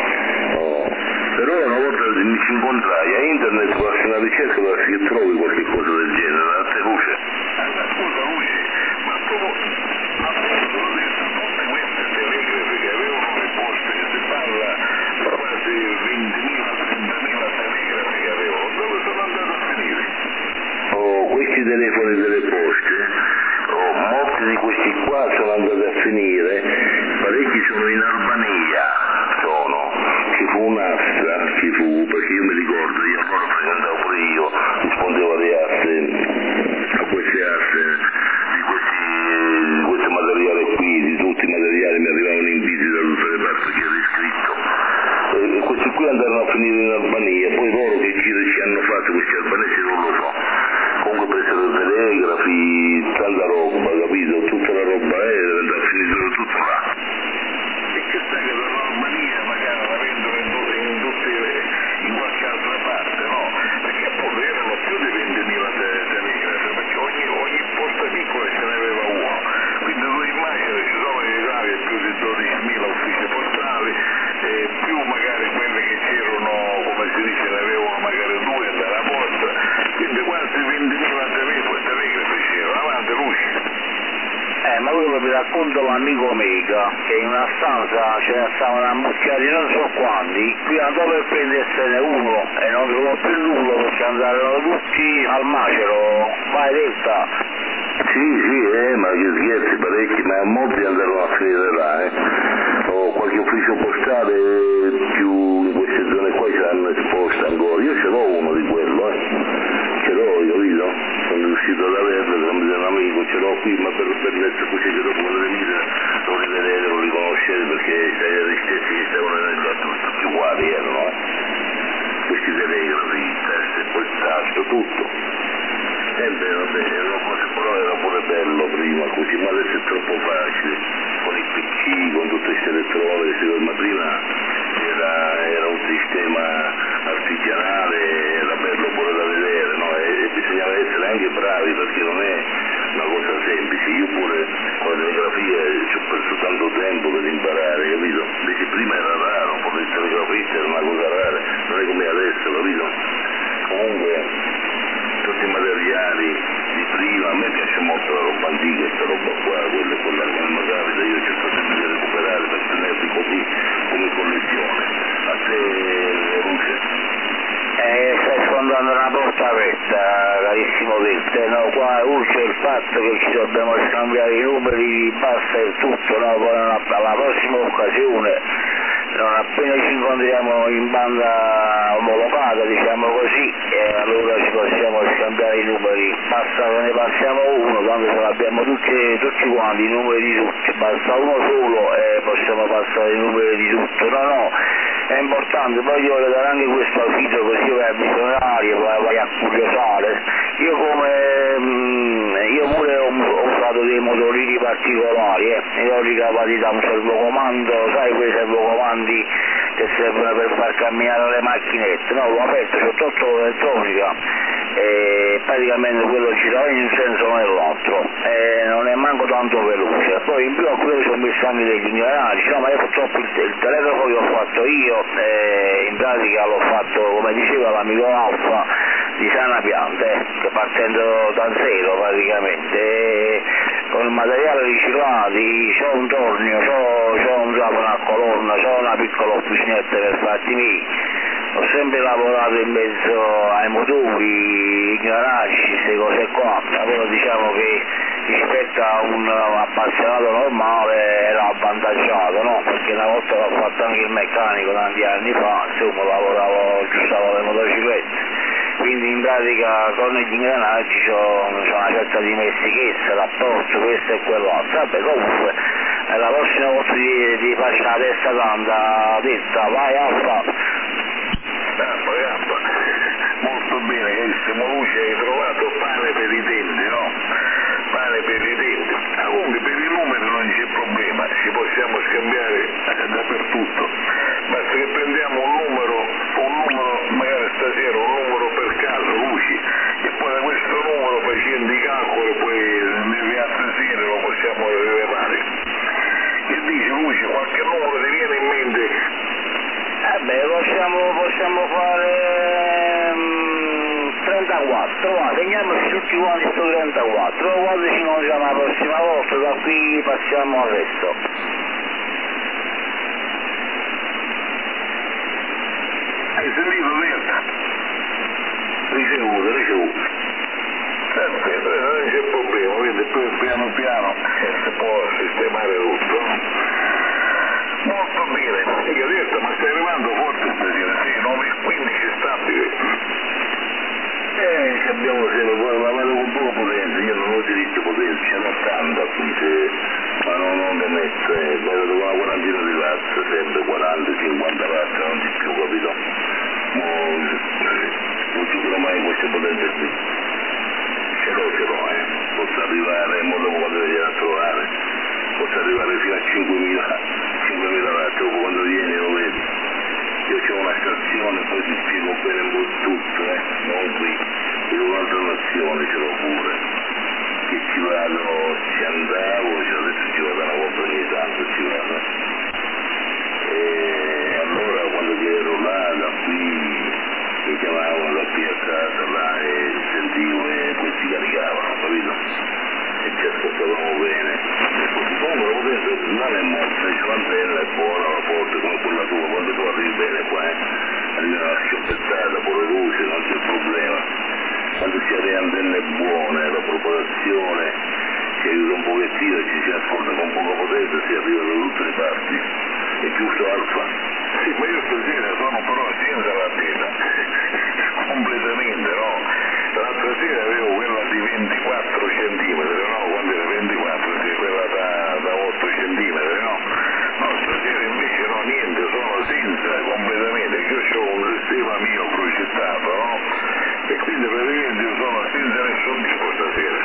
Oh. Però una volta mi ci incontrai a internet, farsi una ricerca, farsi che trovi qualche cosa del genere, a te Luce. Ah, scusa Luce, ma proprio appunto tutte queste telegrafi che avevano le poste, che si parla quasi ventimila, trentamila telegrafi che avevano, dove sono andato a finire? Oh, questi telefoni delle poste, oh, molti di questi qua sono andati a finire, parecchi sono in Albania, sono, ci fu un'asta, ci fu, perché io mi ricordo, io allora frequentavo pure io, rispondevo alle aste, a queste aste, di questi, di questo materiale qui, di tutti i materiali mi arrivavano inviti da tutte le parti che era iscritto. E questi qui andarono a finire in Albania, poi loro che giro ci hanno fatto, questi albanesi non lo so. Comunque presero telegrafi, tanta roba, capito? Tutta la roba è andata a finire tutto là. E che sta che per l'Albania magari la vendono in tutte, in tutte in qualche altra parte, no? Perché poi erano più di ventimila telegrafi, perché ogni, ogni posta piccola ce n'aveva uno. Quindi tu immagini, ci sono in Italia più di dodicimila uffici postali, e più magari quelle che c'erano, come si dice, ne avevano magari due dalla posta, quindi quasi ventimila telegrafi c'erano. Avanti Luce. Eh, ma quello mi racconta l'amico Mega, che in una stanza ce ne stavano ammucchiati non so quanti, qui andò per prendersene uno e non trovò più nulla perché andarono tutti al macero, vai detta. Sì, sì, eh, ma che scherzi, parecchi, ma molti andarono a finire là, eh. O qualche ufficio postale più in queste zone qua ce l'hanno esposta ancora, io ce l'ho uno di quello, eh. Ce l'ho, io capito? Sono riuscito ad averlo tramite un amico, ce l'ho qui, ma per permesso così che dopo quando venite lo rivedete, lo riconoscete perché c'è gli stessi che stavano nel gatto, tutti uguali erano, eh. Questi telegrafi, il test, poi il tasto, tutto. E beh, vabbè, era cose, però era pure bello prima così, ma adesso è troppo facile, con i P C, con tutte queste elettroniche, ma prima era, era un sistema artigianale, era bello pure da vedere, no? E, e bisognava essere anche bravi perché non è una cosa semplice, io pure con la telegrafia ci ho perso tanto tempo per imparare, capito? Invece prima era raro, pure il telegrafista era una cosa rara, non è come adesso, capito? Comunque tutti i materiali di prima, a me piace molto la roba antica, questa roba qua, quelle con la quando capita, io cerco sempre di recuperare per tenerli così come collezione. A te Luce? Eh, stai sfondando una porta aperta, carissimo Vette, no? Qua c'è il fatto che ci dobbiamo scambiare i numeri, basta e tutto, no? Poi alla prossima occasione, non appena ci incontriamo in banda omologata, diciamo così, e allora ci possiamo scambiare i numeri, basta che ne passiamo uno, tanto ce l'abbiamo tutti, tutti quanti, i numeri di tutti, basta uno solo e possiamo passare i numeri di tutto, no no, è importante, poi io voglio dare anche questo avviso così vai a visionario, vai a curiosare, io come, mh, io pure ho, ho usato dei motorini particolari, eh, e ho ricavati da un servocomando, sai quei servocomandi che servono per far camminare le macchinette, no, l'ho aperto, c'ho tutto l'elettronica e praticamente quello girava in un senso o nell'altro e non è manco tanto veloce, poi in più a quello ci ho messo anche degli ignoranti, no, ma io purtroppo il, il telegrafo che ho fatto io eh, in pratica l'ho fatto come diceva l'amico Alfa di sana pianta, eh, che partendo da zero praticamente, e con il materiale riciclato, c'ho un tornio, c'ho, c'ho un trapano a colonna, c'ho una piccola officinetta per fatti miei, ho sempre lavorato in mezzo ai motori, ignoranti, queste cose qua, allora diciamo che rispetto a un appassionato normale ero avvantaggiato, no? Perché una volta l'ho anche il meccanico tanti anni fa, insomma lavoravo, aggiustavo le motociclette, quindi in pratica con gli ingranaggi c'ho, c'ho una certa dimestichezza, rapporto, questo e quell'altro. Vabbè, comunque la prossima volta di, di farci la testa tanta detta, vai a fare. Gappa, gappa, molto bene, carissimo Luce, hai trovato pane per i denti, no? Pane per i denti. Ah, comunque per i numeri non c'è problema, ci possiamo scambiare eh, dappertutto. Basta che prendiamo un numero, un numero, magari stasera un numero per caso, Luci, e poi da questo numero facendo i calcoli poi nelle altre sere lo possiamo rilevare. Che dici Luci, qualche numero ti viene in mente? Eh beh, possiamo, possiamo fare um, trentaquattro, va, teniamoci tutti quanti sto trentaquattro, quando ci incontriamo la prossima volta, da qui passiamo al resto. Hai sentito, Delta? Ricevuto, ricevuto. Perfetto, non c'è problema, quindi poi piano piano eh, si può sistemare tutto. Molto bene, dica Delta, ma stai arrivando forte stasera, sei nove e quindici stabile. Eh, ci abbiamo sempre, poi la vedo con poca potenza, io non ho diritto potenza, ce n'ho tanta, quindi, ma non, non mi metto, eh, vedo con una quarantina di watt, sempre quaranta cinquanta watt, non di più, capito? Non, non supero mai queste potenze qui. Ce l'ho, ce l'ho, eh. Posso arrivare, mo dopo quando vieni a trovare, posso arrivare fino a cinquemila watt, dopo quando vieni lo vedi. Io c'ho una stazione, poi ti spiego bene un po' tutto, eh, non qui, in un'altra nazione ce l'ho pure, che ci vado, ci andavo, adesso ci vado una volta ogni tanto, ci vado. E allora quando ero là, da qui, mi chiamavano da qui a casa là e sentivo e poi si caricavano, capito? E ci ascoltavamo bene. Comunque la potenza non è morta, c'è l'antenna, è buona la porta come quella tua, quando tu arrivi bene qua, eh, arrivi una scioppettata, pure luce, non c'è problema. Quando c'è le antenne buone, la propagazione ci aiuta un pochettino, ci si ascolta con poca potenza, si arriva da tutte le parti. È giusto Alfa? Sì, ma io stasera sono però senza l'antena, completamente, no? L'altra sera avevo quella di ventiquattro centimetri, no? Quando era ventiquattro, sì, quella da, da otto centimetri, no? No, stasera invece no, niente, sono senza completamente, io ho un sistema mio progettato, no? E quindi praticamente io sono senza nessun tipo stasera.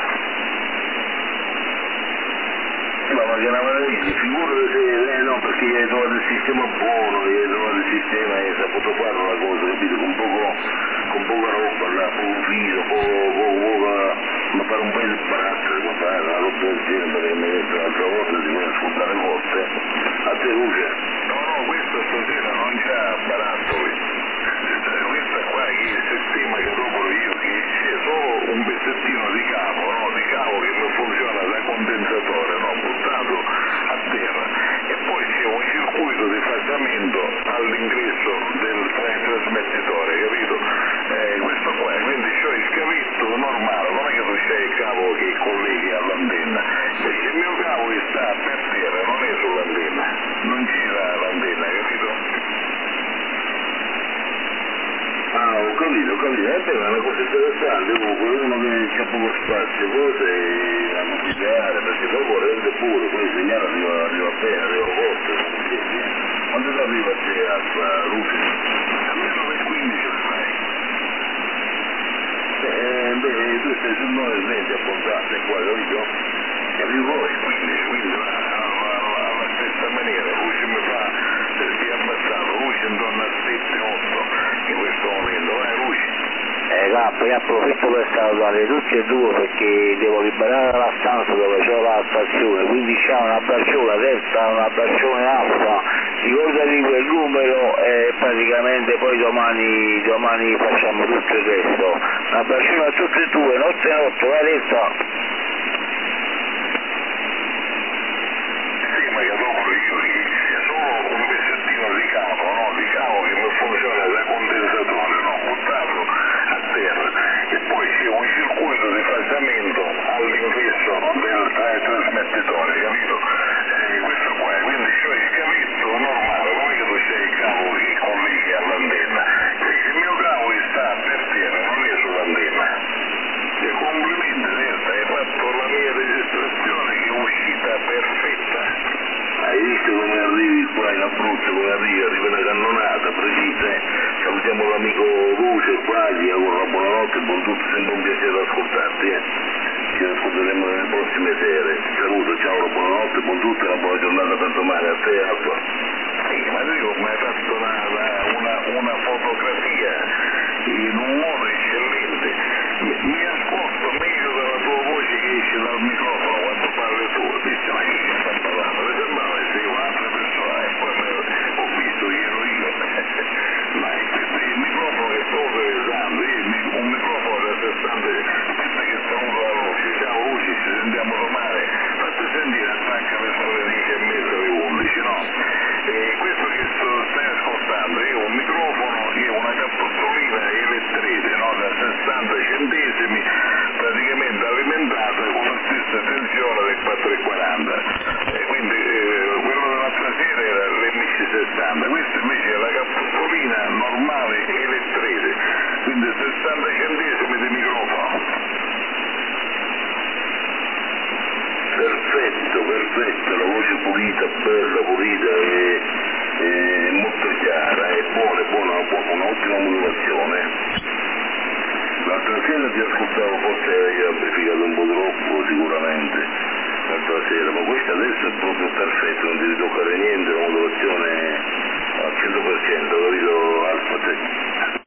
Ma ma che una meraviglia, figurati se, eh no, perché gli hai trovato il sistema buono, gli hai trovato il sistema e hai saputo fare una cosa, capito, con poco, con poca roba, là, poco filo, poco, poco, poco, ma fare un bel baratto, come fare una roba del genere, perché mi hai detto l'altra volta si può ascoltare forte. A te Luce? No, no, questo stasera non c'è baratto, questa qua che è il sistema che dopo io, che c'è solo un pezzettino di cavo, no, di cavo che non funziona da condensatore, no, buttato a terra, e poi c'è un circuito di falsamento all'ingresso del trasmettitore, capito? Eh, questo qua, quindi c'ho il cavetto normale, non è che tu c'hai il cavo che colleghi all'antenna, perché il mio cavo sta per terra, non è sull'antenna, non gira l'antenna, capito? Ah, ho capito, ho capito, è beh, è una cosa interessante, comunque uno che c'ha poco spazio, cose da modificare, perché dopo rende pure, poi il segnale arriva, arriva bene, arriva forte, quando ti arriva a te a Luce? A me nove e quindici lo fai. Eh, beh, tu stai sul nove e venti appuntate qua, capito? E arrivo ai quindici, quindi alla stessa maniera, Luce mi fa per via abbassato, Luce intorno a sette otto in questo momento, vai Luce. Eh capo, io approfitto per salutare tutti e due perché devo liberare la stanza dove c'ho la stazione, quindi c'è una braccione Delta, una braccione Alfa, ricordati quel numero e praticamente poi domani, domani facciamo tutto il resto. Una braccione a tutte e due, notte e notte, vai Delta. Sì, ma che dopo io che c'è solo un pezzettino di cavo, no? Di cavo che non funziona da condensatore, no? Buttato a terra. E poi c'è un circuito di falsamento all'ingresso del trasmettitore, capito? Eh, questo qua, quindi c'ho il cavetto normale, non è che tu c'hai buon tutto, sempre un piacere ascoltarti, eh. Ci ascolteremo nelle prossime sere. Ti saluto, ciao, buonanotte, buon tutto e una buona giornata per domani a te e a tua. Sì, ma io mi hai fatto una, una, una fotografia in un modo eccellente. Mi, mi ascolto meglio dalla tua voce che esce dal microfono quando parli tu. Dice, ma chi sta parlando? Mi sembrava che sei un'altra persona e poi me, ho visto che ero io. Ma il microfono che sto utilizzando, un microfono da sessanta, aspetta che saluto la luce, ciao Luci, ci sentiamo domani, fatti sentire, attacca verso le dieci e mezza, le undici, no? E questo che sto, stai ascoltando è un microfono, è una cappottolina elettrete, no? Da sessanta centesimi, praticamente alimentata con la stessa tensione del quattro e quaranta. E quindi eh, quello dell'altra sera era l'M C sessanta, questa invece è la cappottolina normale elettrete, quindi sessanta centesimi di microfono. Perfetto, perfetto, la voce pulita, bella, pulita e, e molto chiara, è buona, è buona, un'ottima modulazione. L'altra sera ti ascoltavo, forse hai amplificato un po' troppo sicuramente, l'altra sera, ma questa adesso è proprio perfetta, non ti devi toccare niente, la modulazione al cento per cento, capito? Alfa